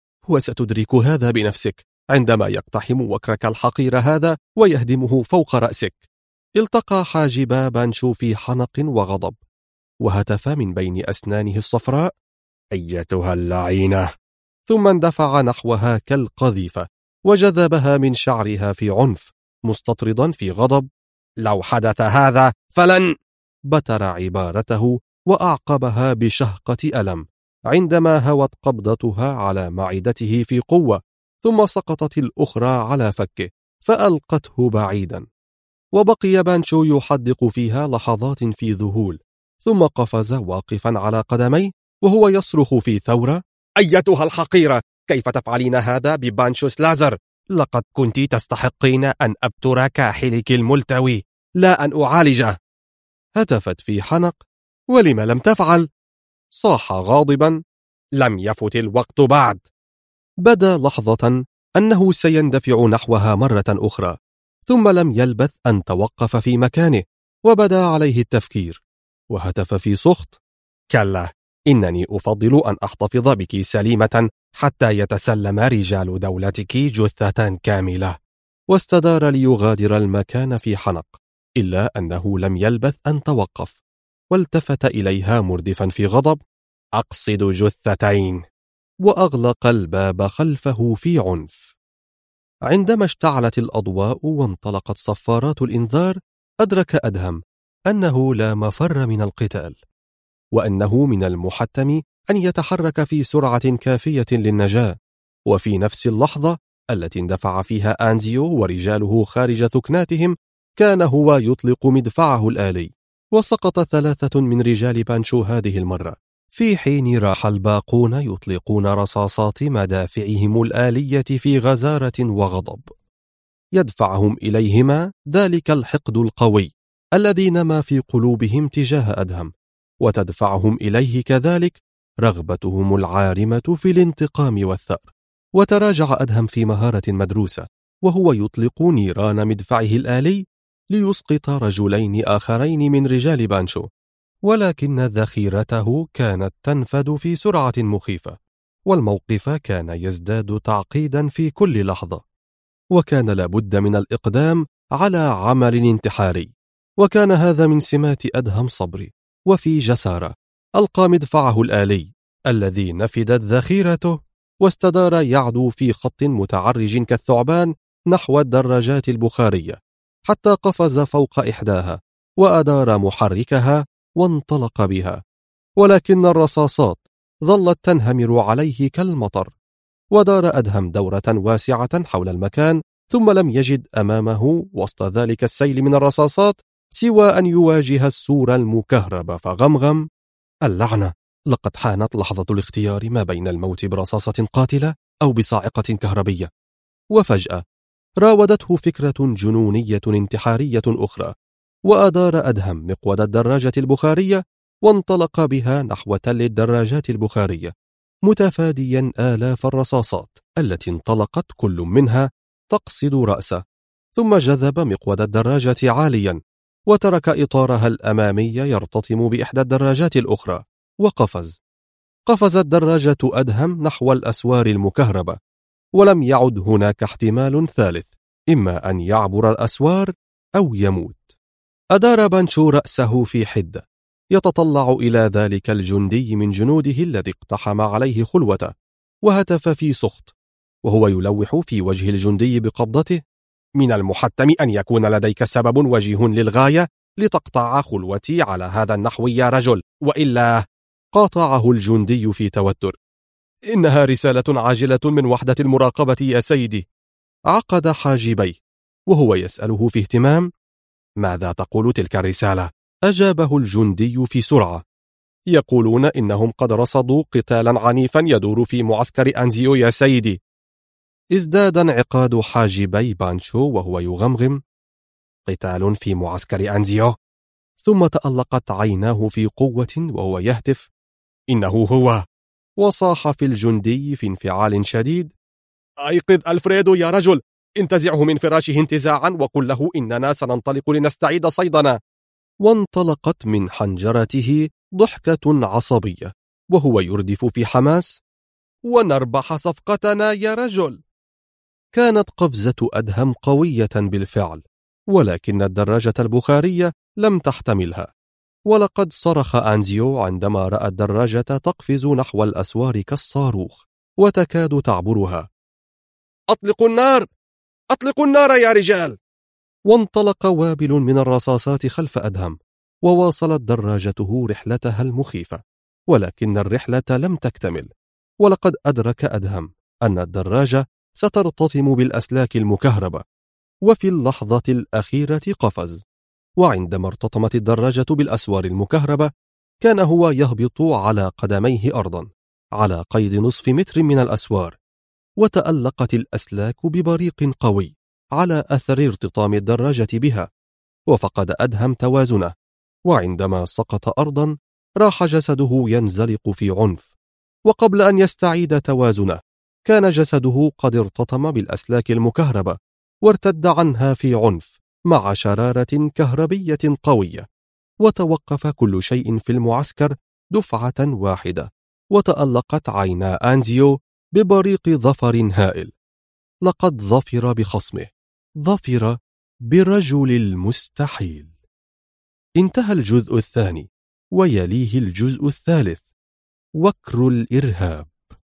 [SPEAKER 1] وستدرك هذا بنفسك عندما يقتحم وكرك الحقير هذا ويهدمه فوق رأسك. التقى حاجبا بانشو في حنق وغضب، وهتف من بين أسنانه الصفراء:
[SPEAKER 2] أيتها اللعينة!
[SPEAKER 1] ثم اندفع نحوها كالقذيفة وجذبها من شعرها في عنف، مستطردا في غضب:
[SPEAKER 2] لو حدث هذا فلن.
[SPEAKER 1] بتر عبارته وأعقبها بشهقة ألم عندما هوت قبضتها على معدته في قوة، ثم سقطت الأخرى على فكه فألقته بعيدا. وبقي بانشو يحدق فيها لحظات في ذهول، ثم قفز واقفا على قدميه وهو يصرخ في ثورة:
[SPEAKER 2] أيتها الحقيرة! كيف تفعلين هذا ببانشو سلازر؟ لقد كنت تستحقين أن أبتر كاحلك الملتوي، لا أن أعالجه.
[SPEAKER 1] هتفت في حنق: ولم لم تفعل؟ صاح غاضبا:
[SPEAKER 2] لم يفت الوقت بعد.
[SPEAKER 1] بدا لحظة أنه سيندفع نحوها مرة أخرى، ثم لم يلبث أن توقف في مكانه وبدا عليه التفكير، وهتف في سخط:
[SPEAKER 2] كلا، إنني أفضل أن أحتفظ بك سليمة حتى يتسلم رجال دولتك جثة كاملة.
[SPEAKER 1] واستدار ليغادر المكان في حنق، إلا أنه لم يلبث أن توقف، والتفت إليها مردفا في غضب:
[SPEAKER 2] أقصد جثتين.
[SPEAKER 1] وأغلق الباب خلفه في عنف. عندما اشتعلت الأضواء وانطلقت صفارات الإنذار، أدرك أدهم أنه لا مفر من القتال، وأنه من المحتم أن يتحرك في سرعة كافية للنجاة. وفي نفس اللحظة التي اندفع فيها أنزيو ورجاله خارج ثكناتهم، كان هو يطلق مدفعه الآلي، وسقط 3 من رجال بانشو هذه المرة، في حين راح الباقون يطلقون رصاصات مدافعهم الآلية في غزارة وغضب. يدفعهم إليهما ذلك الحقد القوي الذي نما في قلوبهم تجاه أدهم، وتدفعهم إليه كذلك رغبتهم العارمة في الانتقام والثأر. وتراجع أدهم في مهارة مدروسة، وهو يطلق نيران مدفعه الآلي ليسقط رجلين آخرين من رجال بانشو، ولكن ذخيرته كانت تنفد في سرعة مخيفة، والموقف كان يزداد تعقيدا في كل لحظة، وكان لابد من الإقدام على عمل انتحاري. وكان هذا من سمات أدهم صبري، وفي جسارة ألقى مدفعه الآلي الذي نفدت ذخيرته، واستدار يعدو في خط متعرج كالثعبان نحو الدراجات البخارية، حتى قفز فوق إحداها وأدار محركها وانطلق بها، ولكن الرصاصات ظلت تنهمر عليه كالمطر. ودار أدهم دورة واسعة حول المكان، ثم لم يجد أمامه وسط ذلك السيل من الرصاصات سوى أن يواجه السور المكهرب، فغمغم: اللعنة،
[SPEAKER 2] لقد حانت لحظة الاختيار ما بين الموت برصاصة قاتلة أو بصاعقة كهربية. وفجأة راودته فكرة جنونية انتحارية أخرى، وأدار أدهم مقود الدراجة البخارية وانطلق بها نحو تل الدراجات البخارية، متفاديا آلاف الرصاصات التي انطلقت كل منها تقصد رأسه، ثم جذب مقود الدراجة عاليا وترك إطارها الأمامي يرتطم بإحدى الدراجات الأخرى وقفز. قفزت دراجة أدهم نحو الأسوار المكهربة، ولم يعد هناك احتمال ثالث، إما أن يعبر الأسوار أو يموت. أدار بانشو رأسه في حدة يتطلع إلى ذلك الجندي من جنوده الذي اقتحم عليه خلوته، وهتف في سخط وهو يلوح في وجه الجندي بقبضته: من المحتم أن يكون لديك سبب وجيه للغاية لتقطع خلوتي على هذا النحو يا رجل، وإلا. قاطعه الجندي في توتر: إنها رسالة عاجلة من وحدة المراقبة يا سيدي. عقد حاجبيه وهو يسأله في اهتمام: ماذا تقول تلك الرسالة؟ أجابه الجندي في سرعة: يقولون إنهم قد رصدوا قتالا عنيفا يدور في معسكر أنزيو يا سيدي. ازداد انعقاد حاجبي بانشو وهو يغمغم: قتال في معسكر أنزيو؟ ثم تألقت عيناه في قوة وهو يهتف: إنه هو. وصاح في الجندي في انفعال شديد: أيقظ ألفريدو يا رجل، انتزعه من فراشه انتزاعا وقل له إننا سننطلق لنستعيد صيدنا. وانطلقت من حنجرته ضحكة عصبية وهو يردف في حماس: ونربح صفقتنا يا رجل. كانت قفزة أدهم قوية بالفعل، ولكن الدراجة البخارية لم تحتملها، ولقد صرخ أنزيو عندما رأى الدراجة تقفز نحو الأسوار كالصاروخ وتكاد تعبرها: أطلقوا النار! أطلقوا النار يا رجال! وانطلق وابل من الرصاصات خلف أدهم، وواصلت دراجته رحلتها المخيفة، ولكن الرحلة لم تكتمل، ولقد أدرك أدهم أن الدراجة سترتطم بالأسلاك المكهربة. وفي اللحظة الأخيرة قفز، وعندما ارتطمت الدراجة بالأسوار المكهربة كان هو يهبط على قدميه أرضا على قيد نصف متر من الأسوار، وتألقت الأسلاك ببريق قوي على أثر ارتطام الدراجة بها، وفقد أدهم توازنه، وعندما سقط أرضا راح جسده ينزلق في عنف، وقبل أن يستعيد توازنه كان جسده قد ارتطم بالأسلاك المكهربة وارتد عنها في عنف مع شرارة كهربية قوية، وتوقف كل شيء في المعسكر دفعة واحدة، وتألقت عينا أنزيو ببريق ظفر هائل. لقد ظفر بخصمه، ظفر برجل المستحيل. انتهى الجزء الثاني، ويليه الجزء الثالث: وكر الإرهاب.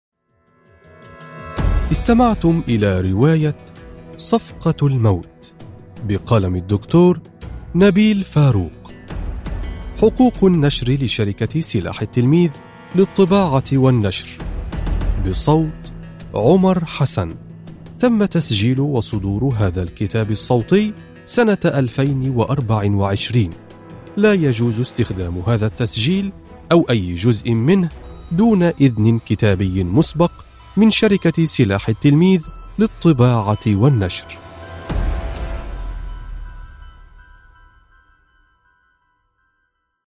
[SPEAKER 2] استمعتم إلى رواية صفقة الموت بقلم الدكتور نبيل فاروق. حقوق النشر لشركة سلاح التلميذ للطباعة والنشر، بصوت عمر حسن. تم تسجيل وصدور هذا الكتاب الصوتي سنة 2024. لا يجوز استخدام هذا التسجيل أو أي جزء منه دون إذن كتابي مسبق من شركة سلاح التلميذ للطباعة والنشر.